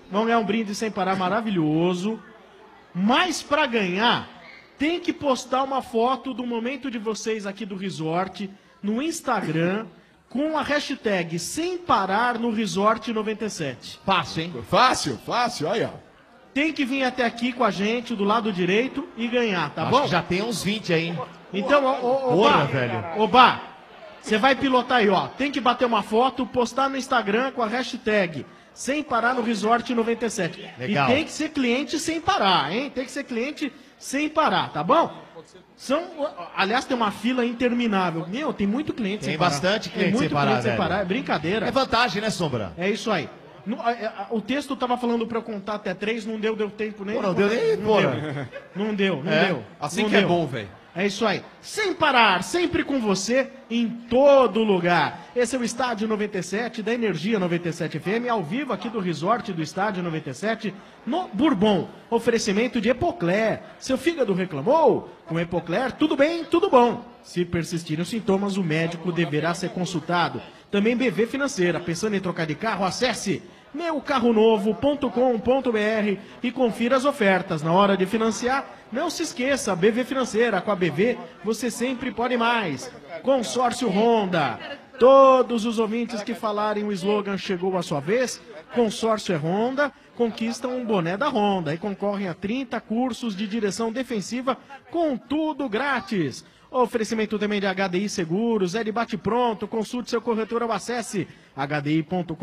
Mas para ganhar, tem que postar uma foto do momento de vocês aqui do resort no Instagram com a hashtag Sem Parar no Resort 97. Fácil, hein? Fácil, aí, ó. Tem que vir até aqui com a gente, do lado direito, e ganhar, tá Acho bom? que já tem uns 20 aí, hein? Então, Porra, velho. Oba, você vai pilotar aí, ó. Tem que bater uma foto, postar no Instagram com a hashtag Sem Parar no Resort 97. Legal. E tem que ser cliente sem parar, hein? Tem que ser cliente sem parar, tá bom? Aliás, tem uma fila interminável. Meu, tem muito cliente sem parar. Tem bastante cliente tem muito sem parar, cliente sem velho. parar. É brincadeira. É vantagem, né, Sombra? É isso aí. O texto tava falando pra eu contar até 3, não deu tempo nem. Pô, não deu nem, porra. Não deu. Assim Não que é deu. bom, velho. É isso aí. Sem parar, sempre com você, em todo lugar. Esse é o Estádio 97, da Energia 97 FM, ao vivo aqui do resort do Estádio 97, no Bourbon. Oferecimento de Epocler. Seu fígado reclamou? Com Epocler, tudo bem, tudo bom. Se persistirem os sintomas, o médico deverá ser consultado. Também BV Financeira. Pensando em trocar de carro? Acesse meucarronovo.com.br e confira as ofertas. Na hora de financiar, não se esqueça, BV Financeira. Com a BV, você sempre pode mais. Consórcio Honda. Todos os ouvintes que falarem o slogan chegou a sua vez, Consórcio é Honda, conquistam um boné da Honda e concorrem a 30 cursos de direção defensiva com tudo grátis. Oferecimento também de HDI Seguros, é de bate-pronto, consulte seu corretor ou acesse hdi.com.br.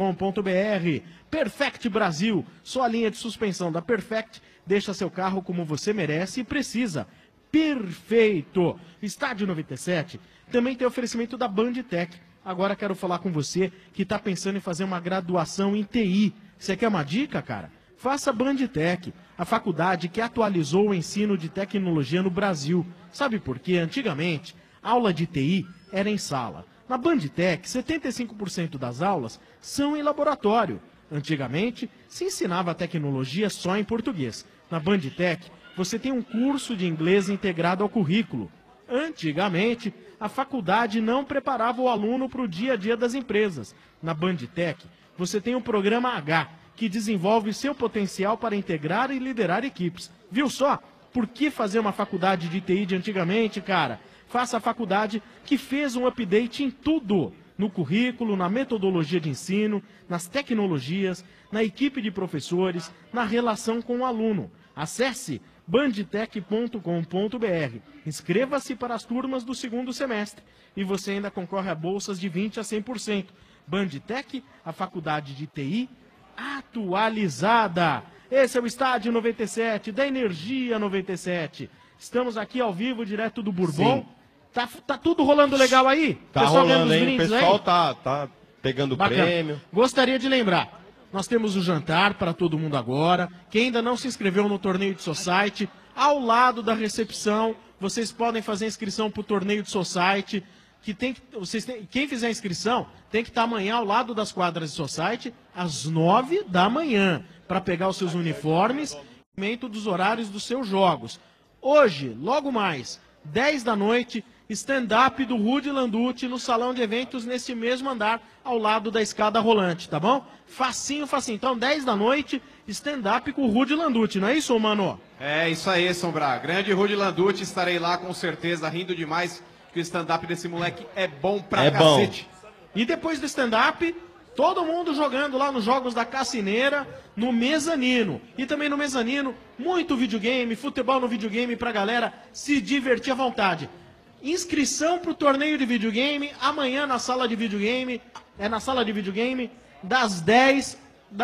Perfect Brasil, sua linha de suspensão da Perfect, deixa seu carro como você merece e precisa. Perfeito! Estádio 97 também tem oferecimento da Bandtech. Agora quero falar com você que está pensando em fazer uma graduação em TI. Você quer uma dica, cara? Faça Bandtech, a faculdade que atualizou o ensino de tecnologia no Brasil. Sabe por quê? Antigamente, aula de TI era em sala. Na Bandtech, 75% das aulas são em laboratório. Antigamente, se ensinava a tecnologia só em português. Na Bandtech, você tem um curso de inglês integrado ao currículo. Antigamente, a faculdade não preparava o aluno para o dia a dia das empresas. Na Bandtech, você tem o programa H, que desenvolve seu potencial para integrar e liderar equipes. Viu só? Por que fazer uma faculdade de TI de antigamente, cara? Faça a faculdade que fez um update em tudo. No currículo, na metodologia de ensino, nas tecnologias, na equipe de professores, na relação com o aluno. Acesse bandtech.com.br. Inscreva-se para as turmas do segundo semestre e você ainda concorre a bolsas de 20% a 100%. Bandtech, a faculdade de TI atualizada. Esse é o Estádio 97, da Energia 97. Estamos aqui ao vivo, direto do Bourbon. Tá tudo rolando legal aí? Tá pessoal rolando, hein? O brindes pessoal aí? tá pegando Bacana. prêmio. Gostaria de lembrar, nós temos o jantar para todo mundo agora. Quem ainda não se inscreveu no torneio de Society, ao lado da recepção, vocês podem fazer inscrição para o torneio de Society. Quem fizer a inscrição tem que estar amanhã ao lado das quadras de Society, às 9 da manhã, para pegar os seus uniformes e dos horários dos seus jogos. Hoje, logo mais, 10 da noite, stand-up do Rudy Landucci no salão de eventos nesse mesmo andar, ao lado da escada rolante, tá bom? Facinho, facinho. Então, 10 da noite, stand-up com o Rudy Landucci, não é isso, mano? É isso aí, Sombra. Grande Rudy Landucci, estarei lá com certeza, rindo demais, que o stand-up desse moleque é bom pra cacete. E depois do stand-up, todo mundo jogando lá nos jogos da Cassineira, no mezanino. E também no mezanino, muito videogame, futebol no videogame pra galera se divertir à vontade. Inscrição pro torneio de videogame, amanhã na sala de videogame, na sala de videogame, das 10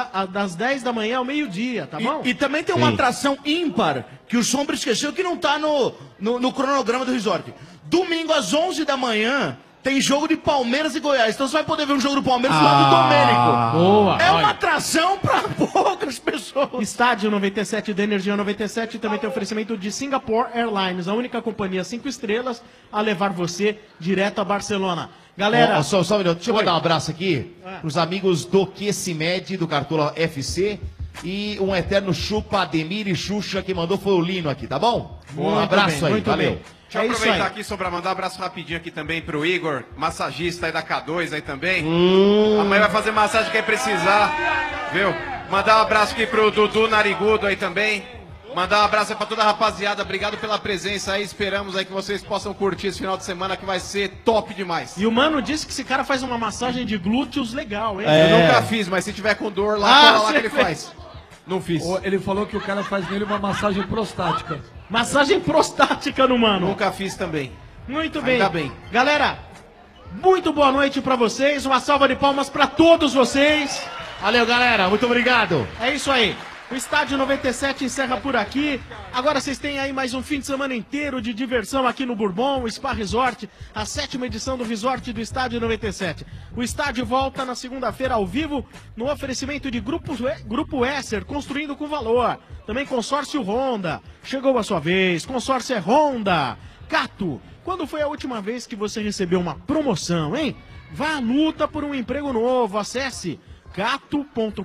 da manhã ao meio-dia, tá bom? E também tem uma atração ímpar, que o Sombra esqueceu, que não tá no cronograma do resort. Domingo às 11 da manhã, tem jogo de Palmeiras e Goiás. Então você vai poder ver um jogo do Palmeiras do lado do Domênico. Boa! É uma atração para poucas pessoas. Estádio 97 da Energia 97 também tem oferecimento de Singapore Airlines, a única companhia 5 estrelas a levar você direto a Barcelona. Galera... Só um minuto, deixa eu mandar um abraço aqui pros amigos do QSIMED, do Cartola FC, e um eterno chupa Ademir e Xuxa que mandou foi o Lino aqui, tá bom? Um abraço aí, valeu. Deixa eu aproveitar aqui só pra mandar um abraço rapidinho aqui também pro Igor, massagista aí da K2 aí também. Amanhã vai fazer massagem quem precisar, viu? Mandar um abraço aqui pro Dudu Narigudo aí também. Mandar um abraço aí pra toda a rapaziada, obrigado pela presença aí, esperamos aí que vocês possam curtir esse final de semana que vai ser top demais. E o Mano disse que esse cara faz uma massagem de glúteos legal, hein? Eu nunca fiz, mas se tiver com dor lá, lá que ele faz. Não fiz. Ele falou que o cara faz nele uma massagem prostática. Massagem prostática no Mano. Nunca fiz também. Muito bem. Ainda bem. Galera, muito boa noite pra vocês. Uma salva de palmas pra todos vocês. Valeu, galera. Muito obrigado. É isso aí. O Estádio 97 encerra por aqui. Agora vocês têm aí mais um fim de semana inteiro de diversão aqui no Bourbon, o Spa Resort, a 7ª edição do Resort do Estádio 97. O estádio volta na segunda-feira ao vivo no oferecimento de Grupo Esser, construindo com valor. Também Consórcio Honda. Chegou a sua vez. Consórcio é Honda. Cato, quando foi a última vez que você recebeu uma promoção, hein? Vá à luta por um emprego novo. Acesse cato.com.br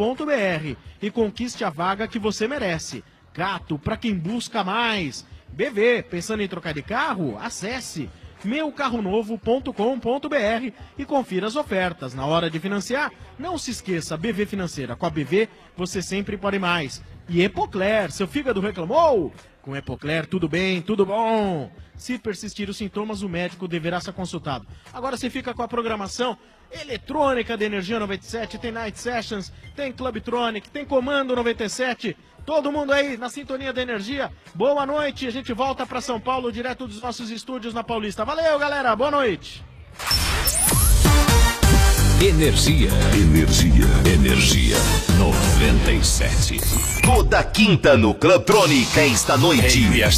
e conquiste a vaga que você merece. Cato, para quem busca mais. BV, pensando em trocar de carro? Acesse meucarronovo.com.br e confira as ofertas. Na hora de financiar, não se esqueça, BV Financeira. Com a BV, você sempre pode mais. E Epocler, seu fígado reclamou? Com Epocler, tudo bem, tudo bom. Se persistir os sintomas, o médico deverá ser consultado. Agora você fica com a programação eletrônica da Energia 97, tem Night Sessions, tem Clubtronic, tem Comando 97, todo mundo aí na sintonia da Energia. Boa noite, a gente volta para São Paulo, direto dos nossos estúdios na Paulista. Valeu, galera, boa noite. Energia. 97. Toda quinta no Clubtronic, esta noite.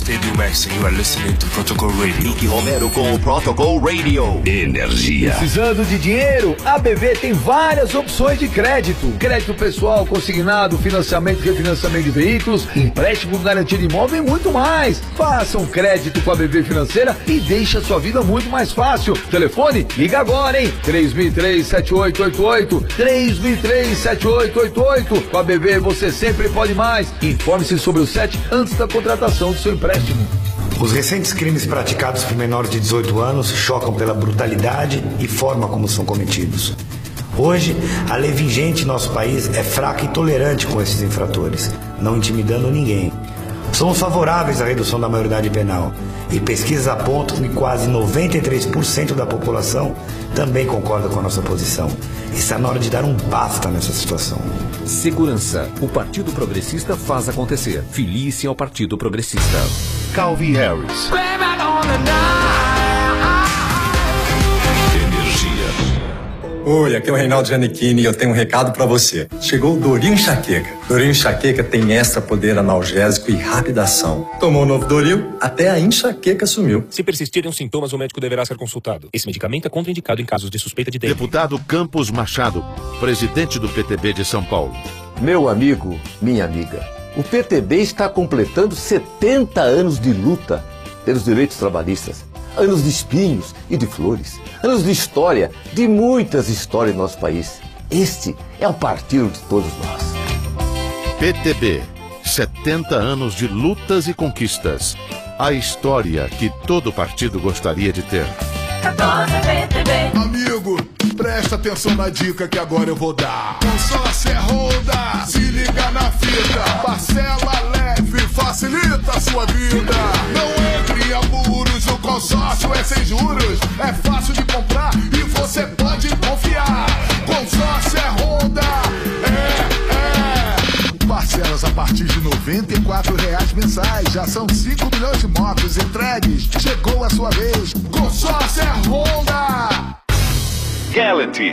Nick Romero com o Protocol Radio. Energia. Precisando de dinheiro? A BV tem várias opções de crédito. Crédito pessoal, consignado, financiamento e refinanciamento de veículos, empréstimo, garantia de imóvel e muito mais. Faça um crédito com a BV Financeira e deixe a sua vida muito mais fácil. Telefone? Liga agora, hein? 3003-7888. 3003-7888. Com a BV você sempre pode mais. Informe-se sobre o SET antes da contratação do seu empréstimo. Os recentes crimes praticados por menores de 18 anos chocam pela brutalidade e forma como são cometidos. Hoje, a lei vigente em nosso país é fraca e tolerante com esses infratores, não intimidando ninguém. Somos favoráveis à redução da maioridade penal e pesquisas apontam que quase 93% da população também concorda com a nossa posição. Está na hora de dar um basta nessa situação. Segurança. O Partido Progressista faz acontecer. Filie-se ao Partido Progressista. Calvin Harris. Oi, aqui é o Reinaldo Giannichini e eu tenho um recado pra você. Chegou o Doril Enxaqueca. Doril Enxaqueca tem extra poder analgésico e rápida ação. Tomou o novo Doril, até a enxaqueca sumiu. Se persistirem os sintomas, o médico deverá ser consultado. Esse medicamento é contraindicado em casos de suspeita de dengue. Deputado Campos Machado, presidente do PTB de São Paulo. Meu amigo, minha amiga, o PTB está completando 70 anos de luta pelos direitos trabalhistas. Anos de espinhos e de flores. Anos de história, de muitas histórias no nosso país. Este é o partido de todos nós. PTB, 70 anos de lutas e conquistas. A história que todo partido gostaria de ter. 14 PTB. Amigo, presta atenção na dica que agora eu vou dar. Consórcio é Honda, se liga na fita. Parcela leve, facilita a sua vida. Não entre em apuros, o consórcio é sem juros. É fácil de comprar e você pode confiar. Consórcio é Honda, parcelas a partir de R$ 94,00 mensais. Já são 5 milhões de motos entregues. Chegou a sua vez. Consórcio é Honda. Galaxy.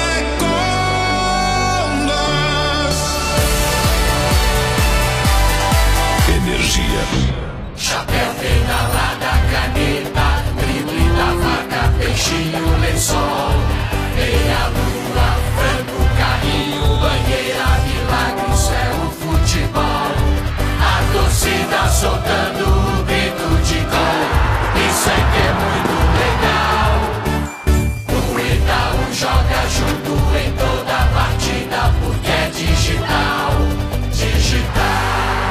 Energia. Chapéu, pedalada, caneta, drible da vaca, peixinho, lençol, meia lua, frango, carrinho, banheira, milagre, isso é o futebol. A torcida soltando o grito de gol, isso é que é muito legal. O Itaú joga junto em toda a partida, porque é digital, digital.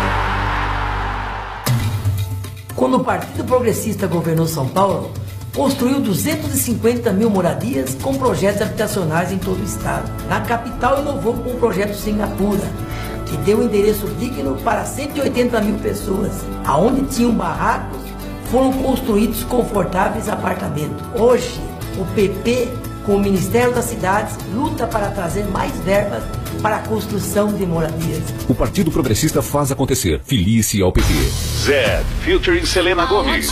Quando o Partido Progressista governou São Paulo, construiu 250 mil moradias com projetos habitacionais em todo o estado. Na capital, inovou com o projeto Singapura, que deu endereço digno para 180 mil pessoas. Aonde tinham barracos, foram construídos confortáveis apartamentos. Hoje, o PP, com o Ministério das Cidades, luta para trazer mais verbas para a construção de moradias. O Partido Progressista faz acontecer. Filie-se ao PP. Zed, featuring Selena Gomez.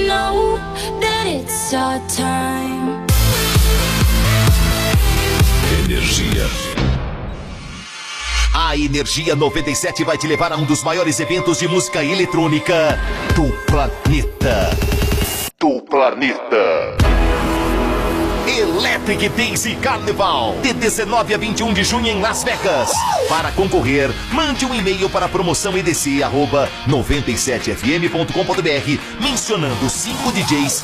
Energia. A Energia 97 vai te levar a um dos maiores eventos de música eletrônica do planeta. Electric Dance Carnival, de 19 a 21 de junho em Las Vegas. Para concorrer, mande um e-mail para promoçãoedc@97fm.com.br mencionando 5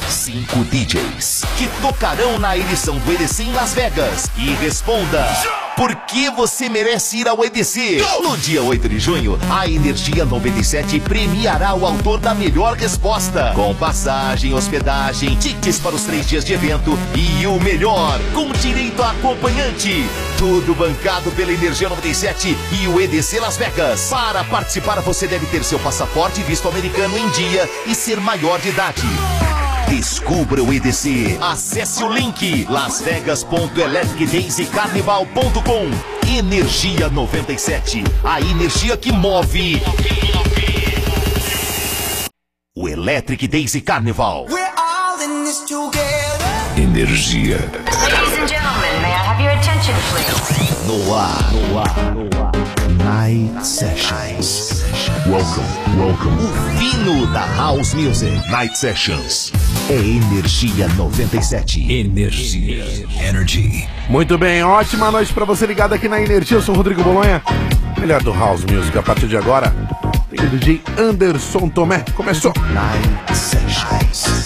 DJs que tocarão na edição do EDC em Las Vegas. E responda: Porque você merece ir ao EDC. No dia 8 de junho, a Energia 97 premiará o autor da melhor resposta. Com passagem, hospedagem, tickets para os 3 dias de evento e o melhor, com direito a acompanhante. Tudo bancado pela Energia 97 e o EDC Las Vegas. Para participar, você deve ter seu passaporte e visto americano em dia e ser maior de idade. Descubra o EDC. Acesse o link lasvegas.electricdaisycarnival.com. Energia 97. A energia que move o Electric Daisy Carnival. Energia. Ladies and gentlemen, may I have your attention, please? No ar. Night Sessions. Welcome. O fino da House Music. Night Sessions. É Energia 97. Energy. Muito bem, ótima noite pra você ligado aqui na Energia. Eu sou o Rodrigo Bolonha, melhor do House Music. A partir de agora, tem o DJ Anderson Tomé. Começou. Night Sessions.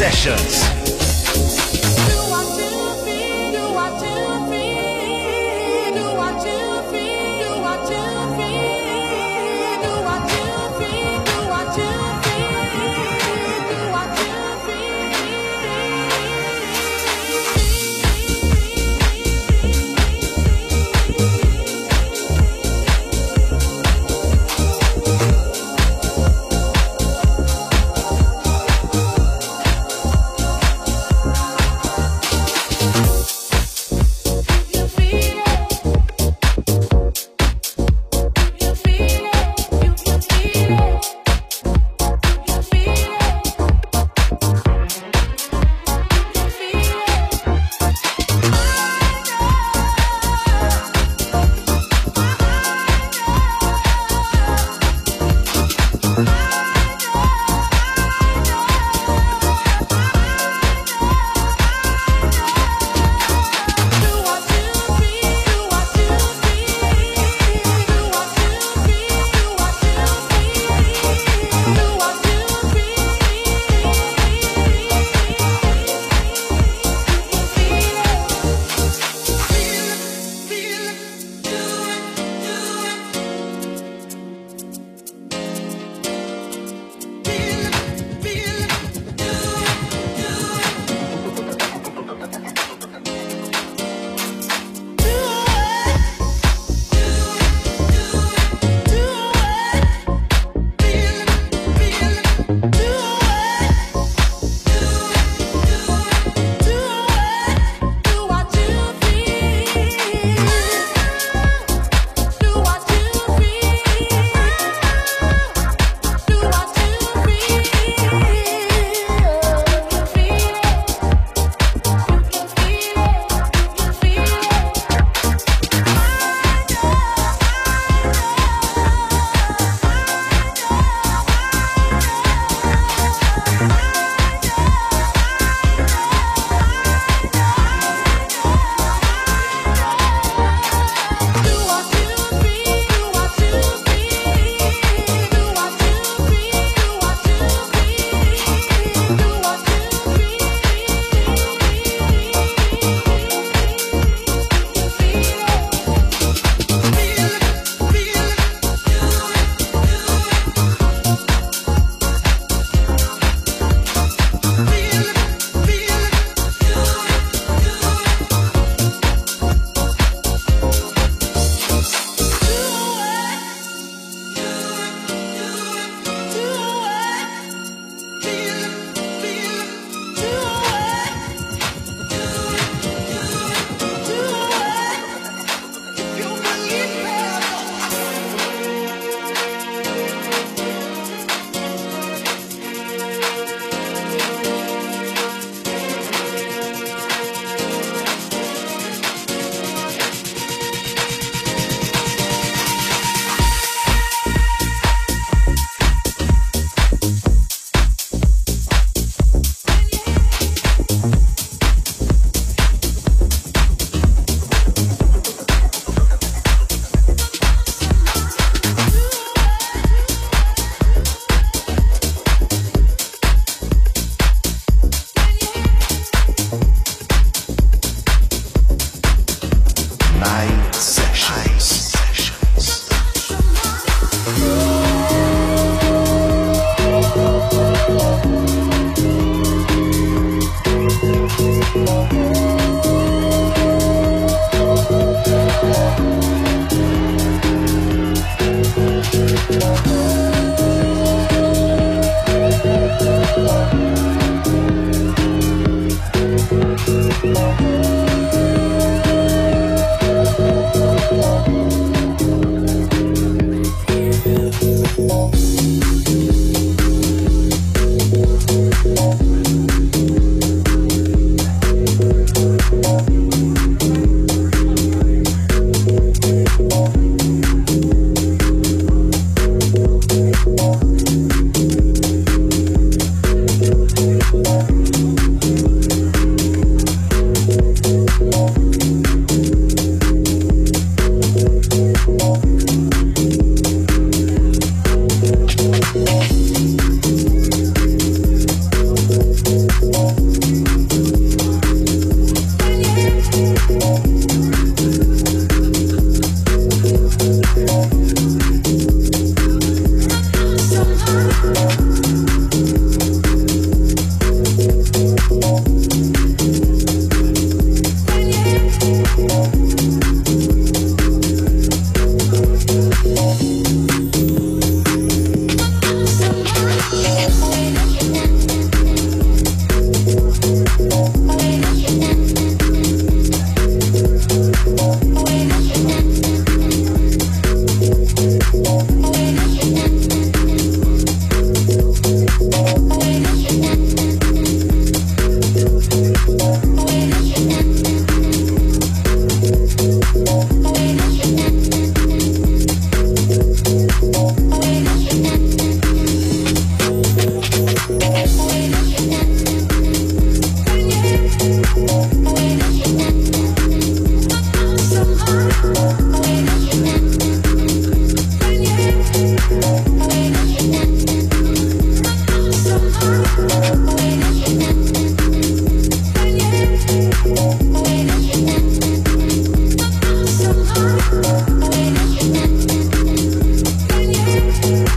Sessions.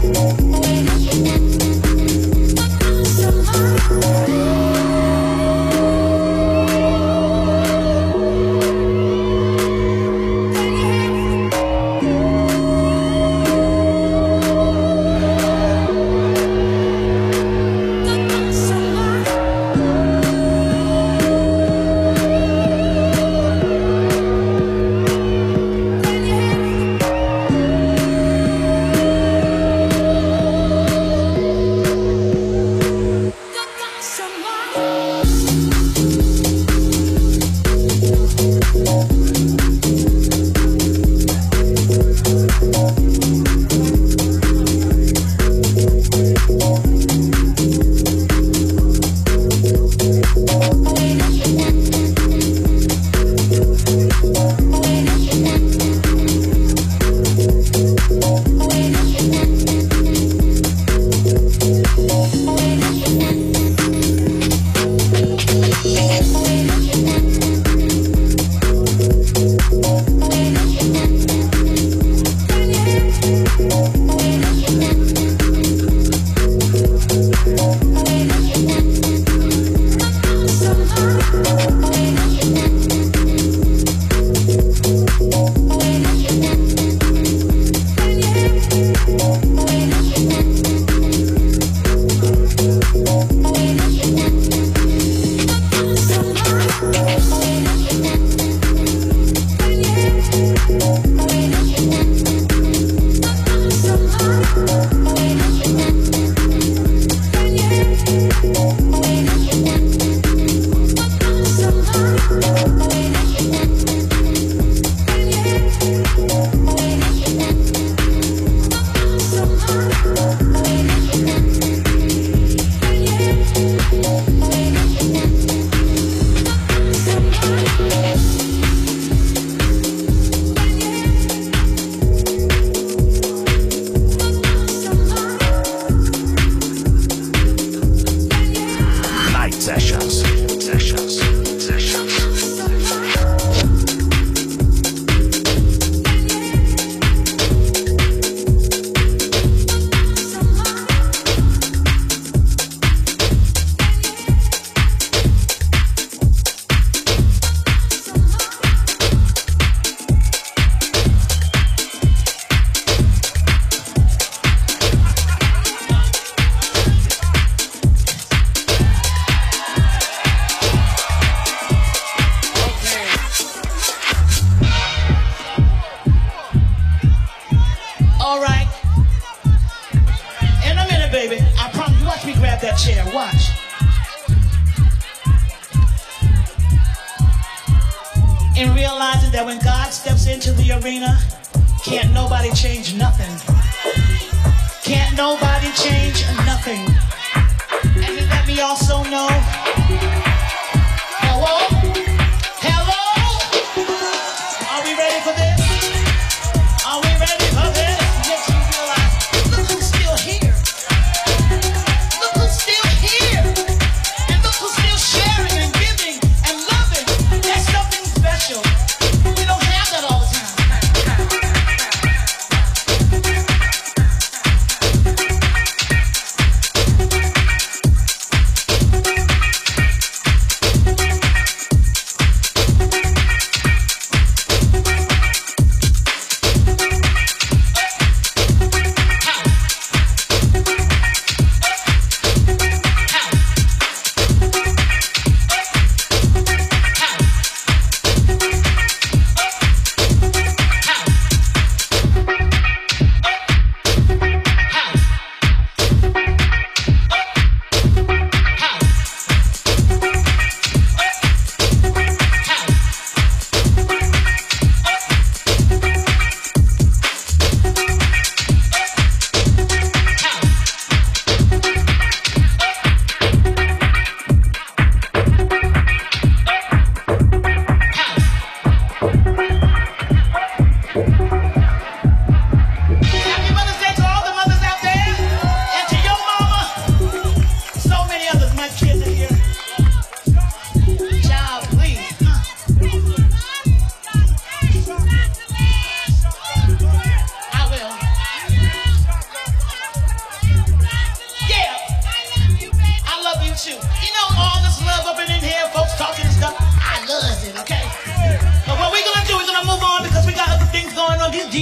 And realizing that when God steps into the arena, can't nobody change nothing. Can't nobody change nothing. And then let me also know, hello? Hello? Are we ready for this? Are we ready for this? Yes, you realize, look who's still here. Look who's still here. And look who's still sharing and giving and loving. That's something special. We don't have that all the time.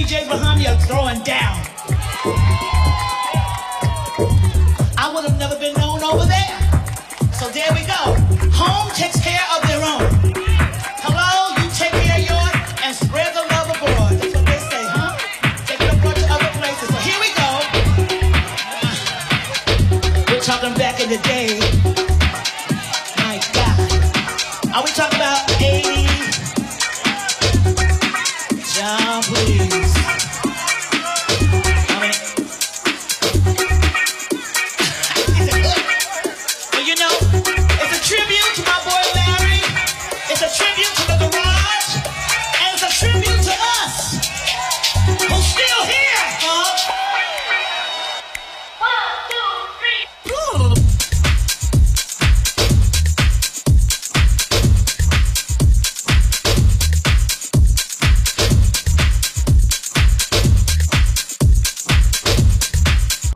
DJ behind me are throwing down.